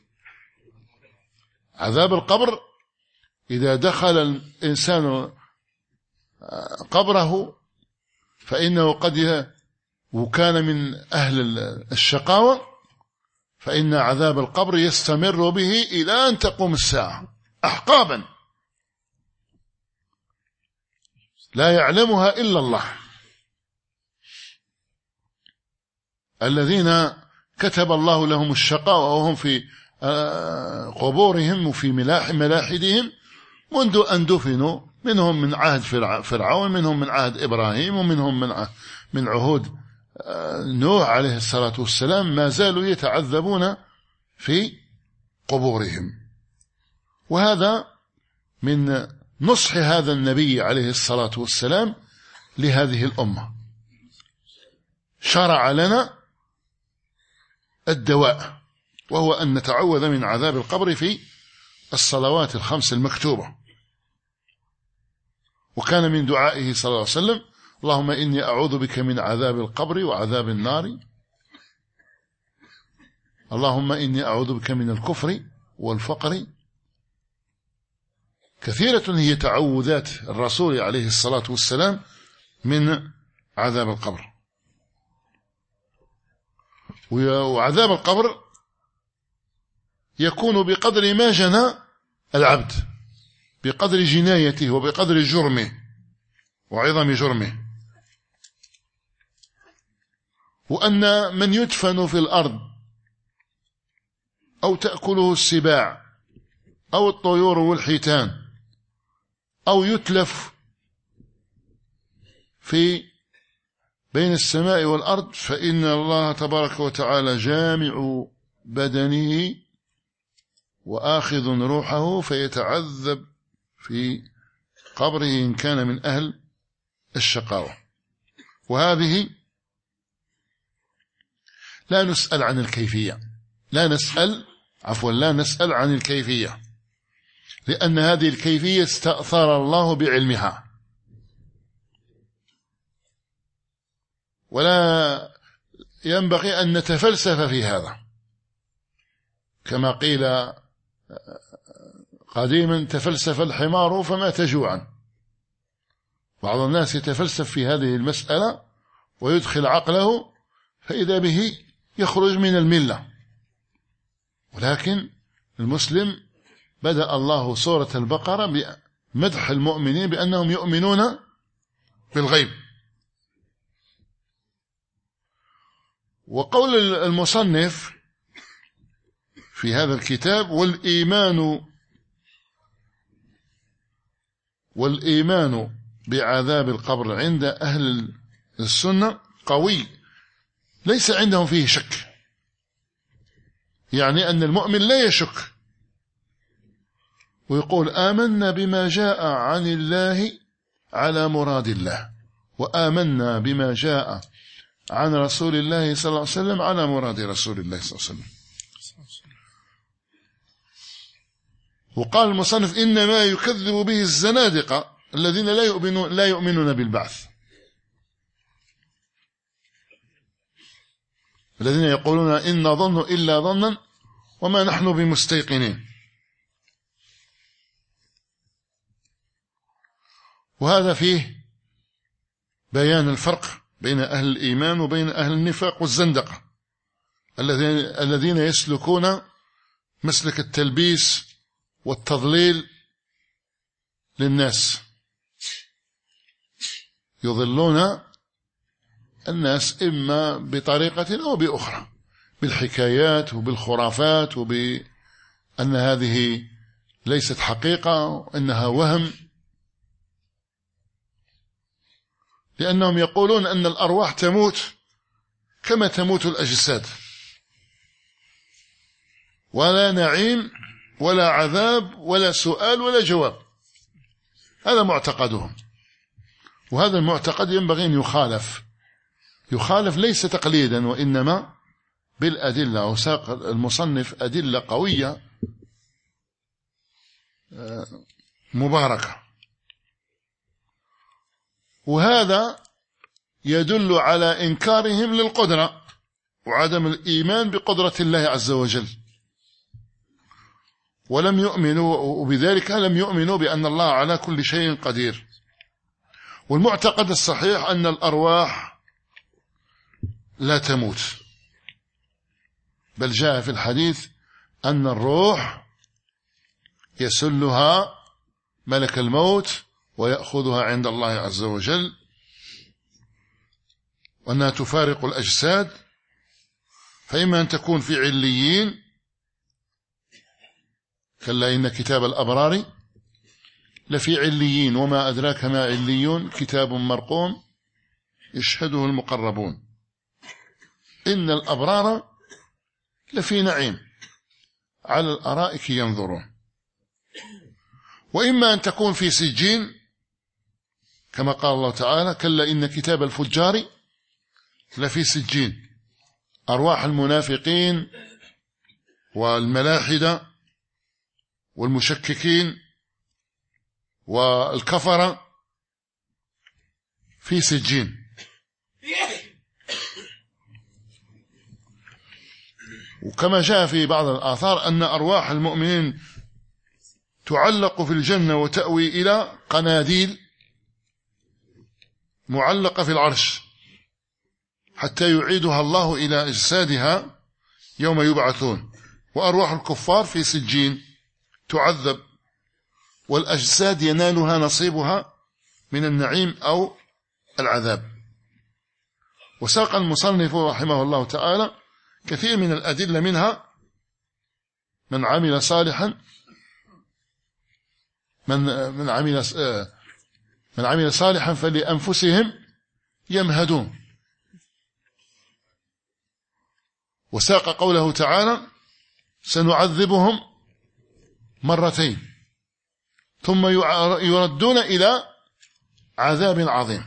عذاب القبر إذا دخل الإنسان قبره فإنه قد وكان من أهل الشقاوة، فإن عذاب القبر يستمر به إلى أن تقوم الساعة أحقابا لا يعلمها إلا الله. الذين كتب الله لهم الشقاوة وهم في قبورهم وفي ملاحدهم منذ أن دفنوا، منهم من عهد فرعون، منهم من عهد إبراهيم، ومنهم من عهود نوح عليه الصلاة والسلام، ما زالوا يتعذبون في قبورهم. وهذا من نصح هذا النبي عليه الصلاة والسلام لهذه الأمة، شرع لنا الدواء، وهو أن نتعوذ من عذاب القبر في الصلوات الخمس المكتوبة. وكان من دعائه صلى الله عليه وسلم: اللهم إني أعوذ بك من عذاب القبر وعذاب النار، اللهم إني أعوذ بك من الكفر والفقر. كثيرة هي تعوذات الرسول عليه الصلاة والسلام من عذاب القبر. وعذاب القبر يكون بقدر ما جنى العبد، بقدر جنايته وبقدر جرمه وعظم جرمه. وأن من يدفن في الأرض أو تأكله السباع أو الطيور والحيتان أو يتلف في بين السماء والأرض، فإن الله تبارك وتعالى جامع بدنه وآخذ روحه فيتعذب في قبره إن كان من أهل الشقاوة. وهذه لا نسأل عن الكيفية، لا نسأل عن الكيفية، لأن هذه الكيفية استأثر الله بعلمها، ولا ينبغي أن نتفلسف في هذا، كما قيل قديما: تفلسف الحمار فمات جوعا. بعض الناس يتفلسف في هذه المسألة ويدخل عقله فإذا به يخرج من الملة. ولكن المسلم بدأ الله سورة البقرة بمدح المؤمنين بأنهم يؤمنون بالغيب. وقول المصنف في هذا الكتاب: والإيمان بعذاب القبر عند أهل السنة قوي، ليس عندهم فيه شك، يعني أن المؤمن لا يشك، ويقول: آمنا بما جاء عن الله على مراد الله، وآمنا بما جاء عن رسول الله صلى الله عليه وسلم على مراد رسول الله صلى الله عليه وسلم. وقال المصنف: إنما يكذب به الزنادقة الذين لا يؤمنون بالبعث، الذين يقولون إن نظن إلا ظنا وما نحن بمستيقنين. وهذا فيه بيان الفرق بين أهل الإيمان وبين أهل النفاق والزندقة الذين يسلكون مسلك التلبيس والتضليل للناس، يضلون الناس إما بطريقة أو بأخرى، بالحكايات وبالخرافات، وبأن هذه ليست حقيقة وأنها وهم، لأنهم يقولون أن الأرواح تموت كما تموت الأجساد، ولا نعيم ولا عذاب ولا سؤال ولا جواب. هذا معتقدهم، وهذا المعتقد ينبغي أن يخالف ليس تقليدا وإنما بالأدلة. وساق المصنف أدلة قوية مباركة، وهذا يدل على إنكارهم للقدرة وعدم الإيمان بقدرة الله عز وجل، ولم يؤمنوا، وبذلك لم يؤمنوا بأن الله على كل شيء قدير. والمعتقد الصحيح أن الأرواح لا تموت، بل جاء في الحديث أن الروح يسلها ملك الموت ويأخذها عند الله عز وجل، وأنها تفارق الأجساد، فإما أن تكون في عليين، كلا إن كتاب الأبرار لفي عليين، وما أدراك ما عليون، كتاب مرقوم يشهده المقربون، إن الأبرار لفي نعيم على الأرائك ينظرون. وإما أن تكون في سجين، كما قال الله تعالى: كلا إن كتاب الفجار لفي سجين، أرواح المنافقين والملاحدة والمشككين والكفرة في سجين. وكما جاء في بعض الآثار أن أرواح المؤمنين تعلق في الجنة وتأوي إلى قناديل معلقة في العرش حتى يعيدها الله إلى أجسادها يوم يبعثون. وأرواح الكفار في سجين تعذب، والأجساد ينالها نصيبها من النعيم أو العذاب. وساق المصنف رحمه الله تعالى كثير من الأدلة، منها من عمل صالحا من عمل صالحا فلأنفسهم يمهدون. وساق قوله تعالى: سنعذبهم مرتين ثم يردون إلى عذاب عظيم.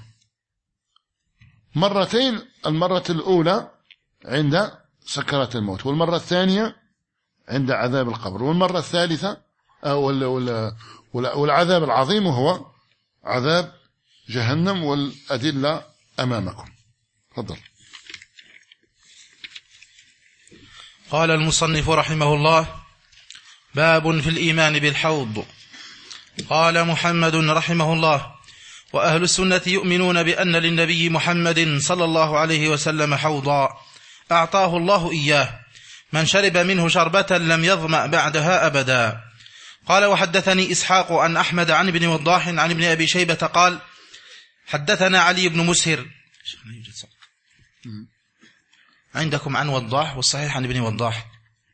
مرتين، المرة الأولى عند سكرات الموت، والمرة الثانية عند عذاب القبر، والمرة الثالثة والعذاب العظيم هو عذاب جهنم، والأدلة أمامكم. تفضل. قال المصنف رحمه الله: باب في الإيمان بالحوض. قال محمد رحمه الله: وأهل السنة يؤمنون بأن للنبي محمد صلى الله عليه وسلم حوضا أعطاه الله إياه، من شرب منه شربة لم يظمأ بعدها أبدا. قال: وحدثني إسحاق عن أحمد عن ابن وضاح عن ابن أبي شيبة قال: حدثنا علي بن مسهر. عندكم عن وضاح، والصحيح عن ابن وضاح.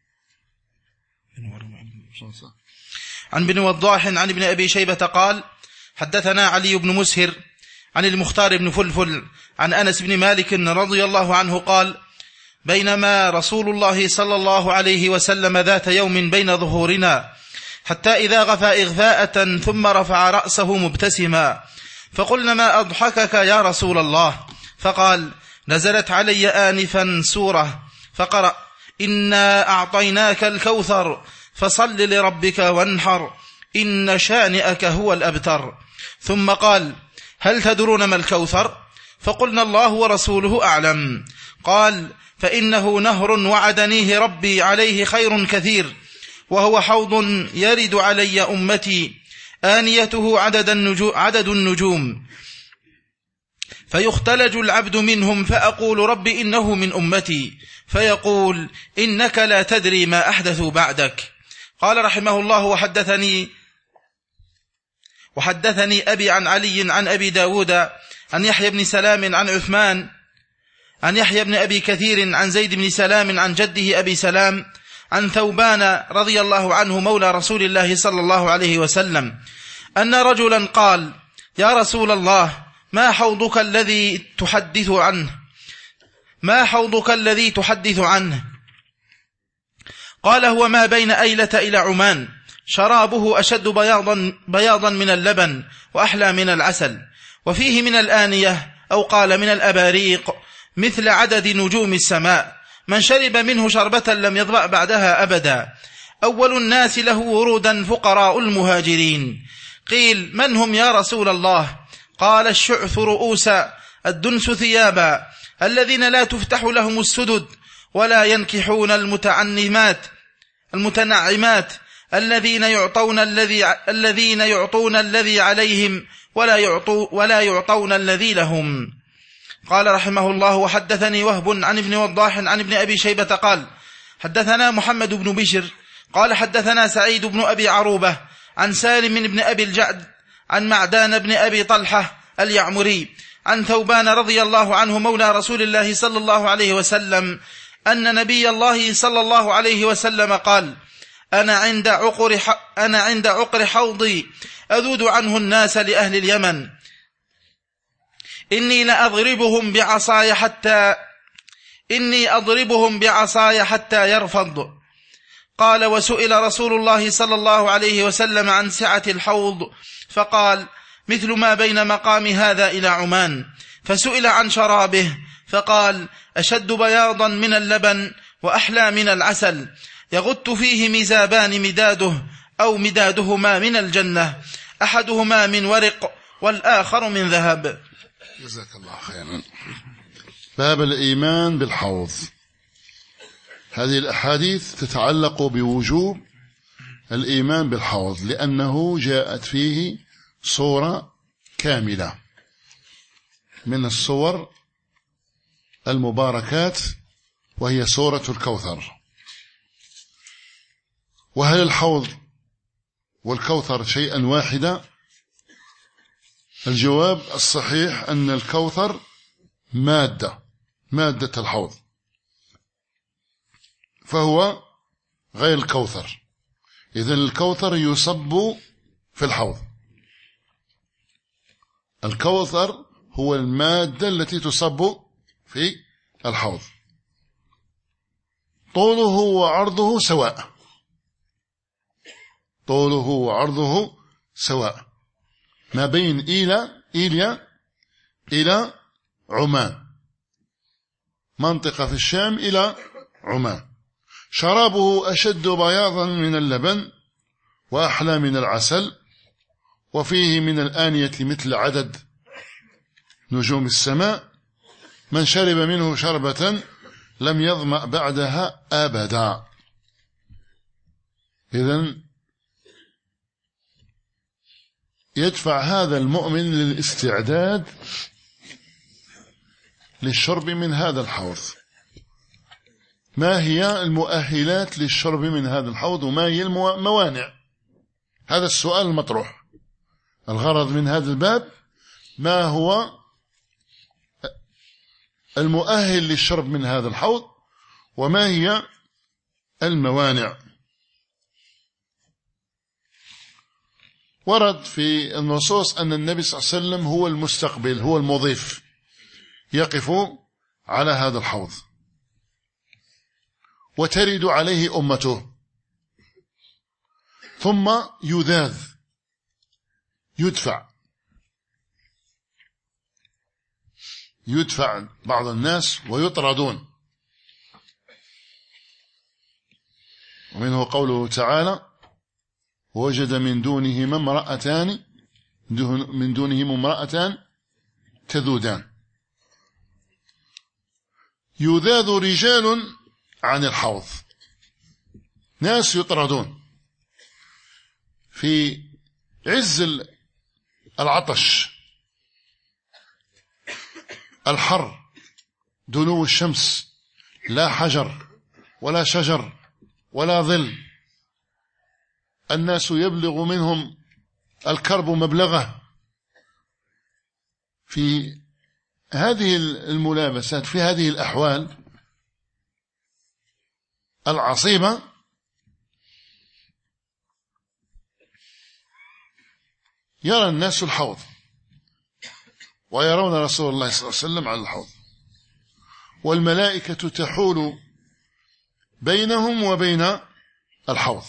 عن ابن وضاح عن ابن أبي شيبة قال: حدثنا علي بن مسهر عن المختار بن فلفل عن أنس بن مالك رضي الله عنه قال: بينما رسول الله صلى الله عليه وسلم ذات يوم بين ظهورنا، حتى إذا غفى إغفاءة ثم رفع رأسه مبتسما، فقلنا: ما أضحكك يا رسول الله؟ فقال: نزلت علي آنفا سورة فقرأ: إنا أعطيناك الكوثر فصل لربك وانحر إن شانئك هو الأبتر. ثم قال: هل تدرون ما الكوثر؟ فقلنا: الله ورسوله أعلم. قال: فإنه نهر وعدنيه ربي عليه خير كثير، وهو حوض يرد علي أمتي، آنيته عدد النجوم، فيختلج العبد منهم، فأقول: رب إنه من أمتي، فيقول: إنك لا تدري ما أحدثوا بعدك. قال رحمه الله: وحدثني أبي عن علي عن أبي داود عن يحيى بن سلام عن عثمان عن يحيى بن أبي كثير عن زيد بن سلام عن جده أبي سلام عن ثوبان رضي الله عنه مولى رسول الله صلى الله عليه وسلم أن رجلا قال: يا رسول الله، ما حوضك الذي تحدث عنه؟ قال: هو ما بين أيلة إلى عمان، شرابه أشد بياضا من اللبن وأحلى من العسل، وفيه من الآنية أو قال من الأباريق مثل عدد نجوم السماء، من شرب منه شربة لم يظمأ بعدها أبدا. أول الناس له ورودا فقراء المهاجرين. قيل: من هم يا رسول الله؟ قال: الشعث رؤوسا، الدنس ثيابا، الذين لا تفتح لهم السدد ولا ينكحون المتنعمات، الذين يعطون الذي عليهم ولا يعطون الذي لهم. قال رحمه الله: وحدثني وهب عن ابن وضاح عن ابن أبي شيبة قال: حدثنا محمد بن بشر قال: حدثنا سعيد بن أبي عروبة عن سالم بن أبي الجعد عن معدان بن أبي طلحة اليعمري عن ثوبان رضي الله عنه مولى رسول الله صلى الله عليه وسلم أن نبي الله صلى الله عليه وسلم قال: أنا عند عقر حوضي أذود عنه الناس لأهل اليمن، إني أضربهم بعصاي حتى يرفض. قال: وسئل رسول الله صلى الله عليه وسلم عن سعة الحوض فقال: مثل ما بين مقام هذا إلى عمان. فسئل عن شرابه فقال: أشد بياضا من اللبن وأحلى من العسل، يغت فيه مزابان مداده أو مدادهما من الجنة، أحدهما من ورق والآخر من ذهب. جزاك الله خيرا. باب الإيمان بالحوض. هذه الأحاديث تتعلق بوجوب الإيمان بالحوض، لأنه جاءت فيه صورة كاملة من الصور المباركات، وهي سورة الكوثر. وهل الحوض والكوثر شيئا واحدا؟ الجواب الصحيح أن الكوثر مادة الحوض، فهو غير الكوثر. إذن الكوثر يصب في الحوض. الكوثر هو المادة التي تصب في الحوض. طوله وعرضه سواء، ما بين إيليا إلى عمان، منطقة في الشام إلى عمان. شرابه أشد بياضا من اللبن وأحلى من العسل، وفيه من الآنية مثل عدد نجوم السماء، من شرب منه شربة لم يظمأ بعدها أبدا. إذن يدفع هذا المؤمن للاستعداد للشرب من هذا الحوض. ما هي المؤهلات للشرب من هذا الحوض، وما هي الموانع؟ هذا السؤال المطروح. الغرض من هذا الباب ما هو المؤهل للشرب من هذا الحوض، وما هي الموانع. ورد في النصوص أن النبي صلى الله عليه وسلم هو المستقبل، هو المضيف، يقف على هذا الحوض وترد عليه أمته، ثم يذاذ، يدفع بعض الناس ويطردون. ومنه قوله تعالى: ووجد من دونهم امرأتان تذودان. يذاذ رجال عن الحوض، ناس يطردون في عز العطش، الحر، دنو الشمس، لا حجر ولا شجر ولا ظل، الناس يبلغ منهم الكرب مبلغه. في هذه الملابسات، في هذه الأحوال العصيبة، يرى الناس الحوض ويرون رسول الله صلى الله عليه وسلم على الحوض، والملائكة تحول بينهم وبين الحوض،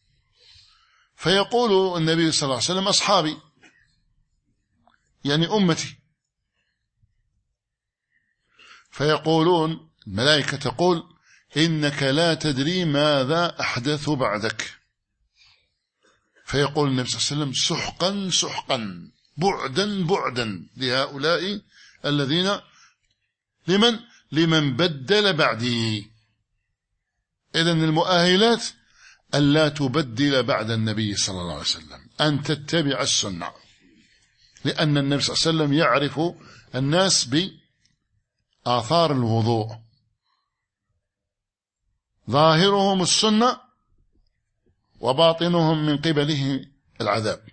فيقول النبي صلى الله عليه وسلم: أصحابي، يعني أمتي. فيقولون، الملائكة تقول: إنك لا تدري ماذا أحدث بعدك. فيقول النبي صلى الله عليه وسلم: سحقا سحقا، بعدا بعدا لهؤلاء الذين لمن بدل بعدي. إذن المؤهلات ألا تبدل بعد النبي صلى الله عليه وسلم، أن تتبع السنة، لأن النبي صلى الله عليه وسلم يعرف الناس بآثار الوضوء، ظاهرهم السنة وباطنهم من قبله العذاب.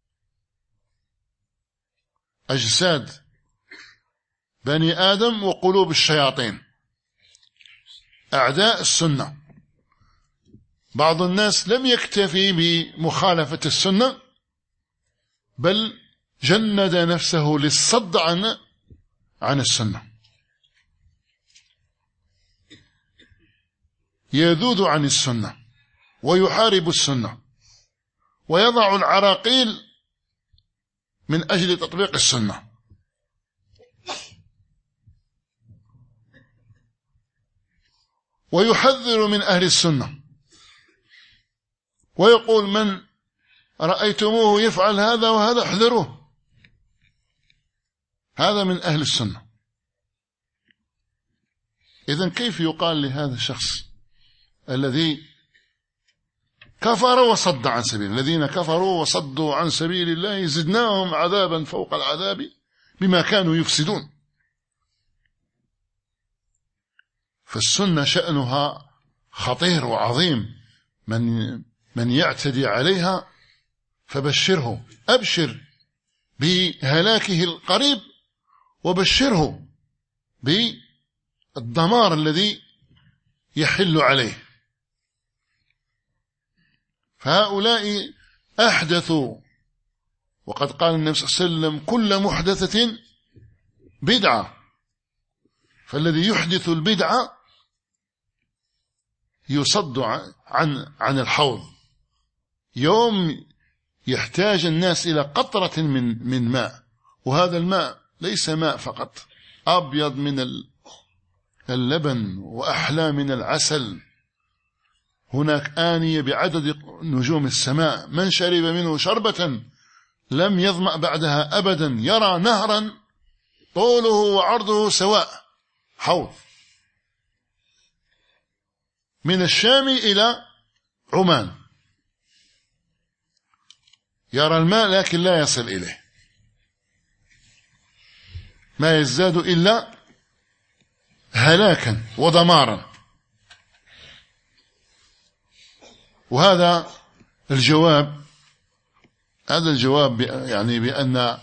أجساد بني آدم وقلوب الشياطين، أعداء السنة. بعض الناس لم يكتفي بمخالفة السنة، بل جند نفسه للصد عن السنة، يذود عن السنة ويحارب السنة ويضع العراقيل من أجل تطبيق السنة. ويحذر من أهل السنة ويقول: من رأيتموه يفعل هذا وهذا احذروه، هذا من أهل السنة. إذن كيف يقال لهذا الشخص الذي كفر وصد عن سبيل، الذين كفروا وصدوا عن سبيل الله زدناهم عذابا فوق العذاب بما كانوا يفسدون؟ فالسنة شأنها خطير وعظيم، من يعتدي عليها فبشره، أبشر بهلاكه القريب، وبشره بالدمار الذي يحل عليه. فهؤلاء أحدثوا، وقد قال النبي صلى الله عليه وسلم: كل محدثة بدعة. فالذي يحدث البدعة يصد عن الحوض. يوم يحتاج الناس إلى قطرة من ماء، وهذا الماء ليس ماء فقط، أبيض من اللبن وأحلى من العسل، هناك آنية بعدد نجوم السماء، من شرب منه شربة لم يظمأ بعدها أبدا، يرى نهرا طوله وعرضه سواء، حوض من الشام إلى عمان، يرى الماء لكن لا يصل إليه، ما يزداد إلا هلاكا ودمارا. وهذا الجواب يعني بأن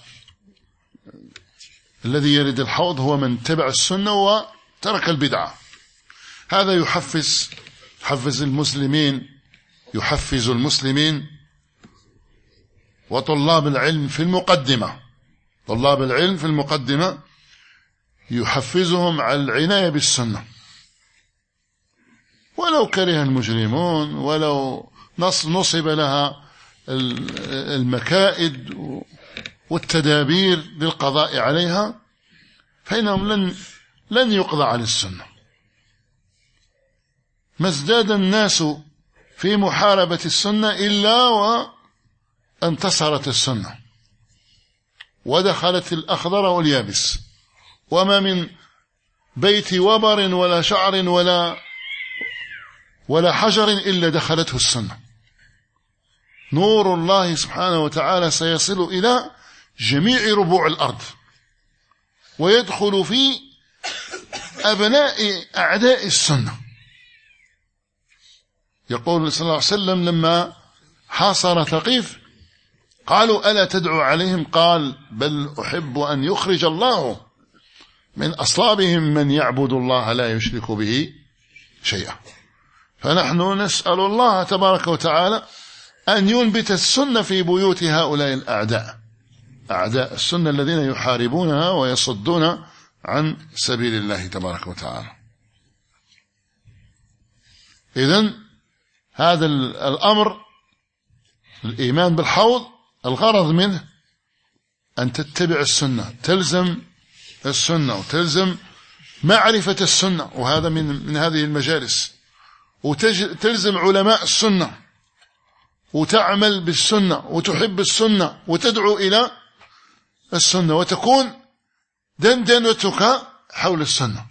الذي يرد الحوض هو من تبع السنة وترك البدعة. هذا يحفز المسلمين وطلاب العلم في المقدمة يحفزهم على العناية بالسنة، ولو كره المجرمون، ولو نصب لها المكائد والتدابير للقضاء عليها، فإنهم لن يقضى على السنة. ما ازداد الناس في محاربة السنة إلا وانتصرت السنة ودخلت الأخضر واليابس، وما من بيت وبر ولا شعر ولا حجر إلا دخلته السنة. نور الله سبحانه وتعالى سيصل إلى جميع ربوع الأرض، ويدخل في أبناء أعداء السنة. يقول صلى الله عليه وسلم لما حاصر ثقيف قالوا ألا تدعو عليهم؟ قال بل أحب أن يخرج الله من أصلابهم من يعبد الله لا يشرك به شيئا. فنحن نسأل الله تبارك وتعالى أن ينبت السنة في بيوت هؤلاء أعداء السنة الذين يحاربونها ويصدون عن سبيل الله تبارك وتعالى. إذن هذا الأمر، الإيمان بالحوض، الغرض منه أن تتبع السنة، تلزم السنة وتلزم معرفة السنة، وهذا من هذه المجالس، وتلزم علماء السنة، وتعمل بالسنة، وتحب السنة، وتدعو إلى السنة، وتكون دندنتك حول السنة.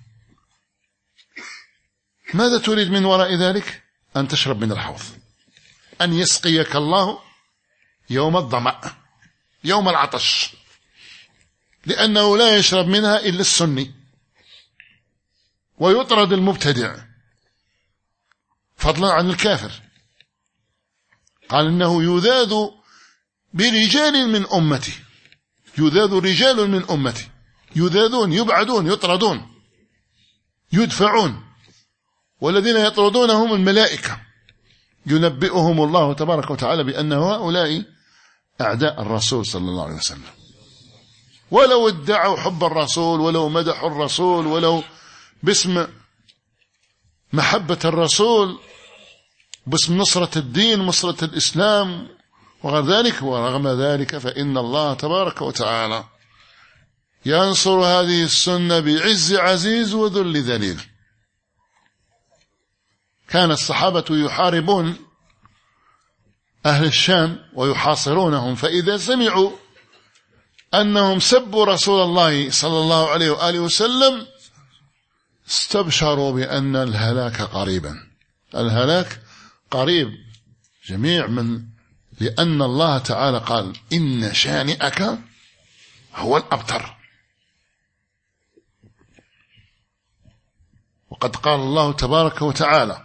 ماذا تريد من وراء ذلك؟ أن تشرب من الحوض، أن يسقيك الله يوم الظمأ، يوم العطش، لأنه لا يشرب منها إلا السني، ويطرد المبتدع فضلا عن الكافر. قال إنه يذاد برجال من أمتي، يذاد رجال من أمتي، يذادون، يبعدون، يطردون، يدفعون، والذين يطردونهم الملائكة، ينبئهم الله تبارك وتعالى بأن هؤلاء أعداء الرسول صلى الله عليه وسلم، ولو ادعوا حب الرسول، ولو مدحوا الرسول، ولو باسم محبة الرسول، باسم نصرة الدين، نصرة الإسلام وغير ذلك، ورغم ذلك فإن الله تبارك وتعالى ينصر هذه السنة بعز عزيز وذل ذليل. كان الصحابة يحاربون أهل الشام ويحاصرونهم، فإذا سمعوا أنهم سبوا رسول الله صلى الله عليه وآله وسلم استبشروا بأن الهلاك قريبا، الهلاك قريب جميع لأن الله تعالى قال إن شانئك هو الأبتر. وقد قال الله تبارك وتعالى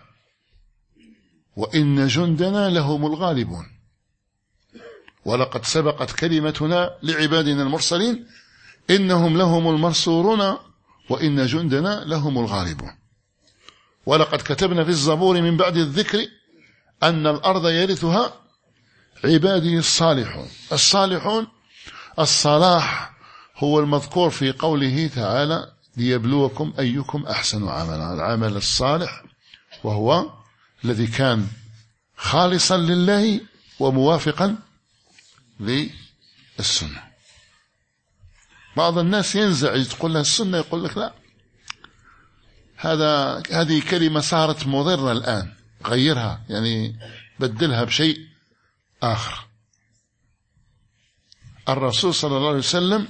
وإن جندنا لهم الغالبون، ولقد سبقت كلمتنا لعبادنا المرسلين إنهم لهم المنصورون وإن جندنا لهم الغالبون. ولقد كتبنا في الزبور من بعد الذكر أن الأرض يرثها عبادي الصالحون. الصالحون، الصلاح هو المذكور في قوله تعالى ليبلوكم أيكم أحسن عملا، العمل الصالح وهو الذي كان خالصا لله وموافقا للسنة. بعض الناس ينزعج تقول له السنة، يقول لك لا، هذه كلمة صارت مضرة الآن، غيرها، يعني بدلها بشيء آخر. الرسول صلى الله عليه وسلم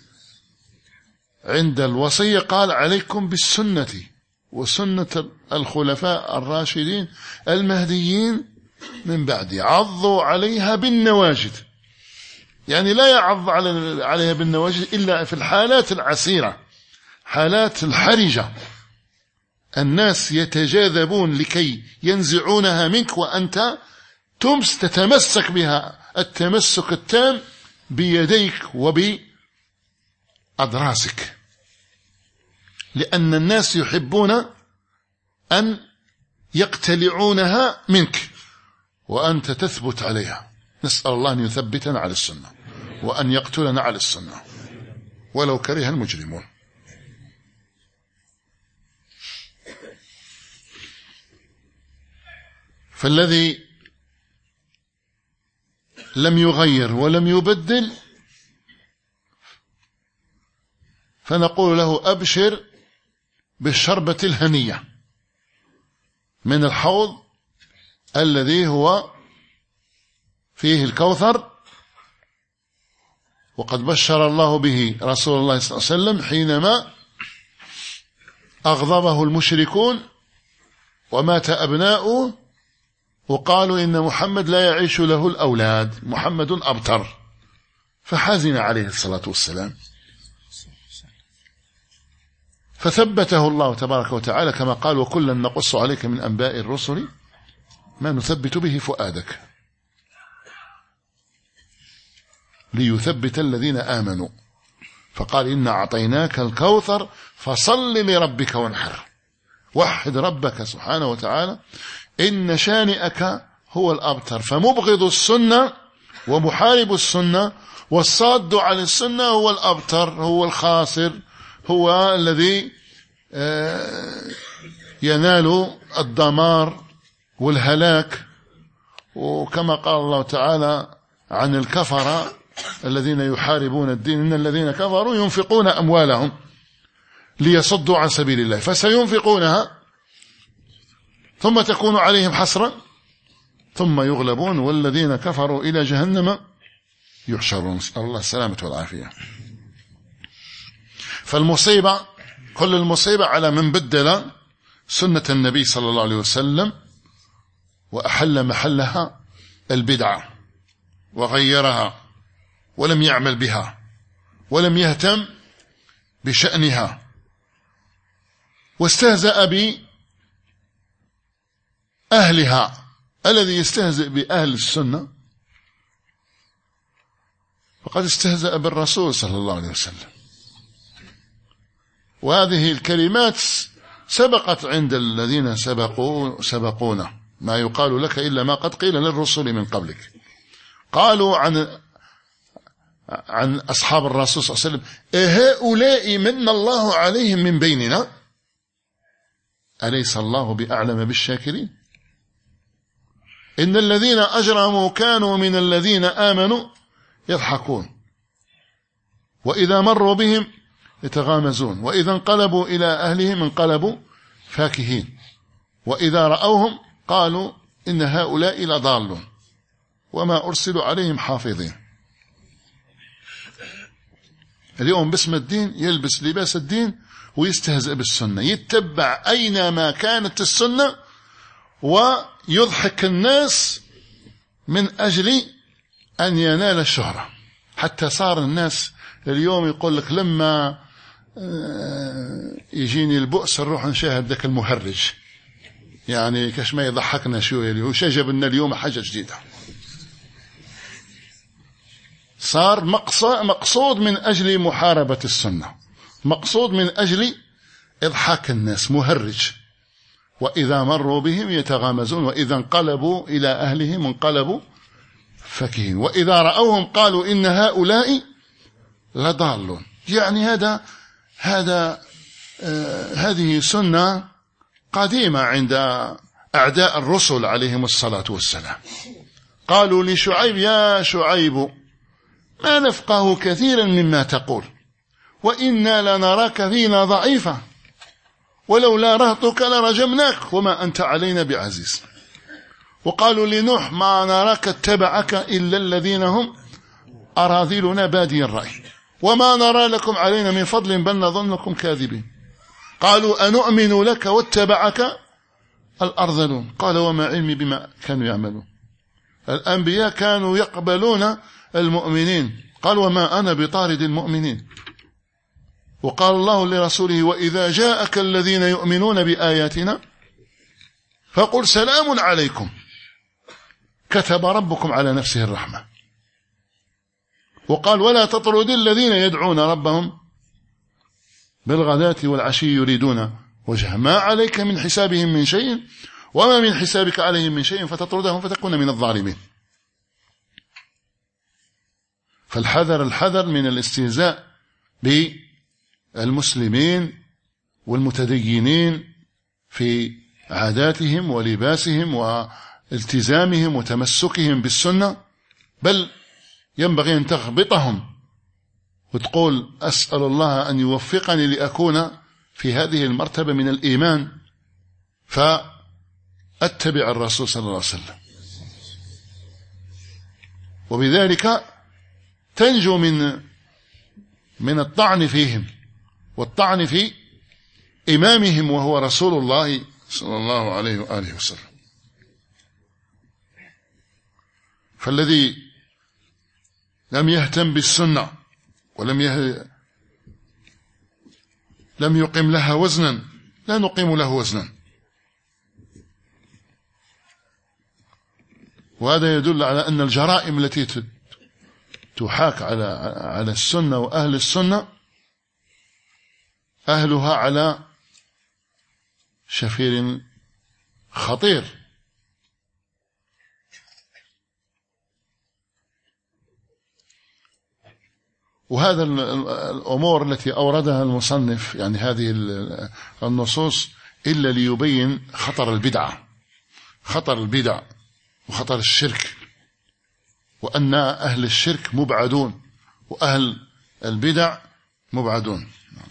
عند الوصية قال: عليكم بالسنة وسنة الخلفاء الراشدين المهديين من بعدي، عضوا عليها بالنواجذ. يعني لا يعض عليها بالنواجذ إلا في الحالات العسيرة، حالات الحرجة، الناس يتجاذبون لكي ينزعونها منك وأنت تتمسك بها التمسك التام بيديك وبأضراسك، لأن الناس يحبون أن يقتلعونها منك وأنت تثبت عليها. نسأل الله أن يثبتنا على السنة وأن يقتلنا على السنة ولو كره المجرمون. فالذي لم يغير ولم يبدل فنقول له: أبشر بالشربة الهنية من الحوض الذي هو فيه الكوثر، وقد بشر الله به رسول الله صلى الله عليه وسلم حينما أغضبه المشركون ومات أبناؤه وقالوا إن محمد لا يعيش له الأولاد، محمد أبتر، فحزن عليه الصلاة والسلام، فثبته الله تبارك وتعالى كما قال: وكلا نقص عليك من أنباء الرسل ما نثبت به فؤادك، ليثبت الذين آمنوا، فقال: إنا أعطيناك الكوثر فصل لربك وانحر. وحد ربك سبحانه وتعالى، إن شانئك هو الأبتر. فمبغض السنة ومحارب السنة والصاد عن السنة هو الأبتر، هو الخاسر، هو الذي ينال الدمار والهلاك. وكما قال الله تعالى عن الكفرة الذين يحاربون الدين: إن الذين كفروا ينفقون أموالهم ليصدوا عن سبيل الله فسينفقونها ثم تكون عليهم حسرة ثم يغلبون والذين كفروا إلى جهنم يحشرون. نسأل الله السلامة والعافية. فالمصيبة، كل المصيبة على من بدل سنة النبي صلى الله عليه وسلم وأحل محلها البدعة وغيرها ولم يعمل بها ولم يهتم بشأنها واستهزأ بأهلها. الذي يستهزئ بأهل السنة فقد استهزأ بالرسول صلى الله عليه وسلم. وهذه الكلمات سبقت عند الذين سبقونا، ما يقال لك إلا ما قد قيل للرسل من قبلك. قالوا عن أصحاب الرسول صلى الله عليه وسلم: هؤلاء من الله عليهم من بيننا أليس الله بأعلم بالشاكرين. إن الذين أجرموا كانوا من الذين آمنوا يضحكون وإذا مروا بهم يتغامزون وإذا انقلبوا إلى أهلهم انقلبوا فاكهين وإذا رأوهم قالوا إن هؤلاء لضالون وما أرسلوا عليهم حافظين. اليوم باسم الدين يلبس لباس الدين ويستهزئ بالسنة، يتبع أينما كانت السنة ويضحك الناس من أجل أن ينال الشهرة. حتى صار الناس اليوم يقول لك لما يجيني البؤس نروح نشاهد ذاك المهرج، يعني كاش ما يضحكنا شوية وش جاب لنا اليوم حاجة جديدة. صار مقصود من أجل محاربة السنة، مقصود من أجل إضحاك الناس، مهرج. وإذا مروا بهم يتغامزون وإذا انقلبوا إلى أهلهم انقلبوا فكهين وإذا رأوهم قالوا إن هؤلاء لضالون. يعني هذه سنة قديمة عند أعداء الرسل عليهم الصلاة والسلام. قالوا لشعيب: يا شعيب ما نفقه كثيرا مما تقول وإنا لنراك فينا ضعيفا ولولا رهطك لرجمناك وما أنت علينا بعزيز. وقالوا لنوح ما نراك اتبعك إلا الذين هم أراذلنا بادي الرأي وما نرى لكم علينا من فضل بل نظنكم كاذبين. قالوا أنؤمن لك واتبعك الأرذلون. قال وما علمي بما كانوا يعملون. الأنبياء كانوا يقبلون المؤمنين. قال وما أنا بطارد المؤمنين. وقال الله لرسوله وإذا جاءك الذين يؤمنون بآياتنا فقل سلام عليكم كتب ربكم على نفسه الرحمة. وقال ولا تطرد الذين يدعون ربهم بالغداة والعشي يريدون وجهه ما عليك من حسابهم من شيء وما من حسابك عليهم من شيء فتطردهم فتكون من الظالمين. فالحذر من الاستهزاء بالمسلمين والمتدينين في عاداتهم ولباسهم والتزامهم وتمسكهم بالسنة، بل ينبغي أن تغبطهم وتقول أسأل الله أن يوفقني لأكون في هذه المرتبة من الإيمان فأتبع الرسول صلى الله عليه وسلم، وبذلك تنجو من الطعن فيهم والطعن في إمامهم وهو رسول الله صلى الله عليه وآله وسلم. فالذي لم يهتم بالسنة ولم يقم لها وزنا لا نقيم له وزنا. وهذا يدل على أن الجرائم التي تحاك على السنة وأهل السنة أهلها على شفير خطير. وهذا الأمور التي أوردها المصنف يعني هذه النصوص إلا ليبين خطر البدع وخطر الشرك، وأن أهل الشرك مبعدون وأهل البدع مبعدون.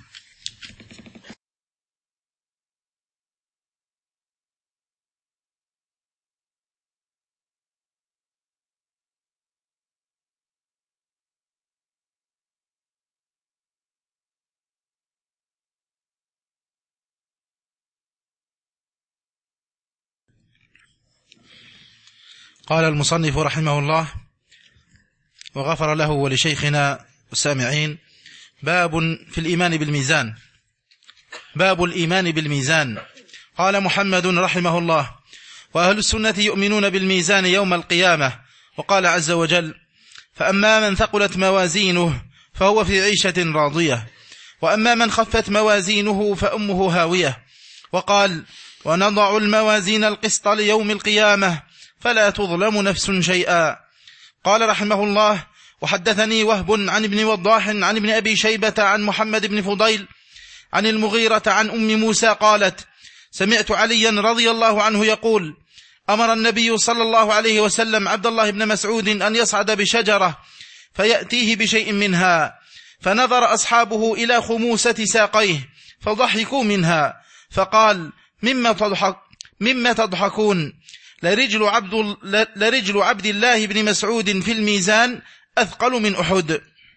قال المصنف رحمه الله وغفر له ولشيخنا والسامعين: باب في الإيمان بالميزان. باب الإيمان بالميزان. قال محمد رحمه الله: وأهل السنة يؤمنون بالميزان يوم القيامة. وقال عز وجل: فأما من ثقلت موازينه فهو في عيشة راضية، وأما من خفت موازينه فأمه هاوية. وقال: ونضع الموازين القسط ليوم القيامة فلا تظلم نفس شيئا. قال رحمه الله: وحدثني وهب عن ابن وضاح عن ابن أبي شيبة عن محمد بن فضيل عن المغيرة عن أم موسى قالت: سمعت عليا رضي الله عنه يقول: أمر النبي صلى الله عليه وسلم عبد الله بن مسعود أن يصعد بشجرة فيأتيه بشيء منها، فنظر أصحابه إلى خموسة ساقيه فضحكوا منها، فقال: مما تضحكون؟ لرجل عبد الله بن مسعود في الميزان أثقل من أحد.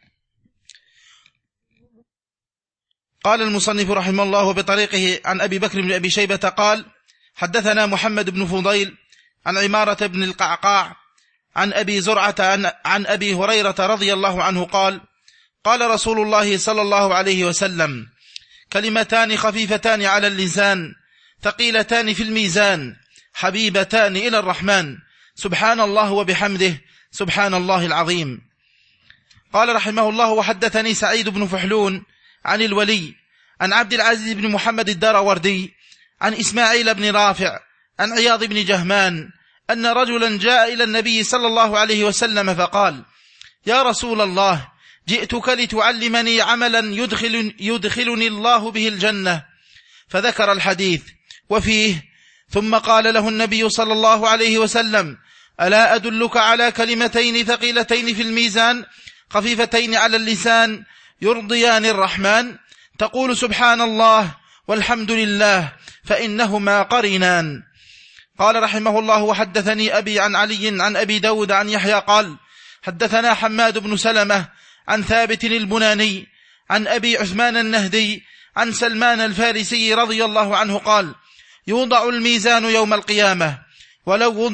قال المصنف رحمه الله بطريقه عن أبي بكر بن أبي شيبة قال: حدثنا محمد بن فضيل عن عمارة بن القعقاع عن أبي زرعة عن أبي هريرة رضي الله عنه قال: قال رسول الله صلى الله عليه وسلم: كلمتان خفيفتان على اللسان ثقيلتان في الميزان حبيبتان إلى الرحمن، سبحان الله وبحمده سبحان الله العظيم. قال رحمه الله: وحدثني سعيد بن فحلون عن الولي عن عبد العزيز بن محمد الداروردي عن إسماعيل بن رافع عن عياض بن جهمان أن رجلا جاء إلى النبي صلى الله عليه وسلم فقال: يا رسول الله، جئتك لتعلمني عملا يدخلني الله به الجنة. فذكر الحديث وفيه: ثم قال له النبي صلى الله عليه وسلم: ألا أدلك على كلمتين ثقيلتين في الميزان خفيفتين على اللسان يرضيان الرحمن؟ تقول سبحان الله والحمد لله فإنهما قرينان. قال رحمه الله: وحدثني أبي عن علي عن أبي داود عن يحيى قال: حدثنا حماد بن سلمة عن ثابت البناني عن أبي عثمان النهدي عن سلمان الفارسي رضي الله عنه قال: يوضع الميزان يوم القيامة ولو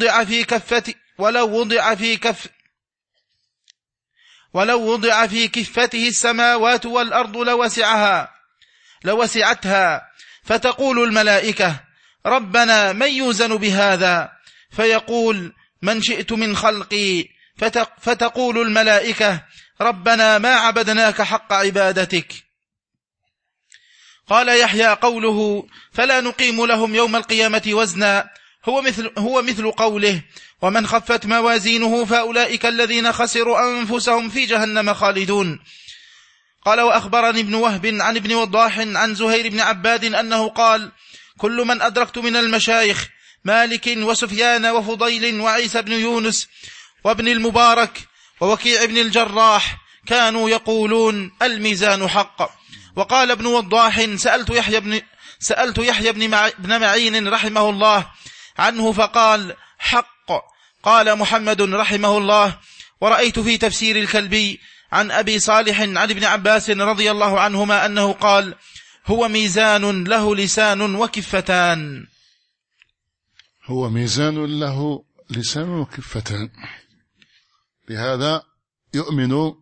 وضع في كفته السماوات والأرض لوسعتها، فتقول الملائكة: ربنا من يوزن بهذا؟ فيقول: من شئت من خلقي. فتقول الملائكة: ربنا ما عبدناك حق عبادتك. قال يحيى: قوله فلا نقيم لهم يوم القيامة وزنا هو مثل قوله: ومن خفت موازينه فأولئك الذين خسروا أنفسهم في جهنم خالدون. قال: وأخبرني ابن وهب عن ابن وضاح عن زهير بن عباد أنه قال: كل من أدركت من المشايخ مالك وسفيان وفضيل وعيسى بن يونس وابن المبارك ووكيع بن الجراح كانوا يقولون: الميزان حق. وقال ابن وضاح: سألت يحيى بن معين رحمه الله عنه فقال: حق. قال محمد رحمه الله: ورأيت في تفسير الكلبي عن أبي صالح عن ابن عباس رضي الله عنهما أنه قال: هو ميزان له لسان وكفتان. هو ميزان له لسان وكفتان. بهذا يؤمن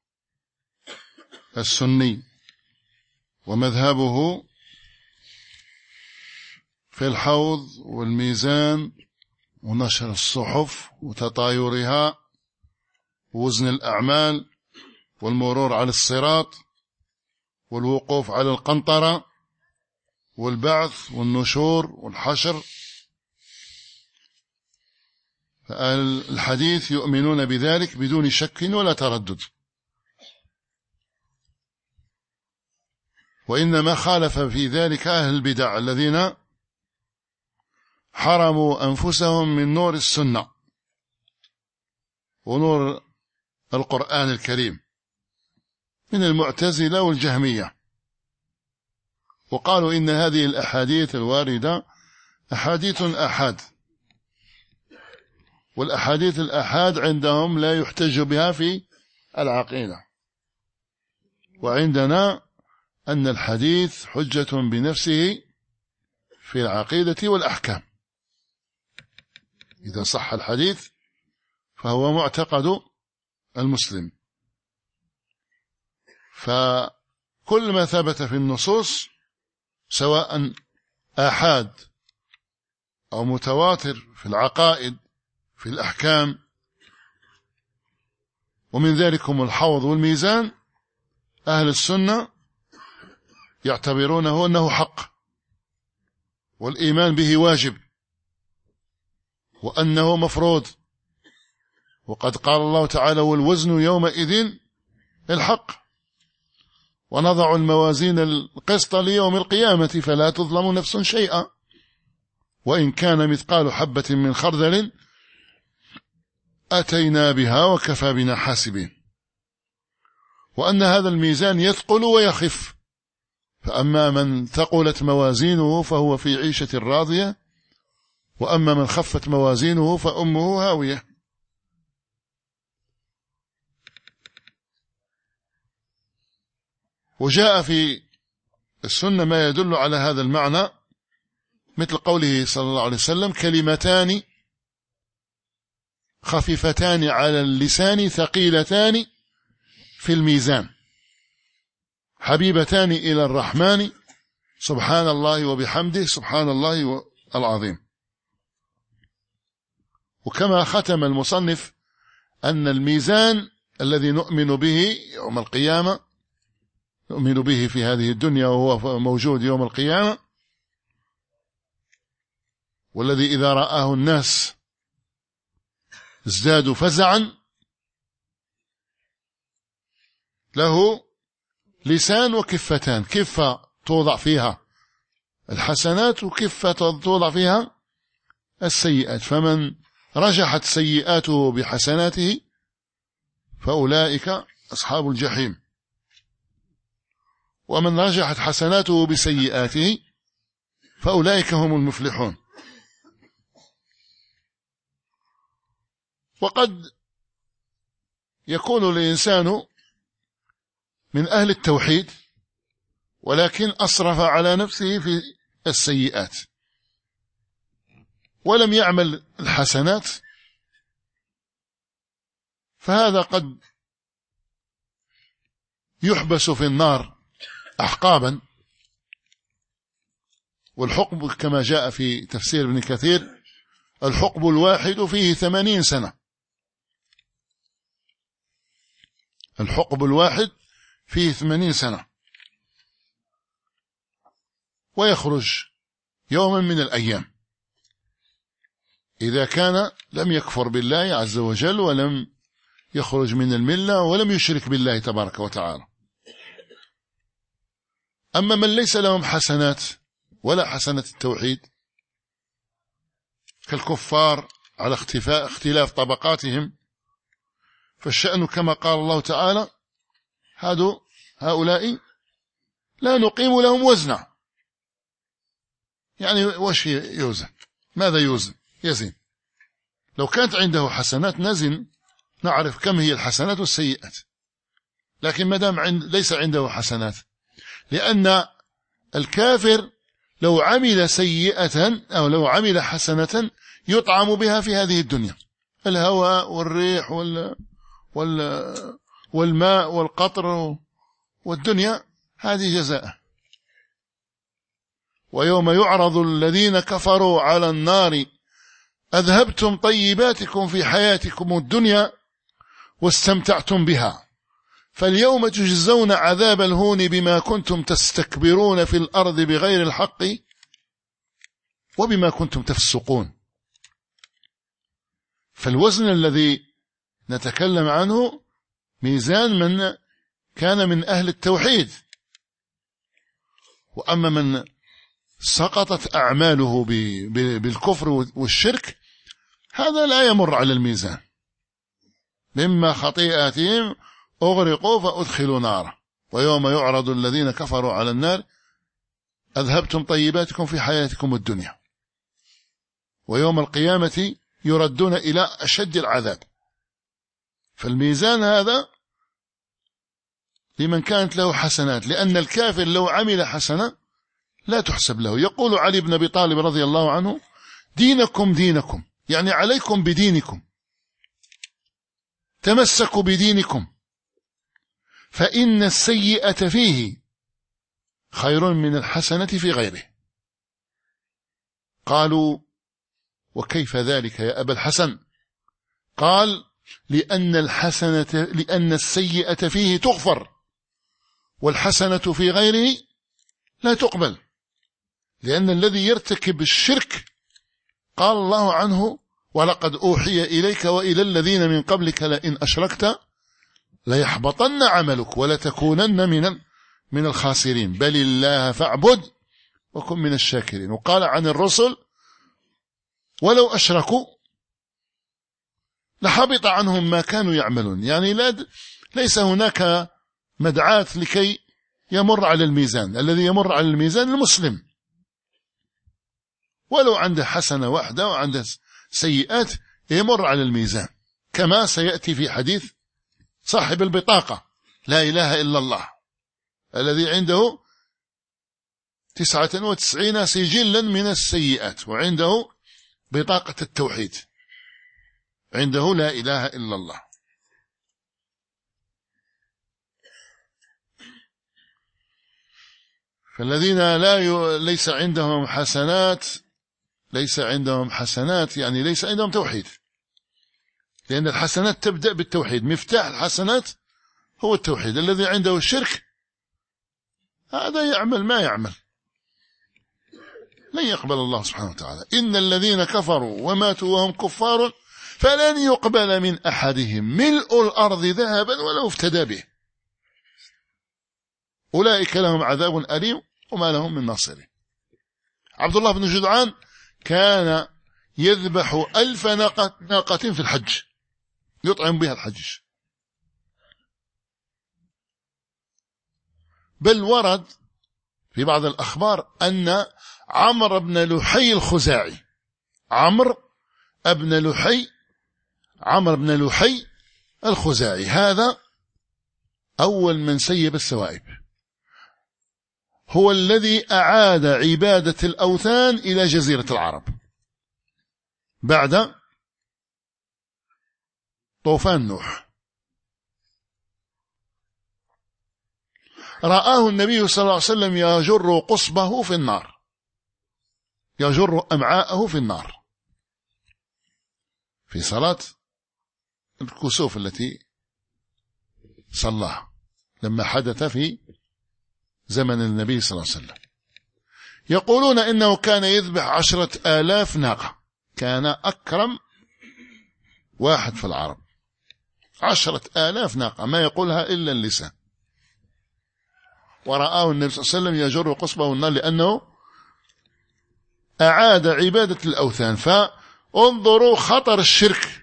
السني ومذهبه في الحوض والميزان ونشر الصحف وتطايرها ووزن الأعمال والمرور على الصراط والوقوف على القنطرة والبعث والنشور والحشر. فالحديث يؤمنون بذلك بدون شك ولا تردد. وإنما خالف في ذلك أهل البدع الذين حرموا أنفسهم من نور السنة ونور القرآن الكريم من المعتزلة والجهمية، وقالوا إن هذه الأحاديث الواردة أحاديث أحاد، والأحاديث الأحاد عندهم لا يحتج بها في العقيدة، وعندنا أن الحديث حجة بنفسه في العقيدة والأحكام. إذا صح الحديث فهو معتقد المسلم. فكل ما ثبت في النصوص سواء آحاد أو متواتر في العقائد في الأحكام، ومن ذلكم الحوض والميزان، أهل السنة يعتبرونه أنه حق والإيمان به واجب وأنه مفروض. وقد قال الله تعالى: والوزن يومئذ الحق ونضع الموازين القسط ليوم القيامة فلا تظلم نفس شيئا وإن كان مثقال حبة من خردل أتينا بها وكفى بنا حاسبين. وأن هذا الميزان يثقل ويخف، فأما من ثقلت موازينه فهو في عيشة راضية، وأما من خفت موازينه فأمه هاوية. وجاء في السنة ما يدل على هذا المعنى، مثل قوله صلى الله عليه وسلم: كلمتان خفيفتان على اللسان ثقيلتان في الميزان حبيبتان إلى الرحمن سبحان الله وبحمده سبحان الله العظيم. وكما ختم المصنف أن الميزان الذي نؤمن به يوم القيامة، نؤمن به في هذه الدنيا وهو موجود يوم القيامة، والذي إذا رآه الناس ازدادوا فزعا، له لسان وكفتان، كفة توضع فيها الحسنات وكفة توضع فيها السيئات، فمن رجحت سيئاته بحسناته فأولئك أصحاب الجحيم، ومن رجحت حسناته بسيئاته فأولئك هم المفلحون. وقد يكون الإنسان من أهل التوحيد ولكن أسرف على نفسه في السيئات ولم يعمل الحسنات، فهذا قد يحبس في النار أحقابا. والحقب كما جاء في تفسير ابن كثير الحقب الواحد فيه 80 سنة. الحقب الواحد فيه 80 سنة، ويخرج يوما من الأيام إذا كان لم يكفر بالله عز وجل ولم يخرج من الملة ولم يشرك بالله تبارك وتعالى. أما من ليس لهم حسنات ولا حسنة التوحيد كالكفار على اختلاف طبقاتهم، فالشأن كما قال الله تعالى هؤلاء لا نقيم لهم وزنا. يعني وش يوزن؟ ماذا يزن؟ لو كانت عنده حسنات نزن نعرف كم هي الحسنات والسيئات، لكن ما دام ليس عنده حسنات، لأن الكافر لو عمل سيئة أو لو عمل حسنة يطعم بها في هذه الدنيا، الهواء والريح والماء والقطر والدنيا، هذه جزاء. ويوم يعرض الذين كفروا على النار أذهبتم طيباتكم في حياتكم الدنيا واستمتعتم بها فاليوم تجزون عذاب الهون بما كنتم تستكبرون في الأرض بغير الحق وبما كنتم تفسقون. فالوزن الذي نتكلم عنه ميزان من كان من أهل التوحيد، وأما من سقطت أعماله بالكفر والشرك هذا لا يمر على الميزان، مما خطيئاتهم أغرقوا فأدخلوا نارا ويوم يعرض الذين كفروا على النار أذهبتم طيباتكم في حياتكم الدنيا ويوم القيامة يردون إلى أشد العذاب. فالميزان هذا لمن كانت له حسنات، لأن الكافر لو عمل حسنة لا تحسب له. يقول علي بن أبي طالب رضي الله عنه دينكم، يعني عليكم بدينكم، تمسكوا بدينكم فإن السيئة فيه خير من الحسنة في غيره. قالوا وكيف ذلك يا أبا الحسن؟ قال لأن السيئة فيه تغفر والحسنة في غيره لا تقبل، لأن الذي يرتكب الشرك قال الله عنه ولقد أوحي إليك وإلى الذين من قبلك لئن أشركت ليحبطن عملك ولتكونن من الخاسرين بل الله فاعبد وكن من الشاكرين. وقال عن الرسل ولو أشركوا لحبط عنهم ما كانوا يعملون، يعني ليس هناك مدعاة لكي يمر على الميزان. الذي يمر على الميزان المسلم، ولو عنده حسنة واحدة وعنده سيئات يمر على الميزان، كما سيأتي في حديث صاحب البطاقة لا إله إلا الله الذي عنده 99 سجلا من السيئات وعنده بطاقة التوحيد، عنده لا إله إلا الله. فالذين ليس عندهم حسنات يعني ليس عندهم توحيد، لأن الحسنات تبدأ بالتوحيد، مفتاح الحسنات هو التوحيد. الذي عنده الشرك هذا يعمل ما يعمل لن يقبل الله سبحانه وتعالى. إن الذين كفروا وماتوا وهم كفار فلن يقبل من أحدهم ملء الأرض ذهبا ولو افتدى به أولئك لهم عذاب أليم وما لهم من ناصر. عبد الله بن جدعان كان يذبح 1000 ناقة في الحج يطعم بها الحج، بل ورد في بعض الأخبار أن عمرو بن لحي الخزاعي، عمرو بن لحي عمرو بن لحي الخزاعي، هذا أول من سيب السوائب، هو الذي أعاد عبادة الأوثان إلى جزيرة العرب بعد طوفان نوح. رآه النبي صلى الله عليه وسلم يجر قصبه في النار، يجر أمعاءه في النار في صلاة الكسوف التي صلاها لما حدث في زمن النبي صلى الله عليه وسلم. يقولون إنه كان يذبح 10,000 ناقة، كان أكرم واحد في العرب، 10,000 ناقة ما يقولها إلا اللسان. ورآه النبي صلى الله عليه وسلم يجر قصبه النار لأنه أعاد عبادة الأوثان. فانظروا خطر الشرك،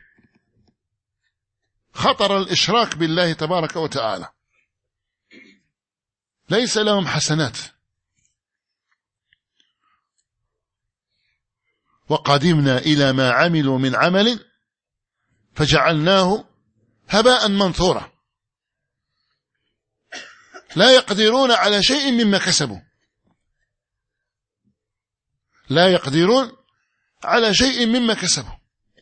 خطر الإشراك بالله تبارك وتعالى. ليس لهم حسنات. وقدمنا إلى ما عملوا من عمل فجعلناه هباء منثورا، لا يقدرون على شيء مما كسبوا، لا يقدرون على شيء مما كسبوا.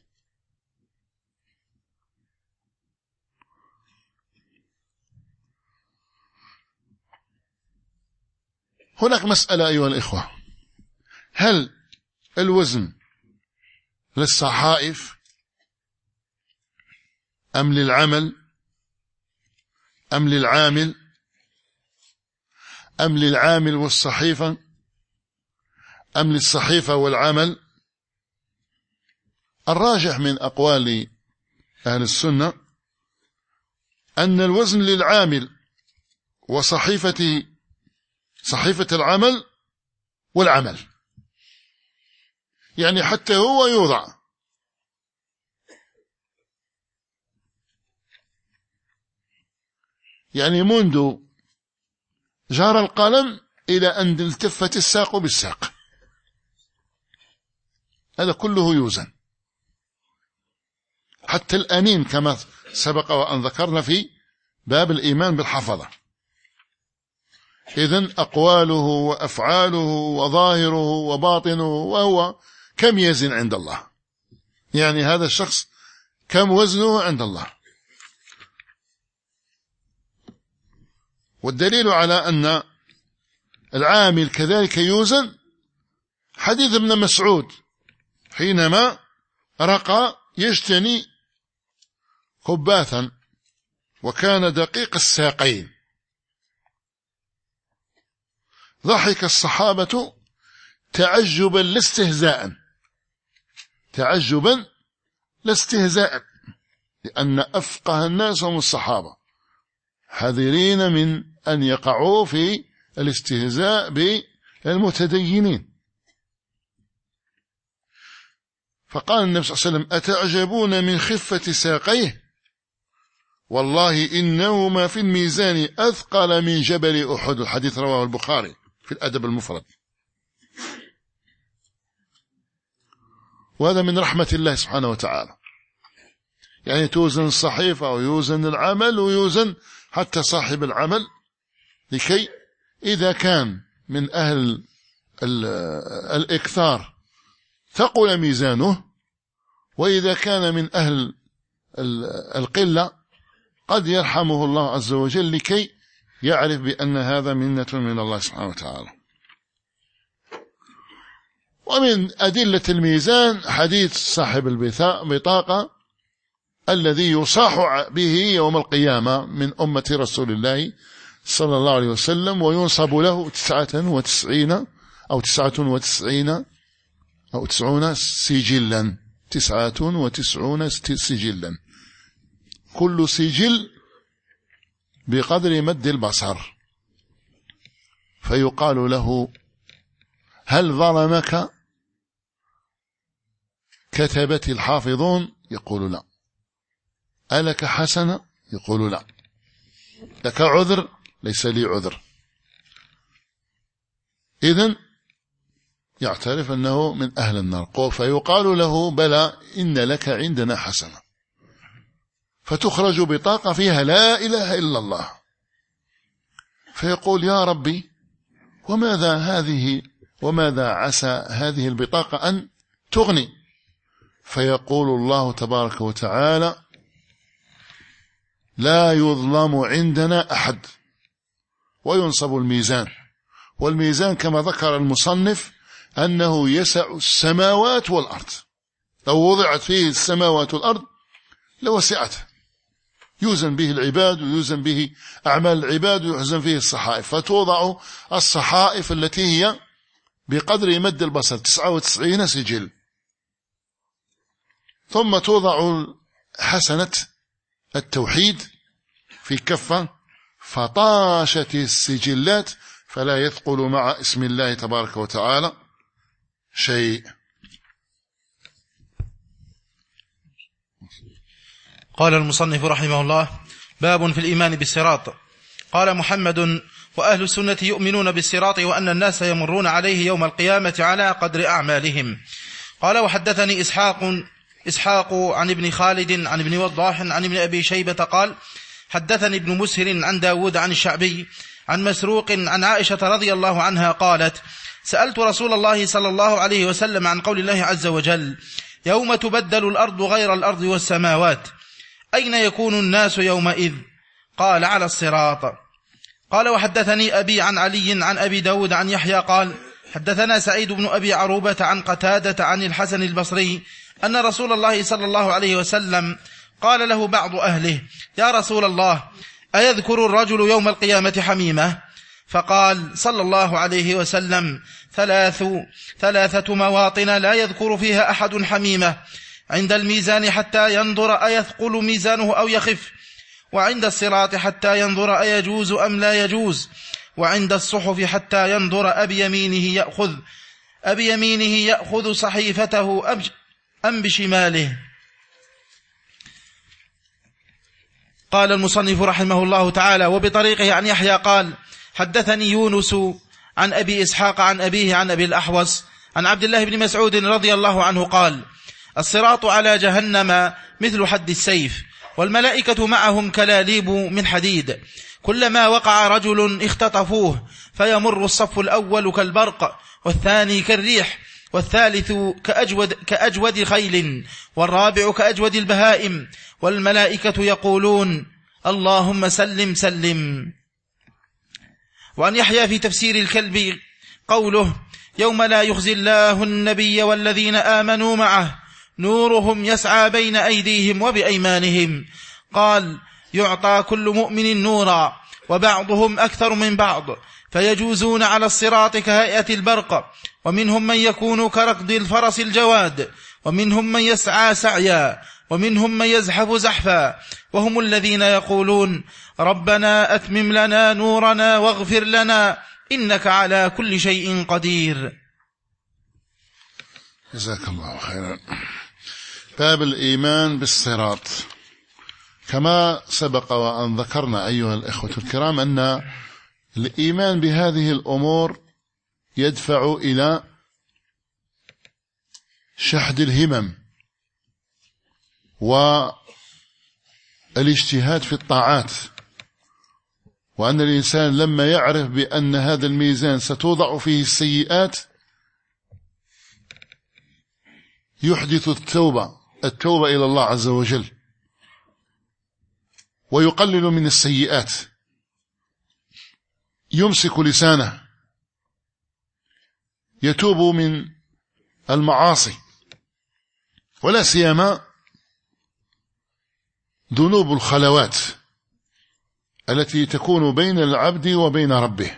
هناك مسألة أيها الإخوة، هل الوزن للصحائف أم للعمل أم للعامل أم للعامل والصحيفة أم للصحيفة والعمل؟ الراجح من أقوال أهل السنة أن الوزن للعامل وصحيفة العمل والعمل، يعني حتى هو يوضع. يعني منذ جار القلم إلى أن التفت الساق بالساق، هذا كله يوزن، حتى الأنين كما سبق وأن ذكرنا في باب الإيمان بالحفظة. إذن أقواله وأفعاله وظاهره وباطنه، وهو كم يزن عند الله، يعني هذا الشخص كم وزنه عند الله. والدليل على أن العامل كذلك يوزن حديث ابن مسعود حينما رقى يجتني خباثا وكان دقيق الساقين، ضحك الصحابة تعجبا لاستهزاء، تعجبا لاستهزاء، لأن أفقه الناس هم الصحابة، حذرين من أن يقعوا في الاستهزاء بالمتدينين. فقال النبي صلى الله عليه وسلم: أتعجبون من خفة ساقيه؟ والله إنهما في الميزان أثقل من جبل أحد. الحديث رواه البخاري في الأدب المفرد. وهذا من رحمة الله سبحانه وتعالى، يعني توزن الصحيفة ويوزن العمل ويوزن حتى صاحب العمل، لكي إذا كان من أهل الإكثار ثقل ميزانه، وإذا كان من أهل القلة قد يرحمه الله عز وجل، لكي يعرف بأن هذا منة من الله سبحانه وتعالى. ومن أدلة الميزان حديث صاحب البطاقة الذي يصاح به يوم القيامة من أمة رسول الله صلى الله عليه وسلم، وينصب له 99 أو 90 سجلا، 99 سجلا، كل سجل بقدر مد البصر. فيقال له: هل ظلمك كتبت الحافظون؟ يقول: لا. ألك حسنة؟ يقول: لا. لك عذر؟ ليس لي عذر. إذن يعترف أنه من أهل النار. فيقال له: بلى، إن لك عندنا حسنة. فتخرج بطاقة فيها لا إله إلا الله، فيقول يا ربي وماذا عسى هذه البطاقة أن تغني؟ فيقول الله تبارك وتعالى لا يظلم عندنا أحد، وينصب الميزان. والميزان كما ذكر المصنف أنه يسع السماوات والأرض، لو وضعت فيه السماوات والأرض لوسعته، يوزن به العباد ويوزن به أعمال العباد ويوزن فيه الصحائف. فتوضع الصحائف التي هي بقدر مد البصر 99 سجل، ثم توضع حسنة التوحيد في كفة، فطاشت السجلات فلا يثقل مع اسم الله تبارك وتعالى شيء. قال المصنف رحمه الله: باب في الإيمان بالصراط. قال محمد: وأهل السنة يؤمنون بالصراط وأن الناس يمرون عليه يوم القيامة على قدر أعمالهم. قال: وحدثني إسحاق عن ابن خالد عن ابن وضاح عن ابن أبي شيبة قال: حدثني ابن مسهر عن داود عن الشعبي عن مسروق عن عائشة رضي الله عنها قالت: سألت رسول الله صلى الله عليه وسلم عن قول الله عز وجل: يوم تبدل الأرض غير الأرض والسماوات، أين يكون الناس يومئذ؟ قال: على الصراط. قال: وحدثني أبي عن علي عن أبي داود عن يحيى قال: حدثنا سعيد بن أبي عروبة عن قتادة عن الحسن البصري أن رسول الله صلى الله عليه وسلم قال له بعض أهله: يا رسول الله، أيذكر الرجل يوم القيامة حميمة؟ فقال صلى الله عليه وسلم: ثلاثة مواطن لا يذكر فيها أحد حميمة: عند الميزان حتى ينظر أيثقل ميزانه أو يخف، وعند الصراط حتى ينظر أيجوز أم لا يجوز، وعند الصحف حتى ينظر أبيمينه يأخذ صحيفته أم بشماله. قال المصنف رحمه الله تعالى: وبطريقه عن يحيى قال: حدثني يونس عن أبي إسحاق عن أبيه عن أبي الأحوص عن عبد الله بن مسعود رضي الله عنه قال: الصراط على جهنم مثل حد السيف، والملائكة معهم كلاليب من حديد، كلما وقع رجل اختطفوه، فيمر الصف الأول كالبرق، والثاني كالريح، والثالث كأجود خيل، والرابع كأجود البهائم، والملائكة يقولون: اللهم سلم سلم. وأن يحيى في تفسير الكلب قوله: يوم لا يخزي الله النبي والذين آمنوا معه نورهم يسعى بين أيديهم وبأيمانهم. قال: يعطى كل مؤمن نورا، وبعضهم أكثر من بعض، فيجوزون على الصراط كهيئة البرق، ومنهم من يكون كركض الفرس الجواد، ومنهم من يسعى سعيا، ومنهم من يزحف زحفا، وهم الذين يقولون: ربنا أتمم لنا نورنا واغفر لنا إنك على كل شيء قدير. جزاك الله خيرا. باب الإيمان بالصراط. كما سبق وأن ذكرنا أيها الإخوة الكرام أن الإيمان بهذه الأمور يدفع إلى شحذ الهمم والاجتهاد في الطاعات، وأن الإنسان لما يعرف بأن هذا الميزان ستوضع فيه السيئات يحدث التوبة إلى الله عز وجل، ويقلل من السيئات، يمسك لسانه، يتوب من المعاصي، ولا سيما ذنوب الخلوات التي تكون بين العبد وبين ربه،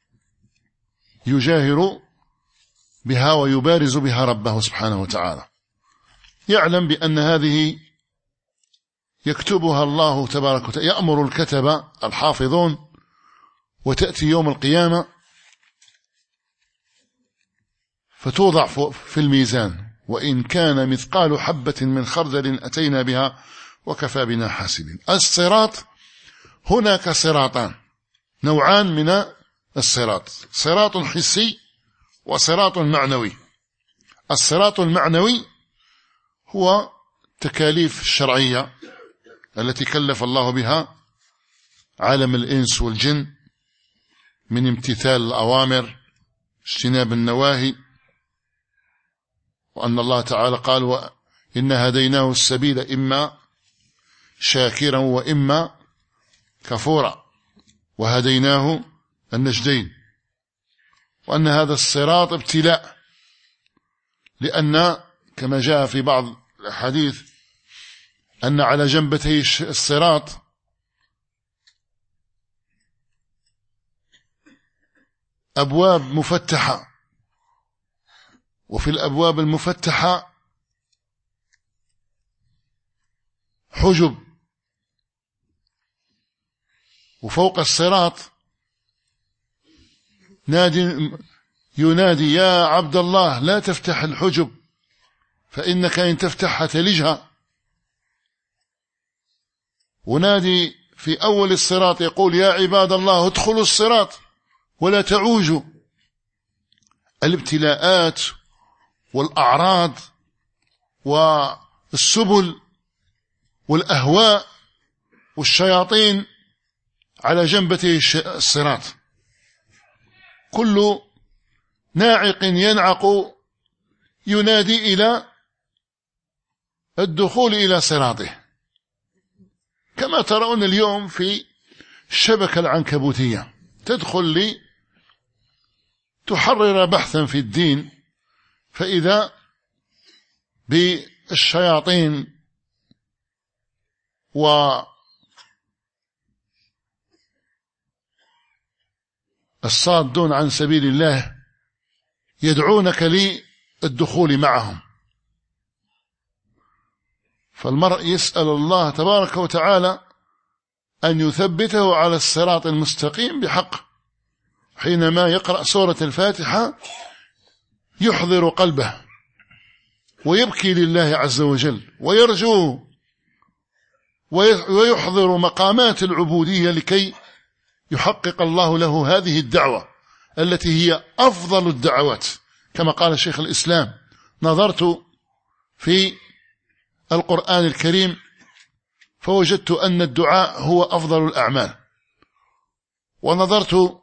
يجاهر بها ويبارز بها ربه سبحانه وتعالى، يعلم بأن هذه يكتبها الله تبارك وتعالى، يأمر الكتبة الحافظون، وتأتي يوم القيامة فتوضع في الميزان، وإن كان مثقال حبة من خردل أتينا بها وكفى بنا حاسبين. الصراط، هناك صراطان، نوعان من الصراط: صراط حسي وصراط معنوي. الصراط المعنوي هو تكاليف الشرعية التي كلف الله بها عالم الإنس والجن من امتثال الأوامر اجتناب النواهي، وأن الله تعالى قال وإن هديناه السبيل إما شاكرا وإما كفورا وهديناه النجدين، وأن هذا الصراط ابتلاء، لأن كما جاء في بعض الحديث أن على جنبتي الصراط أبواب مفتحة، وفي الأبواب المفتحة حجب، وفوق الصراط ينادي يا عبد الله لا تفتح الحجب فإنك إن تفتحها تلجها. ونادي في أول الصراط يقول يا عباد الله ادخلوا الصراط ولا تعوجوا. الابتلاءات والأعراض والسبل والأهواء والشياطين على جنبتي الصراط، كل ناعق ينعق ينادي إلى الدخول إلى صراطه، كما ترون اليوم في الشبكة العنكبوتية، تدخل لي تحرر بحثا في الدين، فإذا بالشياطين والصادون عن سبيل الله يدعونك للدخول معهم. فالمرء يسأل الله تبارك وتعالى أن يثبته على الصراط المستقيم بحق. حينما يقرأ سورة الفاتحة يحضر قلبه ويبكي لله عز وجل ويرجو ويحضر مقامات العبودية لكي يحقق الله له هذه الدعوة التي هي أفضل الدعوات، كما قال شيخ الإسلام نظرت في القرآن الكريم فوجدت أن الدعاء هو أفضل الأعمال، ونظرت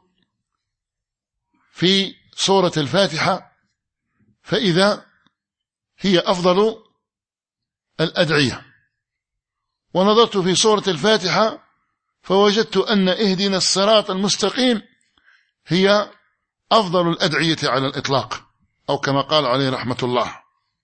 في سورة الفاتحة فإذا هي أفضل الأدعية، ونظرت في سورة الفاتحة فوجدت أن اهدنا الصراط المستقيم هي أفضل الأدعية على الإطلاق، أو كما قال عليه رحمة الله.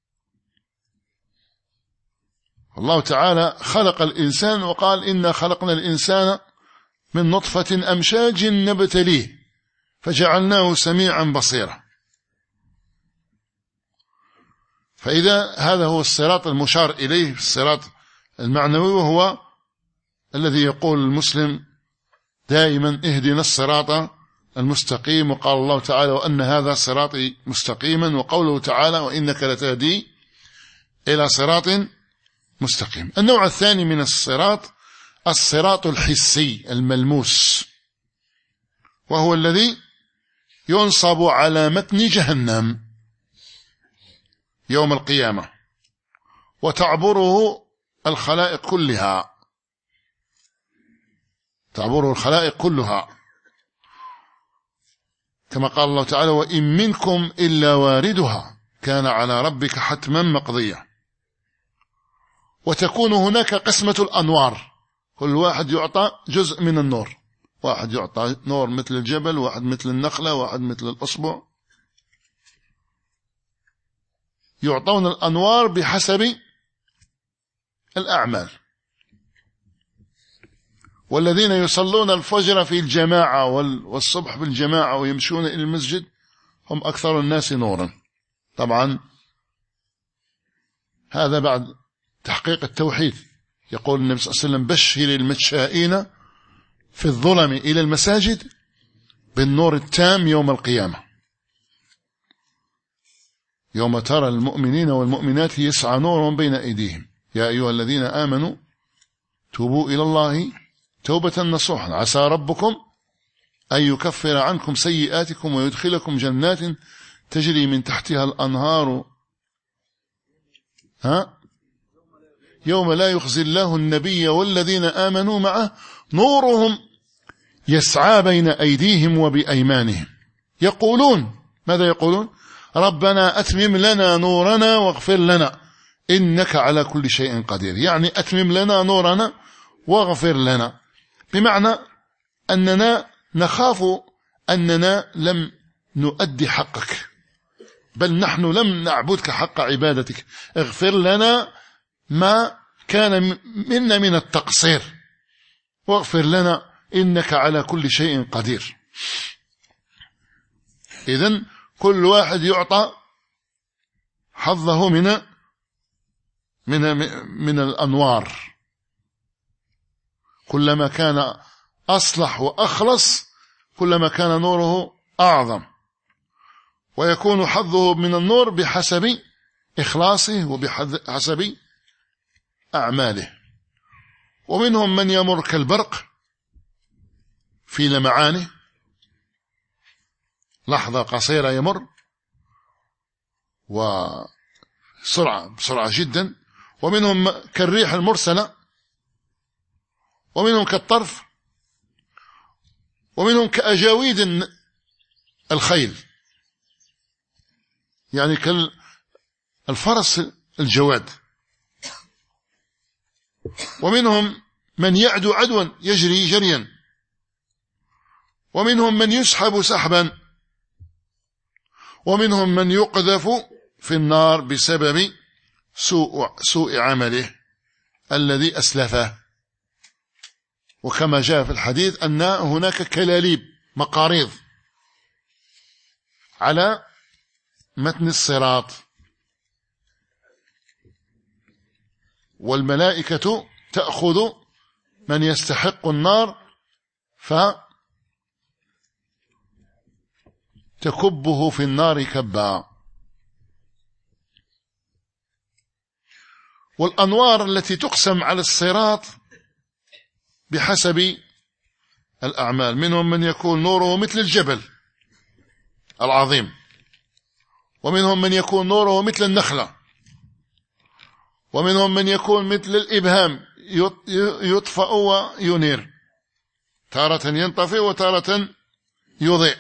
الله تعالى خلق الإنسان وقال إنا خلقنا الإنسان من نطفة أمشاج نبتليه فجعلناه سميعا بصيرا. فإذا هذا هو الصراط المشار إليه، الصراط المعنوي، وهو الذي يقول المسلم دائما اهدنا الصراط المستقيم، وقال الله تعالى وأن هذا صراطي مستقيما، وقوله تعالى وإنك لتهدي إلى صراط مستقيم. النوع الثاني من الصراط الحسي الملموس، وهو الذي ينصب على متن جهنم يوم القيامة وتعبره الخلائق كلها، تعبره الخلائق كلها، كما قال الله تعالى وإن منكم إلا واردها كان على ربك حتما مقضيا. وتكون هناك قسمة الأنوار، كل واحد يعطى جزء من النور، واحد يعطى نور مثل الجبل، واحد مثل النخلة، واحد مثل الأصبع، يعطون الأنوار بحسب الأعمال. والذين يصلون الفجر في الجماعة والصبح في الجماعة ويمشون إلى المسجد هم أكثر الناس نورا. طبعا هذا بعد تحقيق التوحيد. يقول النبي صلى الله عليه وسلم بشر المتشائين في الظلم إلى المساجد بالنور التام يوم القيامة، يوم ترى المؤمنين والمؤمنات يسعى نورهم بين أيديهم يا أيها الذين آمنوا توبوا إلى الله توبة نصوحا عسى ربكم أن يكفر عنكم سيئاتكم ويدخلكم جنات تجري من تحتها الأنهار يوم لا يخزي الله النبي والذين آمنوا معه نورهم يسعى بين أيديهم وبأيمانهم يقولون، ماذا يقولون؟ ربنا أتمم لنا نورنا واغفر لنا إنك على كل شيء قدير. يعني أتمم لنا نورنا واغفر لنا، بمعنى أننا نخاف أننا لم نؤدي حقك، بل نحن لم نعبدك حق عبادتك، اغفر لنا ما كان منا من التقصير واغفر لنا إنك على كل شيء قدير. إذن كل واحد يعطى حظه من الأنوار، كلما كان أصلح وأخلص كلما كان نوره أعظم، ويكون حظه من النور بحسب إخلاصه وبحسب أعماله. ومنهم من يمر كالبرق في لمعانه، لحظة قصيرة يمر بسرعة جدا، ومنهم كالريح المرسلة، ومنهم كالطرف، ومنهم كأجاويد الخيل، يعني كالفرس الجواد. ومنهم من يعدو عدوا يجري جريا، ومنهم من يسحب سحبا، ومنهم من يقذف في النار بسبب سوء عمله الذي أسلفه. وكما جاء في الحديث أن هناك كلاليب مقاريض على متن الصراط، والملائكة تأخذ من يستحق النار فتكبه في النار كبا. والأنوار التي تقسم على الصراط بحسب الأعمال، منهم من يكون نوره مثل الجبل العظيم، ومنهم من يكون نوره مثل النخلة، ومنهم من يكون مثل الإبهام يطفأ وينير، تارة ينطفئ وتارة يضيء.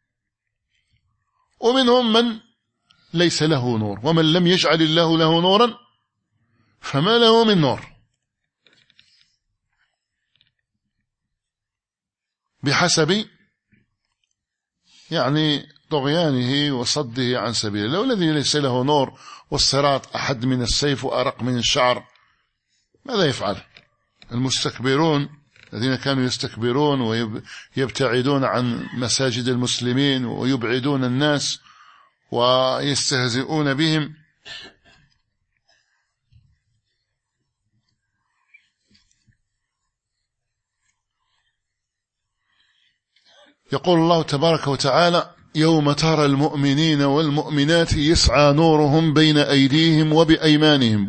ومنهم من ليس له نور، ومن لم يجعل الله له نورا فما له من نور، بحسب يعني طغيانه وصده عن سبيل الله. والذي ليس له نور والصراط أحد من السيف وأرق من الشعر، ماذا يفعل؟ المستكبرون الذين كانوا يستكبرون ويبتعدون عن مساجد المسلمين ويبعدون الناس ويستهزئون بهم، يقول الله تبارك وتعالى: يوم ترى المؤمنين والمؤمنات يسعى نورهم بين أيديهم وبأيمانهم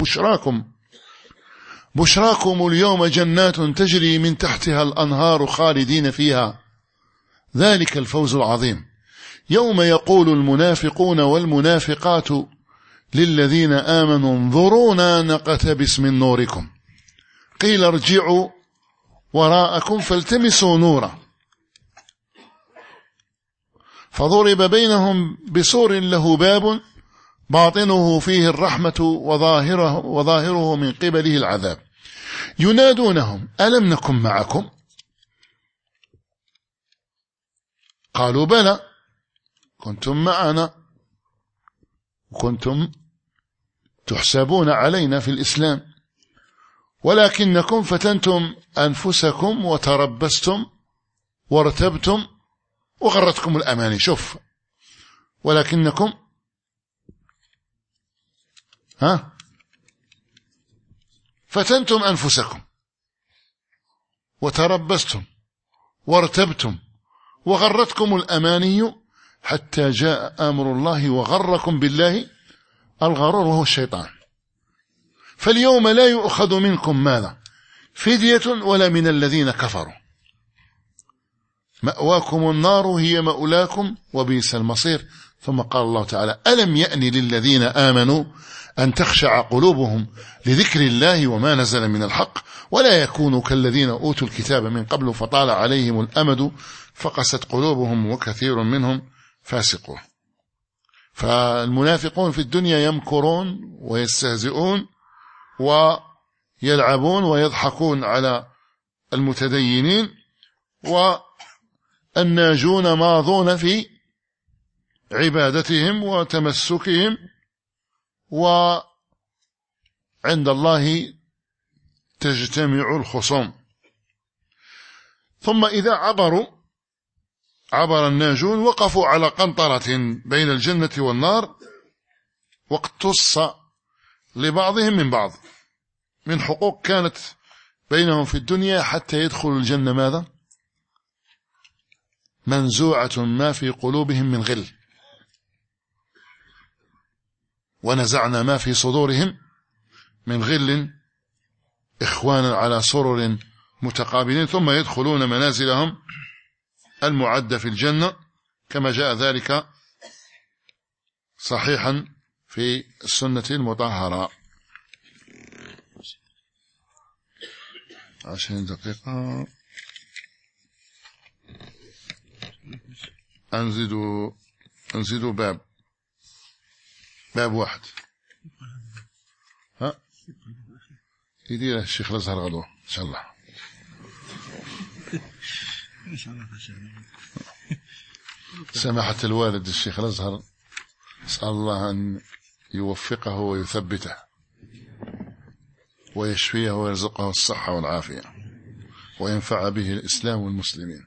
بشراكم اليوم جنات تجري من تحتها الأنهار خالدين فيها ذلك الفوز العظيم. يوم يقول المنافقون والمنافقات للذين آمنوا انظرونا نقتبس من نوركم قيل ارجعوا وراءكم فالتمسوا نورا فضرب بينهم بسور له باب باطنه فيه الرحمة وظاهره من قبله العذاب ينادونهم ألم نكن معكم قالوا بلى كنتم معنا وكنتم تحسبون علينا في الإسلام ولكنكم فتنتم أنفسكم وتربستم وارتبتم وغرتكم الأماني. شوف، ولكنكم فتنتم أنفسكم وتربستم وارتبتم وغرتكم الأماني حتى جاء أمر الله وغركم بالله الغرور وهو الشيطان. فاليوم لا يؤخذ منكم ماذا فدية ولا من الذين كفروا مأواكم النار هي مأولاكم وبئس المصير. ثم قال الله تعالى: ألم يأن للذين آمنوا أن تخشع قلوبهم لذكر الله وما نزل من الحق ولا يكونوا كالذين أوتوا الكتاب من قبل فطال عليهم الأمد فقست قلوبهم وكثير منهم فاسقون. فالمنافقون في الدنيا يمكرون ويستهزئون ويلعبون ويضحكون على المتدينين، والناجون ماضون في عبادتهم وتمسكهم، وعند الله تجتمع الخصوم. ثم إذا عبر الناجون وقفوا على قنطرة بين الجنة والنار، واقتص لبعضهم من بعض من حقوق كانت بينهم في الدنيا حتى يدخلوا الجنة ماذا؟ منزوعة ما في قلوبهم من غل، ونزعنا ما في صدورهم من غل إخوانا على سرر متقابلين، ثم يدخلون منازلهم المعدة في الجنة كما جاء ذلك صحيحا في السنة المطهرة. 20 دقيقة. أنزدوا باب واحد. ها يدير الشيخ الأزهر غدوة إن شاء الله. سماحة الوالد الشيخ الأزهر، أسأل الله أن يوفقه ويثبته ويشفيه ويرزقه الصحة والعافية وينفع به الإسلام والمسلمين.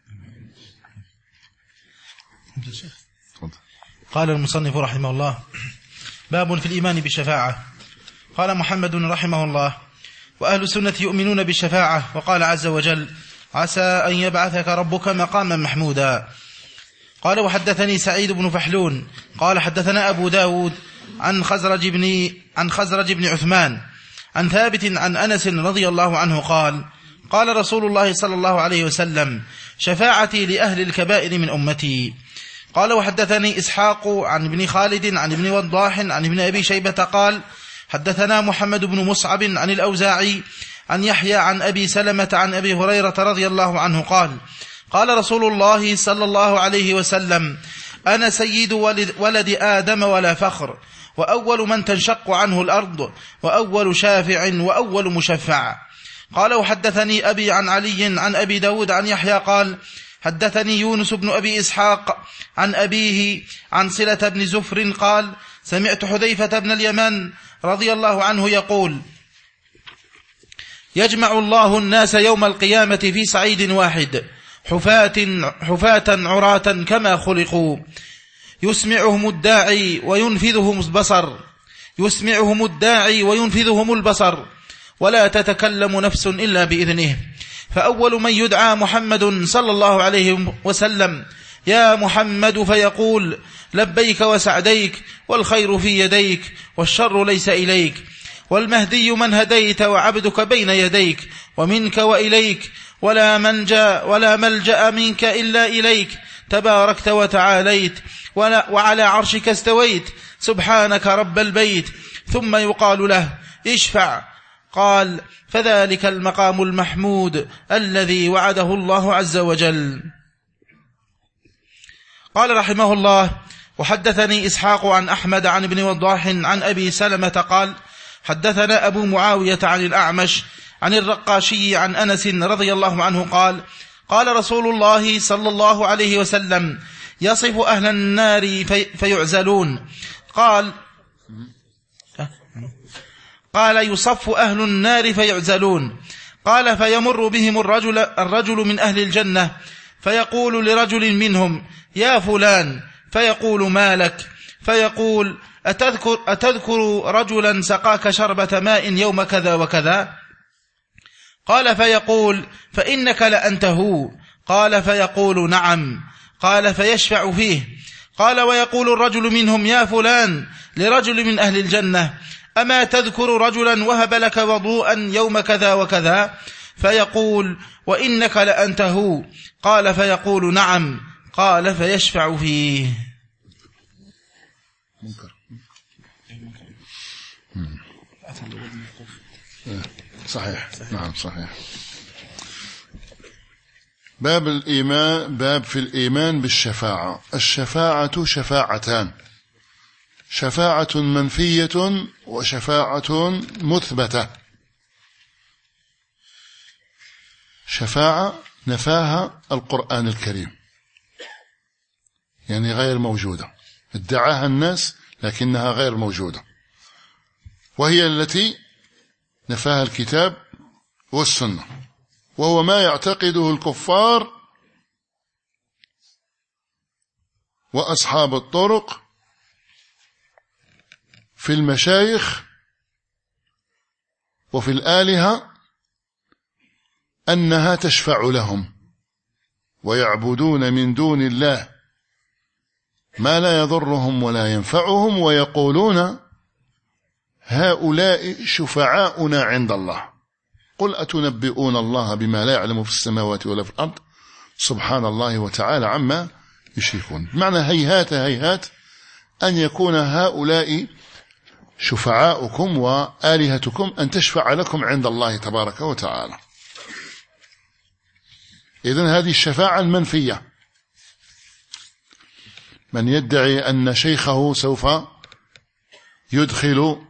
قال المصنف رحمه الله: باب في الإيمان بالشفاعة. قال محمد رحمه الله: وأهل السنة يؤمنون بالشفاعة. وقال عز وجل: عسى أن يبعثك ربك مقاما محمودا. قال: وحدثني سعيد بن فحلون قال: حدثنا أبو داود عن خزرج بن عثمان عن ثابت عن أنس رضي الله عنه قال: قال رسول الله صلى الله عليه وسلم: شفاعتي لأهل الكبائر من أمتي. قال: وحدثني إسحاق عن ابن خالد عن ابن وضاح عن ابن أبي شيبة قال: حدثنا محمد بن مصعب عن الأوزاعي عن يحيى عن أبي سلمة عن أبي هريرة رضي الله عنه قال: قال رسول الله صلى الله عليه وسلم: أنا سيد ولد آدم ولا فخر، وأول من تنشق عنه الأرض، وأول شافع، وأول مشفع. قال: وحدثني أبي عن علي عن أبي داود عن يحيى قال: حدثني يونس بن أبي إسحاق عن أبيه عن صلة بن زفر قال: سمعت حذيفة بن اليمان رضي الله عنه يقول: يجمع الله الناس يوم القيامة في صعيد واحد حفاة عراة كما خلقوا، يسمعهم الداعي وينفذهم البصر ولا تتكلم نفس إلا بإذنه. فأول من يدعى محمد صلى الله عليه وسلم: يا محمد، فيقول: لبيك وسعديك، والخير في يديك، والشر ليس إليك. والمهدي من هديت، وعبدك بين يديك، ومنك وإليك، ولا ملجأ منك إلا إليك، تباركت وتعاليت، وعلى عرشك استويت، سبحانك رب البيت. ثم يقال له: اشفع. قال: فذلك المقام المحمود الذي وعده الله عز وجل. قال رحمه الله: وحدثني إسحاق عن أحمد عن ابن وضاح عن أبي سلمة قال: حدثنا أبو معاوية عن الأعمش عن الرقاشي عن أنس رضي الله عنه قال: قال رسول الله صلى الله عليه وسلم: يصف أهل النار فيعزلون. قال: يصف أهل النار فيعزلون. قال: فيمر بهم الرجل من أهل الجنة، فيقول لرجل منهم: يا فلان، فيقول: ما لك؟ فيقول: أتذكر رجلا سقاك شربة ماء يوم كذا وكذا؟ قال: فيقول: فإنك لأنت هو. قال: فيقول: نعم. قال: فيشفع فيه. قال: ويقول الرجل منهم: يا فلان، لرجل من أهل الجنة: أما تذكر رجلا وهب لك وضوءا يوم كذا وكذا؟ فيقول: وإنك لأنت هو. قال: فيقول: نعم. قال: فيشفع فيه. منكر. صحيح. نعم صحيح. باب الإيمان، باب في الإيمان بالشفاعة. الشفاعة شفاعتان: شفاعة منفية وشفاعة مثبتة. شفاعة نفاها القرآن الكريم، يعني غير موجودة، ادعاها الناس لكنها غير موجودة، وهي التي نفاها الكتاب والسنة، وهو ما يعتقده الكفار وأصحاب الطرق في المشايخ وفي الآلهة أنها تشفع لهم، ويعبدون من دون الله ما لا يضرهم ولا ينفعهم، ويقولون هؤلاء شفعاؤنا عند الله. قل أتنبئون الله بما لا يعلم في السماوات ولا في الأرض سبحان الله وتعالى عما يشركون. معنى هيهات هيهات أن يكون هؤلاء شفعاؤكم وآلهتكم أن تشفع لكم عند الله تبارك وتعالى. إذن هذه الشفاعة المنفية. من يدعي أن شيخه سوف يدخل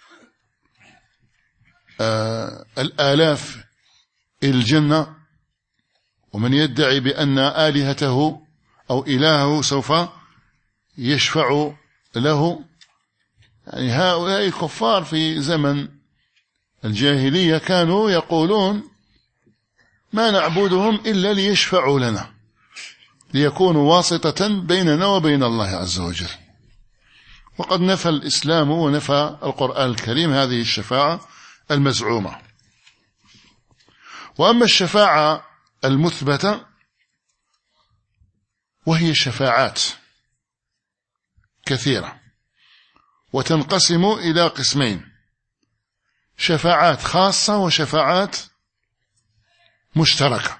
الآلاف إلى الجنة، ومن يدعي بأن آلهته أو إلهه سوف يشفع له، يعني هؤلاء الكفار في زمن الجاهلية كانوا يقولون ما نعبدهم إلا ليشفعوا لنا، ليكونوا واسطة بيننا وبين الله عز وجل. وقد نفى الإسلام ونفى القرآن الكريم هذه الشفاعة المزعومة. وأما الشفاعة المثبتة وهي شفاعات كثيرة، وتنقسم إلى قسمين: شفاعات خاصة وشفاعات مشتركة.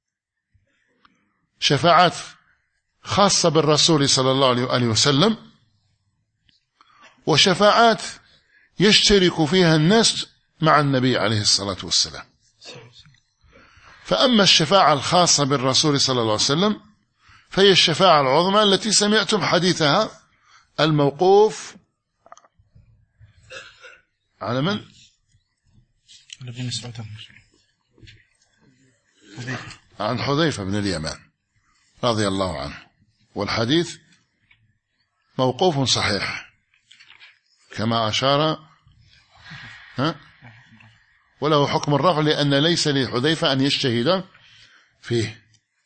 شفاعات خاصة بالرسول صلى الله عليه وسلم، وشفاعات يشترك فيها الناس مع النبي عليه الصلاة والسلام. فأما الشفاعة الخاصة بالرسول صلى الله عليه وسلم فهي الشفاعة العظمى التي سمعتم حديثها الموقوف على من؟ عن حذيفة بن اليمان رضي الله عنه، والحديث موقوف صحيح كما أشار، وله حكم الرفع لأن ليس لحذيفة أن يجتهد فيه.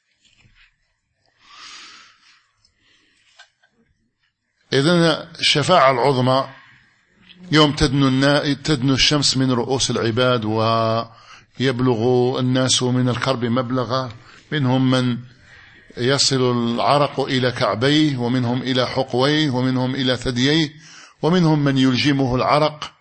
إذن الشفاعة العظمى يوم تدنو الشمس من رؤوس العباد، ويبلغ الناس من الكرب مبلغا، منهم من يصل العرق إلى كعبيه، ومنهم إلى حقويه، ومنهم إلى ثدييه، ومنهم من يلجمه العرق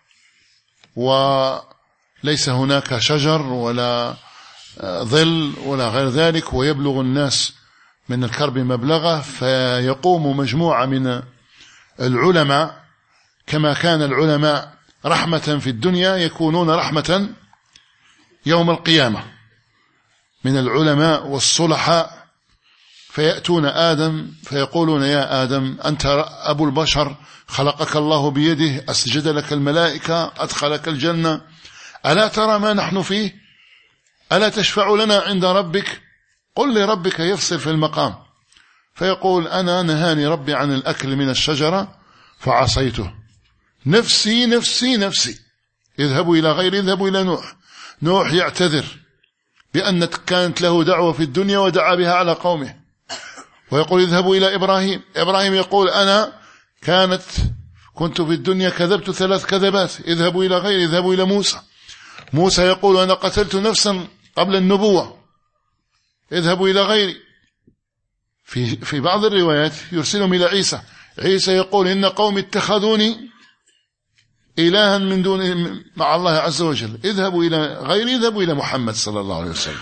وليس هناك شجر ولا ظل ولا غير ذلك، ويبلغ الناس من الكرب مبلغه، فيقوم مجموعة من العلماء كما كان العلماء رحمة في الدنيا يكونون رحمة يوم القيامة، من العلماء والصلحاء، فيأتون آدم فيقولون يا آدم أنت أبو البشر، خلقك الله بيده، أسجد لك الملائكة، أدخلك الجنة، ألا ترى ما نحن فيه؟ ألا تشفع لنا عند ربك؟ قل لربك يفصل في المقام. فيقول أنا نهاني ربي عن الأكل من الشجرة فعصيته، نفسي نفسي نفسي، اذهبوا إلى غير، اذهبوا إلى نوح. نوح يعتذر بأن كانت له دعوة في الدنيا ودعا بها على قومه، ويقول اذهبوا إلى إبراهيم. إبراهيم يقول أنا كنت في الدنيا كذبت 3 كذبات، اذهبوا إلى غير، اذهبوا إلى موسى. موسى يقول أنا قتلت نفسا قبل النبوة، اذهبوا إلى غيري. في بعض الروايات يرسلهم إلى عيسى. عيسى يقول إن قوم اتخذوني إلها من دون مع الله عز وجل، اذهبوا إلى غيري، اذهبوا إلى محمد صلى الله عليه وسلم.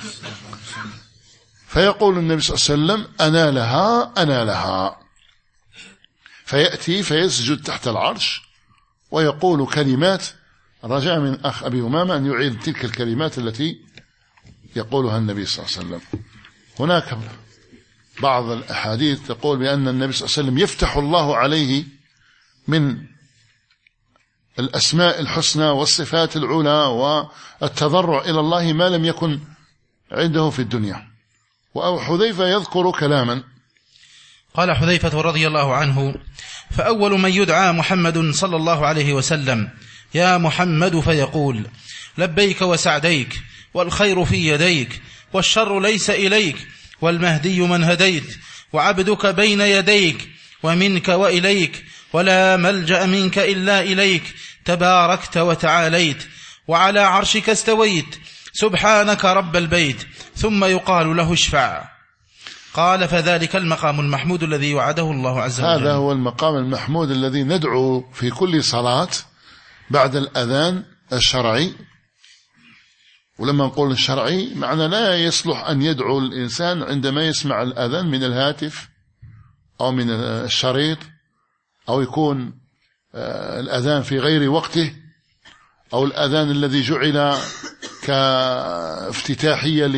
فيقول النبي صلى الله عليه وسلم أنا لها أنا لها. فيأتي فيسجد تحت العرش ويقول كلمات. رجاء من أخ أبي أمامة أن يعيد تلك الكلمات التي يقولها النبي صلى الله عليه وسلم. هناك بعض الأحاديث تقول بأن النبي صلى الله عليه وسلم يفتح الله عليه من الأسماء الحسنى والصفات العلى والتضرع إلى الله ما لم يكن عنده في الدنيا. وحذيفة يذكر كلاما. قال حذيفة رضي الله عنه: فأول من يدعى محمد صلى الله عليه وسلم: يا محمد، فيقول: لبيك وسعديك، والخير في يديك، والشر ليس إليك، والمهدي من هديت، وعبدك بين يديك، ومنك وإليك، ولا ملجأ منك إلا إليك، تباركت وتعاليت، وعلى عرشك استويت، سبحانك رب البيت. ثم يقال له: اشفع. قال: فذلك المقام المحمود الذي وعده الله عز وجل. هذا هو المقام المحمود الذي ندعو في كل صلاة بعد الأذان الشرعي. ولما نقول الشرعي معنى لا يصلح أن يدعو الإنسان عندما يسمع الأذان من الهاتف أو من الشريط، أو يكون الأذان في غير وقته، أو الأذان الذي جعل كافتتاحية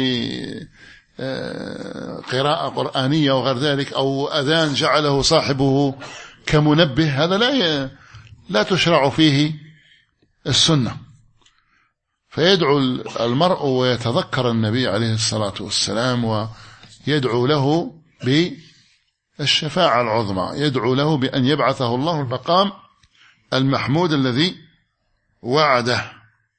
لقراءة قرآنية وغير ذلك، أو أذان جعله صاحبه كمنبه. هذا لا تشرع فيه السنة. فيدعو المرء ويتذكر النبي عليه الصلاة والسلام، ويدعو له بالشفاعة العظمى، يدعو له بأن يبعثه الله المقام المحمود الذي وعده.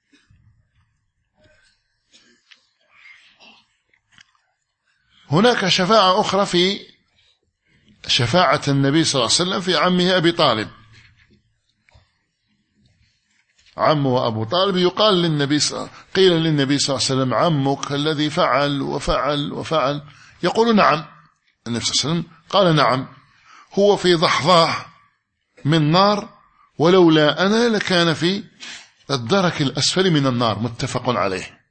هناك شفاعة أخرى في شفاعة النبي صلى الله عليه وسلم في عمه أبي طالب. عمه أبو طالب يقال قيل للنبي صلى الله عليه وسلم: عمك الذي فعل وفعل وفعل. يقول: نعم. النبي صلى الله عليه وسلم قال: نعم، هو في ضحضاح من نار، ولولا أنا لكان في الدرك الأسفل من النار. متفق عليه.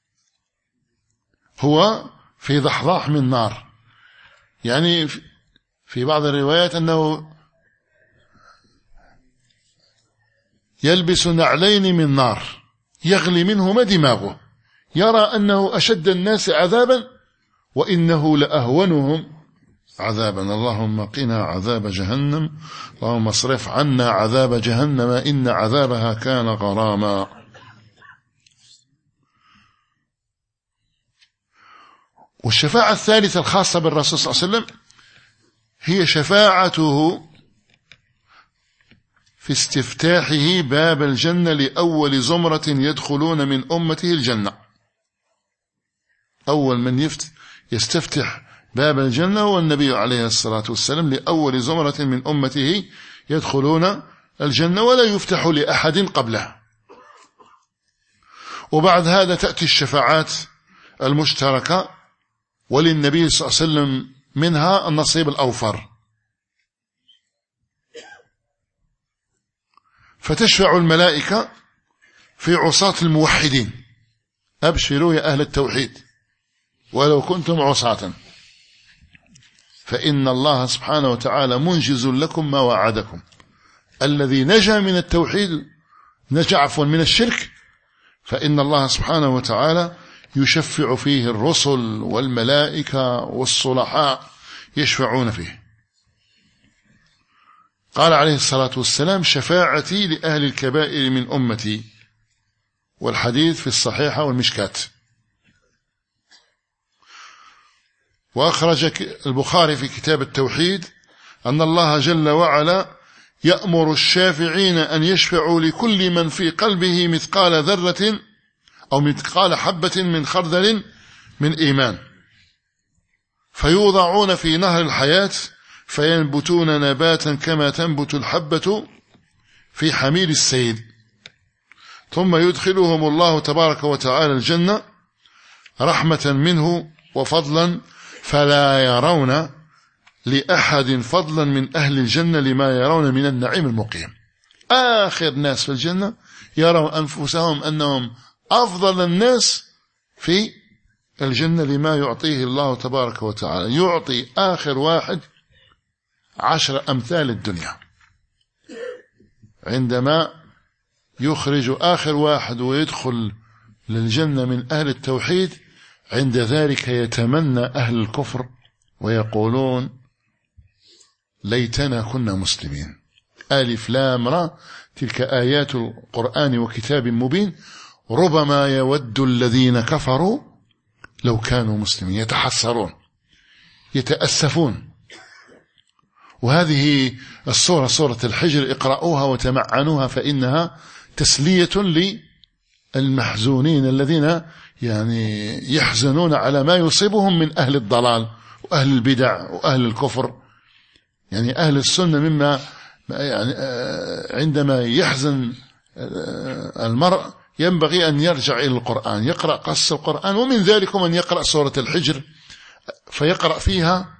هو في ضحضاح من نار، يعني في بعض الروايات أنه يلبس نعلين من نار يغلي منهما دماغه، يرى أنه أشد الناس عذابا وإنه لأهونهم عذابا. اللهم قنا عذاب جهنم، اللهم اصرف عنا عذاب جهنم إن عذابها كان غراما. والشفاعة الثالثة الخاصة بالرسول صلى الله عليه وسلم هي شفاعته في استفتاحه باب الجنة لأول زمرة يدخلون من أمته الجنة. أول من يستفتح باب الجنة هو النبي عليه الصلاة والسلام، لأول زمرة من أمته يدخلون الجنة، ولا يفتح لأحد قبله. وبعد هذا تأتي الشفاعات المشتركة، وللنبي صلى الله عليه وسلم منها النصيب الأوفر. فتشفع الملائكة في عصاة الموحدين: أبشروا يا أهل التوحيد ولو كنتم عصاة، فإن الله سبحانه وتعالى منجز لكم ما وعدكم. الذي نجا من التوحيد، نجا من الشرك، فإن الله سبحانه وتعالى يشفع فيه الرسل والملائكة والصلحاء يشفعون فيه. قال عليه الصلاة والسلام: شفاعتي لأهل الكبائر من أمتي. والحديث في الصحيحة والمشكات. وأخرج البخاري في كتاب التوحيد أن الله جل وعلا يأمر الشافعين أن يشفعوا لكل من في قلبه مثقال ذرة أو مثقال حبة من خردل من إيمان، فيوضعون في نهر الحياة فينبتون نباتا كما تنبت الحبة في حميل السيل، ثم يدخلهم الله تبارك وتعالى الجنة رحمة منه وفضلا، فلا يرون لأحد فضلا من أهل الجنة لما يرون من النعيم المقيم. آخر ناس في الجنة يرون أنفسهم أنهم أفضل الناس في الجنة لما يعطيه الله تبارك وتعالى. يعطي آخر واحد 10 أمثال الدنيا. عندما يخرج آخر واحد ويدخل للجنة من أهل التوحيد، عند ذلك يتمنى أهل الكفر ويقولون ليتنا كنا مسلمين. ألف لام را، تلك آيات القرآن وكتاب مبين. ربما يود الذين كفروا لو كانوا مسلمين، يتحسرون يتأسفون. وهذه السورة سورة الحجر اقرأوها وتمعنوها، فإنها تسلية للمحزونين الذين يعني يحزنون على ما يصيبهم من أهل الضلال وأهل البدع وأهل الكفر. يعني أهل السنة مما يعني عندما يحزن المرء ينبغي أن يرجع إلى القرآن، يقرأ قصة القرآن، ومن ذلك من يقرأ سورة الحجر فيقرأ فيها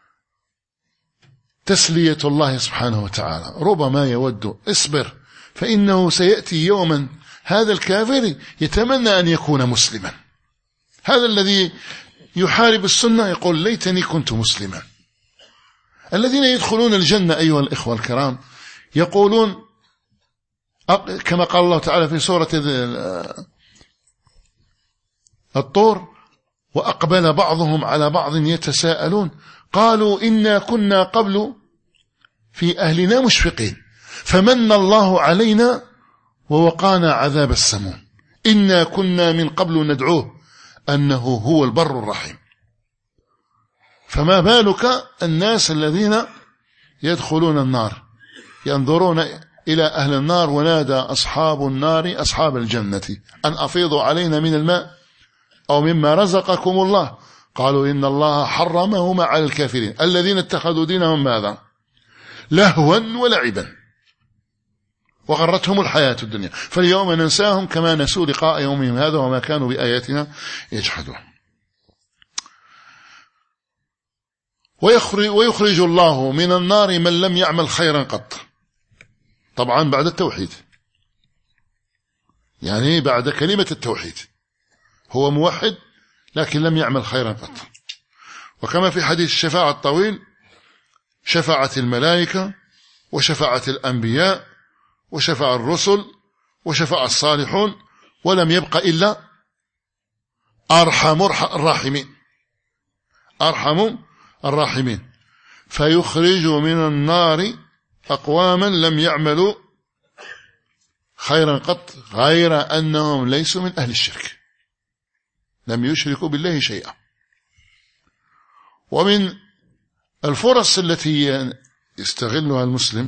تسلية الله سبحانه وتعالى. ربما يود اصبر فإنه سيأتي يوما هذا الكافر يتمنى أن يكون مسلما. هذا الذي يحارب السنة يقول ليتني كنت مسلما. الذين يدخلون الجنة أيها الإخوة الكرام يقولون كما قال الله تعالى في سورة الطور: وأقبل بعضهم على بعض يتساءلون قالوا إنا كنا قبل في أهلنا مشفقين فمن الله علينا ووقانا عذاب السموم إنا كنا من قبل ندعوه أنه هو البر الرحيم. فما بالك الناس الذين يدخلون النار ينظرون إلى أهل النار: ونادى أصحاب النار أصحاب الجنة أن أفيضوا علينا من الماء أو مما رزقكم الله قالوا إن الله حرمهما على الكافرين الذين اتخذوا دينهم ماذا؟ لهوا ولعبا وغرتهم الحياة الدنيا فاليوم ننساهم كما نسوا لقاء يومهم هذا وما كانوا بآياتنا يجحدون. ويخرج الله من النار من لم يعمل خيرا قط، طبعا بعد التوحيد، يعني بعد كلمة التوحيد، هو موحد لكن لم يعمل خيرا قط. وكما في حديث الشفاعة الطويل: شفاعة الملائكة وشفاعة الأنبياء وشفاعة الرسل وشفاعة الصالحون ولم يبق إلا أرحم الراحمين فيخرج من النار أقواما لم يعملوا خيرا قط غير أنهم ليسوا من أهل الشرك، لم يشركوا بالله شيئا. ومن الفرص التي يستغلها المسلم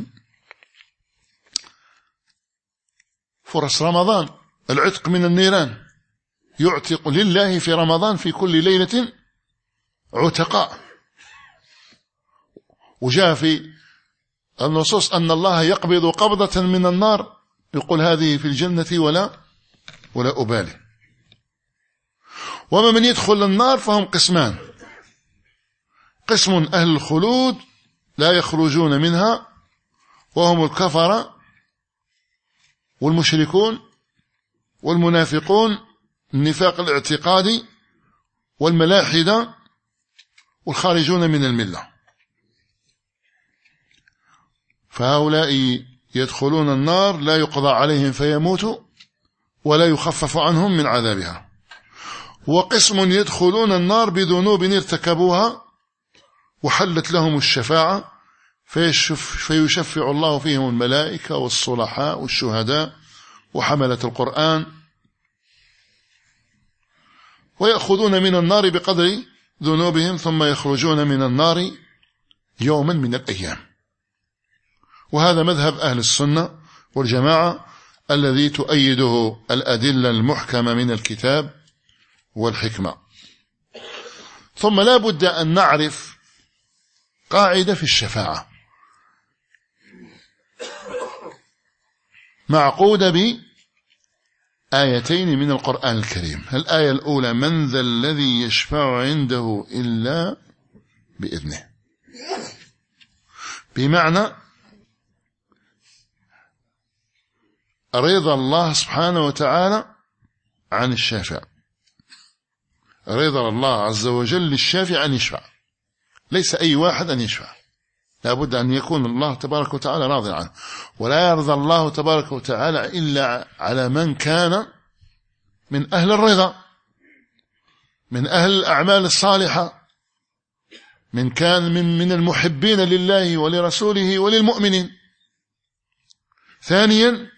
فرص رمضان، العتق من النيران، يعتق لله في رمضان في كل ليلة عتقاء. وجاء في النصوص أن الله يقبض قبضة من النار يقول هذه في الجنة ولا أبالي. ومن يدخل النار فهم قسمان: قسم أهل الخلود لا يخرجون منها وهم الكفرة والمشركون والمنافقون النفاق الاعتقادي والملاحدة والخارجون من الملة، فهؤلاء يدخلون النار لا يقضى عليهم فيموتوا ولا يخفف عنهم من عذابها. وقسم يدخلون النار بذنوب ارتكبوها وحلت لهم الشفاعة فيشفع الله فيهم الملائكة والصلحاء والشهداء وحملة القرآن، ويأخذون من النار بقدر ذنوبهم ثم يخرجون من النار يوما من الأيام. وهذا مذهب أهل السنة والجماعة الذي تؤيده الأدلة المحكمة من الكتاب والحكمة. ثم لا بد أن نعرف قاعدة في الشفاعة معقودة بآيتين من القرآن الكريم. الآية الأولى: من ذا الذي يشفع عنده إلا بإذنه، بمعنى رضا الله سبحانه وتعالى عن الشافع، رضا الله عز وجل للشافع أن يشفع، ليس أي واحد أن يشفع. لا بد أن يكون الله تبارك وتعالى راضي عنه. ولا يرضى الله تبارك وتعالى إلا على من كان من أهل الرضا، من أهل الأعمال الصالحة، من كان من المحبين لله ولرسوله وللمؤمنين. ثانيا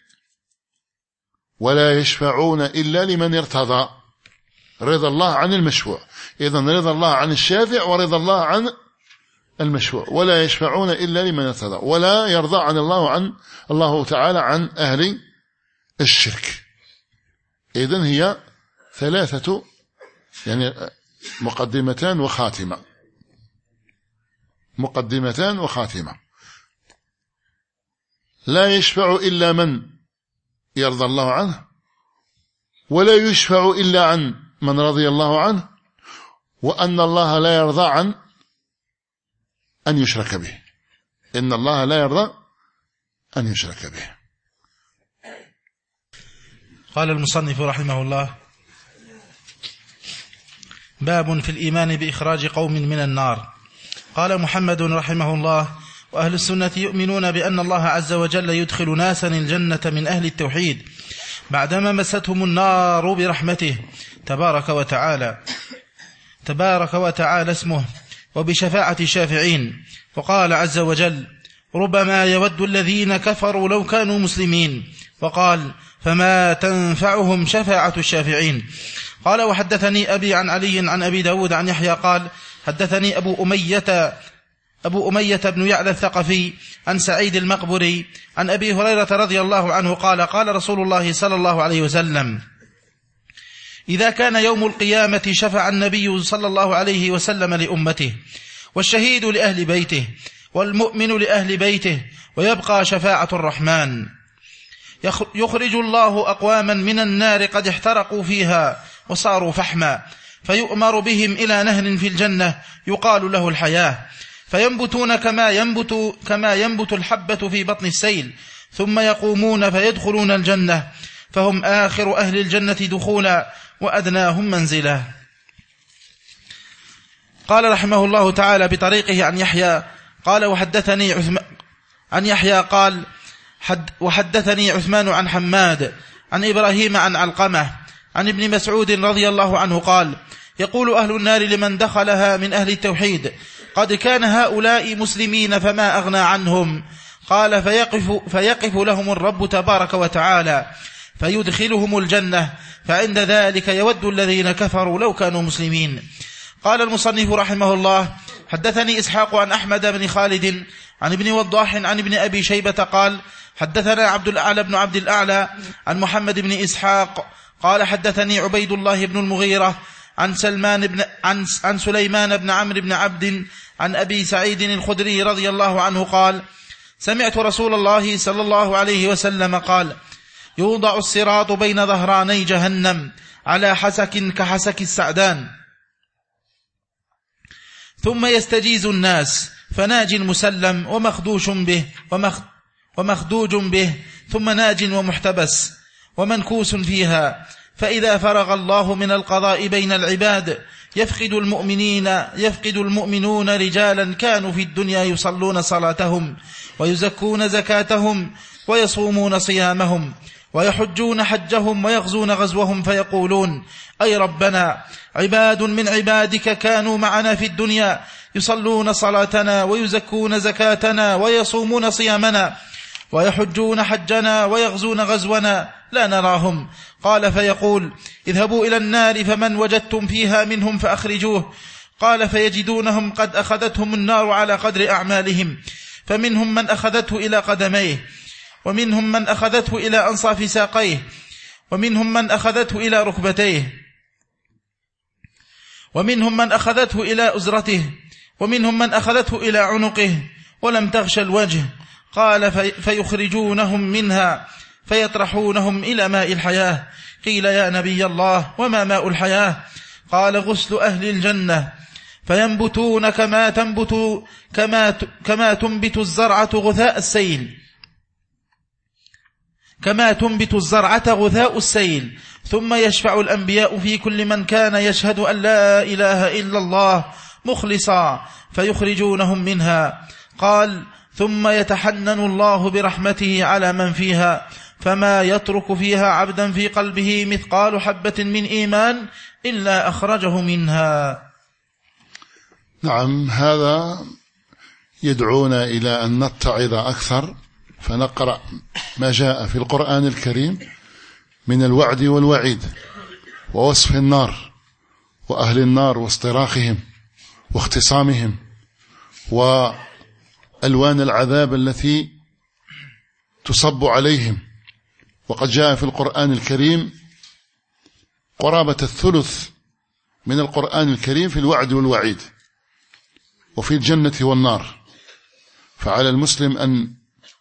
ولا يشفعون إلا لمن ارتضى، رضا الله عن المشفوع. إذن رضا الله عن الشافع ورضا الله عن المشفوع. ولا يشفعون إلا لمن ارتضى، ولا يرضى عن الله تعالى عن أهل الشرك. إذن هي ثلاثة يعني مقدمتان وخاتمة، مقدمتان وخاتمة. لا يشفع إلا من يرضى الله عنه، ولا يشفع إلا عن من رضي الله عنه، وأن الله لا يرضى عن أن يشرك به. إن الله لا يرضى أن يشرك به. قال المصنف رحمه الله: باب في الإيمان بإخراج قوم من النار. قال محمد رحمه الله: وأهل السنة يؤمنون بأن الله عز وجل يدخل ناسا الجنة من أهل التوحيد بعدما مستهم النار برحمته تبارك وتعالى اسمه، وبشفاعة الشافعين. وقال عز وجل: ربما يود الذين كفروا لو كانوا مسلمين. وقال: فما تنفعهم شفاعة الشافعين. قال: وحدثني أبي عن علي عن أبي داود عن يحيى قال: حدثني أبو أمية بن يعلى الثقفي عن سعيد المقبري عن أبي هريرة رضي الله عنه قال: قال رسول الله صلى الله عليه وسلم: إذا كان يوم القيامة شفع النبي صلى الله عليه وسلم لأمته، والشهيد لأهل بيته، والمؤمن لأهل بيته، ويبقى شفاعة الرحمن. يخرج الله أقواما من النار قد احترقوا فيها وصاروا فحما، فيؤمر بهم إلى نهر في الجنة يقال له الحياة، فينبتون كما ينبت الحبة في بطن السيل، ثم يقومون فيدخلون الجنة، فهم آخر أهل الجنة دخولا وأدناهم منزلا. قال رحمه الله تعالى بطريقه عن يحيى قال: وحدثني عثمان عن حماد عن إبراهيم عن علقمة عن ابن مسعود رضي الله عنه قال: يقول أهل النار لمن دخلها من أهل التوحيد: قد كان هؤلاء مسلمين فما أغنى عنهم. قال: فيقف لهم الرب تبارك وتعالى فيدخلهم الجنة، فعند ذلك يود الذين كفروا لو كانوا مسلمين. قال المصنف رحمه الله: حدثني إسحاق عن أحمد بن خالد عن ابن وضاح عن ابن أبي شيبة قال: حدثنا عبد الأعلى بن عبد الأعلى عن محمد بن إسحاق قال: حدثني عبيد الله بن المغيرة عن سليمان بن عمرو بن عبد عن أبي سعيد الخدري رضي الله عنه قال: سمعت رسول الله صلى الله عليه وسلم قال: يوضع الصراط بين ظهراني جهنم على حسك كحسك السعدان، ثم يستجيز الناس، فناج مسلم ومخدوج به، ثم ناج ومحتبس ومنكوس فيها. فإذا فرغ الله من القضاء بين العباد يفقد المؤمنون رجالا كانوا في الدنيا يصلون صلاتهم ويزكون زكاتهم ويصومون صيامهم ويحجون حجهم ويغزون غزوهم، فيقولون: أي ربنا، عباد من عبادك كانوا معنا في الدنيا يصلون صلاتنا ويزكون زكاتنا ويصومون صيامنا ويحجون حجنا ويغزون غزونا، لا نراهم. قال: فيقول: اذهبوا إلى النار فمن وجدتم فيها منهم فأخرجوه. قال: فيجدونهم قد أخذتهم النار على قدر أعمالهم، فمنهم من أخذته إلى قدميه، ومنهم من أخذته إلى أنصاف ساقيه، ومنهم من أخذته إلى ركبتيه، ومنهم من أخذته إلى أزرته، ومنهم من أخذته إلى عنقه ولم تغش الوجه. قال: فيخرجونهم منها فيطرحونهم إلى ماء الحياة. قيل: يا نبي الله، وما ماء الحياة؟ قال: غسل أهل الجنة، فينبتون كما تنبت الزرعة غثاء السيل، غثاء السيل. ثم يشفع الأنبياء في كل من كان يشهد أن لا إله إلا الله مخلصا، فيخرجونهم منها. قال: ثم يتحنن الله برحمته على من فيها، فما يترك فيها عبدا في قلبه مثقال حبة من إيمان إلا أخرجه منها. نعم، هذا يدعونا إلى أن نتعظ أكثر، فنقرأ ما جاء في القرآن الكريم من الوعد والوعيد ووصف النار وأهل النار واصطراخهم واختصامهم وألوان العذاب التي تصب عليهم. وقد جاء في القرآن الكريم قرابة الثلث من القرآن الكريم في الوعد والوعيد وفي الجنة والنار. فعلى المسلم أن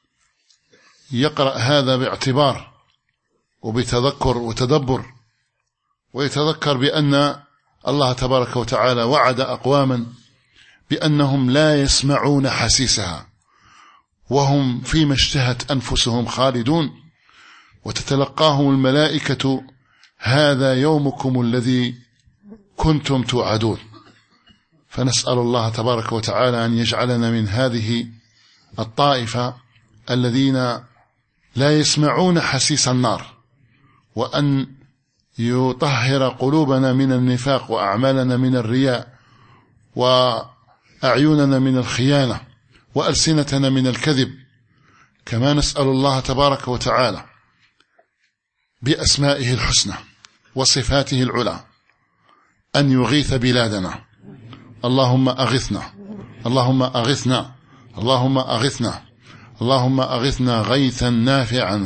يقرأ هذا باعتبار وبتذكر وتدبر، ويتذكر بأن الله تبارك وتعالى وعد أقواما بأنهم لا يسمعون حسيسها وهم فيما اشتهت أنفسهم خالدون، وتتلقاهم الملائكة: هذا يومكم الذي كنتم توعدون. فنسأل الله تبارك وتعالى أن يجعلنا من هذه الطائفة الذين لا يسمعون حسيس النار، وأن يطهر قلوبنا من النفاق وأعمالنا من الرياء وأعيننا من الخيانة وألسنتنا من الكذب. كما نسأل الله تبارك وتعالى بأسمائه الحسنى وصفاته العلى أن يغيث بلادنا. اللهم أغثنا، اللهم أغثنا، اللهم أغثنا، اللهم أغثنا غيثا نافعا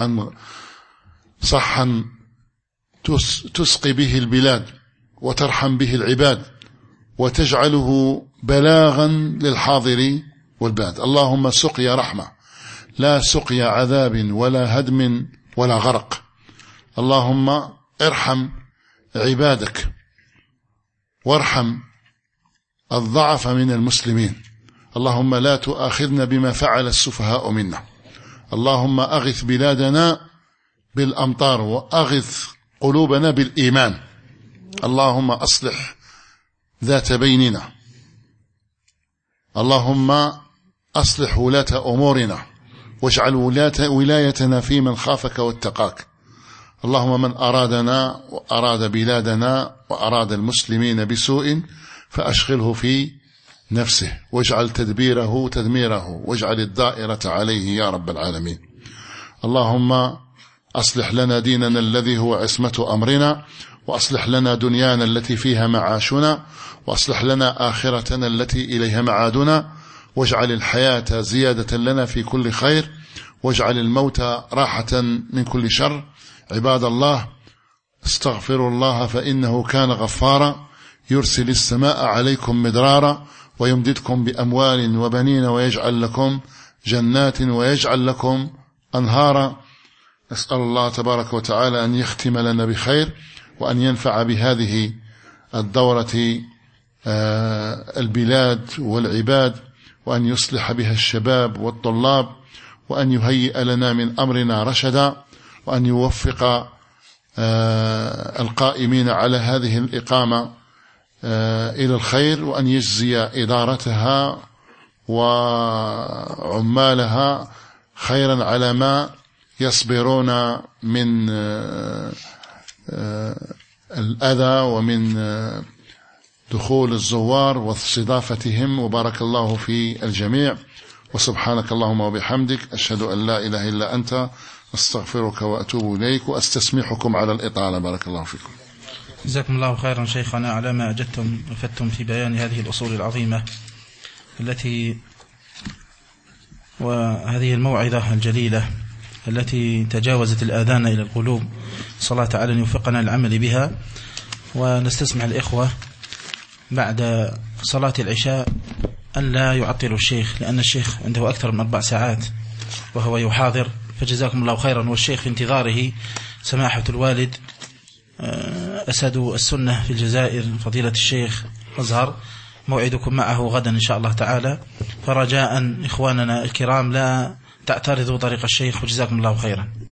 صحا تسقي به البلاد وترحم به العباد وتجعله بلاغا للحاضر والباد. اللهم سقيا رحمة لا سقيا عذاب ولا هدم ولا غرق. اللهم ارحم عبادك وارحم الضعف من المسلمين. اللهم لا تؤاخذنا بما فعل السفهاء منا. اللهم أغث بلادنا بالأمطار وأغث قلوبنا بالإيمان. اللهم أصلح ذات بيننا. اللهم أصلح ولاة أمورنا واجعل ولايتنا في من خافك واتقاك. اللهم من أرادنا وأراد بلادنا وأراد المسلمين بسوء فأشغله في نفسه واجعل تدبيره تدميره واجعل الدائرة عليه يا رب العالمين. اللهم أصلح لنا ديننا الذي هو عصمة أمرنا، وأصلح لنا دنيانا التي فيها معاشنا، وأصلح لنا آخرتنا التي إليها معادنا، واجعل الحياة زيادة لنا في كل خير، واجعل الموت راحة من كل شر. عباد الله، استغفروا الله فإنه كان غفارا، يرسل السماء عليكم مدرارا ويمددكم بأموال وبنين ويجعل لكم جنات ويجعل لكم أنهارا. نسأل الله تبارك وتعالى أن يختم لنا بخير، وأن ينفع بهذه الدورة البلاد والعباد، وأن يصلح بها الشباب والطلاب، وأن يهيئ لنا من أمرنا رشدا، وأن يوفق القائمين على هذه الإقامة إلى الخير، وأن يجزي إدارتها وعمالها خيرا على ما يصبرون من الأذى ومن دخول الزوار واستضافتهم، وبارك الله في الجميع. وسبحانك اللهم وبحمدك، أشهد أن لا إله إلا أنت، أستغفرك وأتوب إليك، وأستسمحكم على الإطالة. بارك الله فيكم. جزاكم الله خيرا شيخنا على ما أجدتم وفتم في بيان هذه الأصول العظيمة وهذه الموعظة الجليلة التي تجاوزت الآذان إلى القلوب. صلاة على أن يوفقنا العمل بها. ونستسمع الإخوة بعد صلاة العشاء أن لا يعطلوا الشيخ، لأن الشيخ عنده أكثر من 4 ساعات وهو يحاضر، فجزاكم الله خيرا. والشيخ في انتظاره سماحة الوالد أسد السنة في الجزائر فضيلة الشيخ أزهر، موعدكم معه غدا إن شاء الله تعالى، فرجاء إخواننا الكرام لا تعترضوا طريق الشيخ، وجزاكم الله خيرا.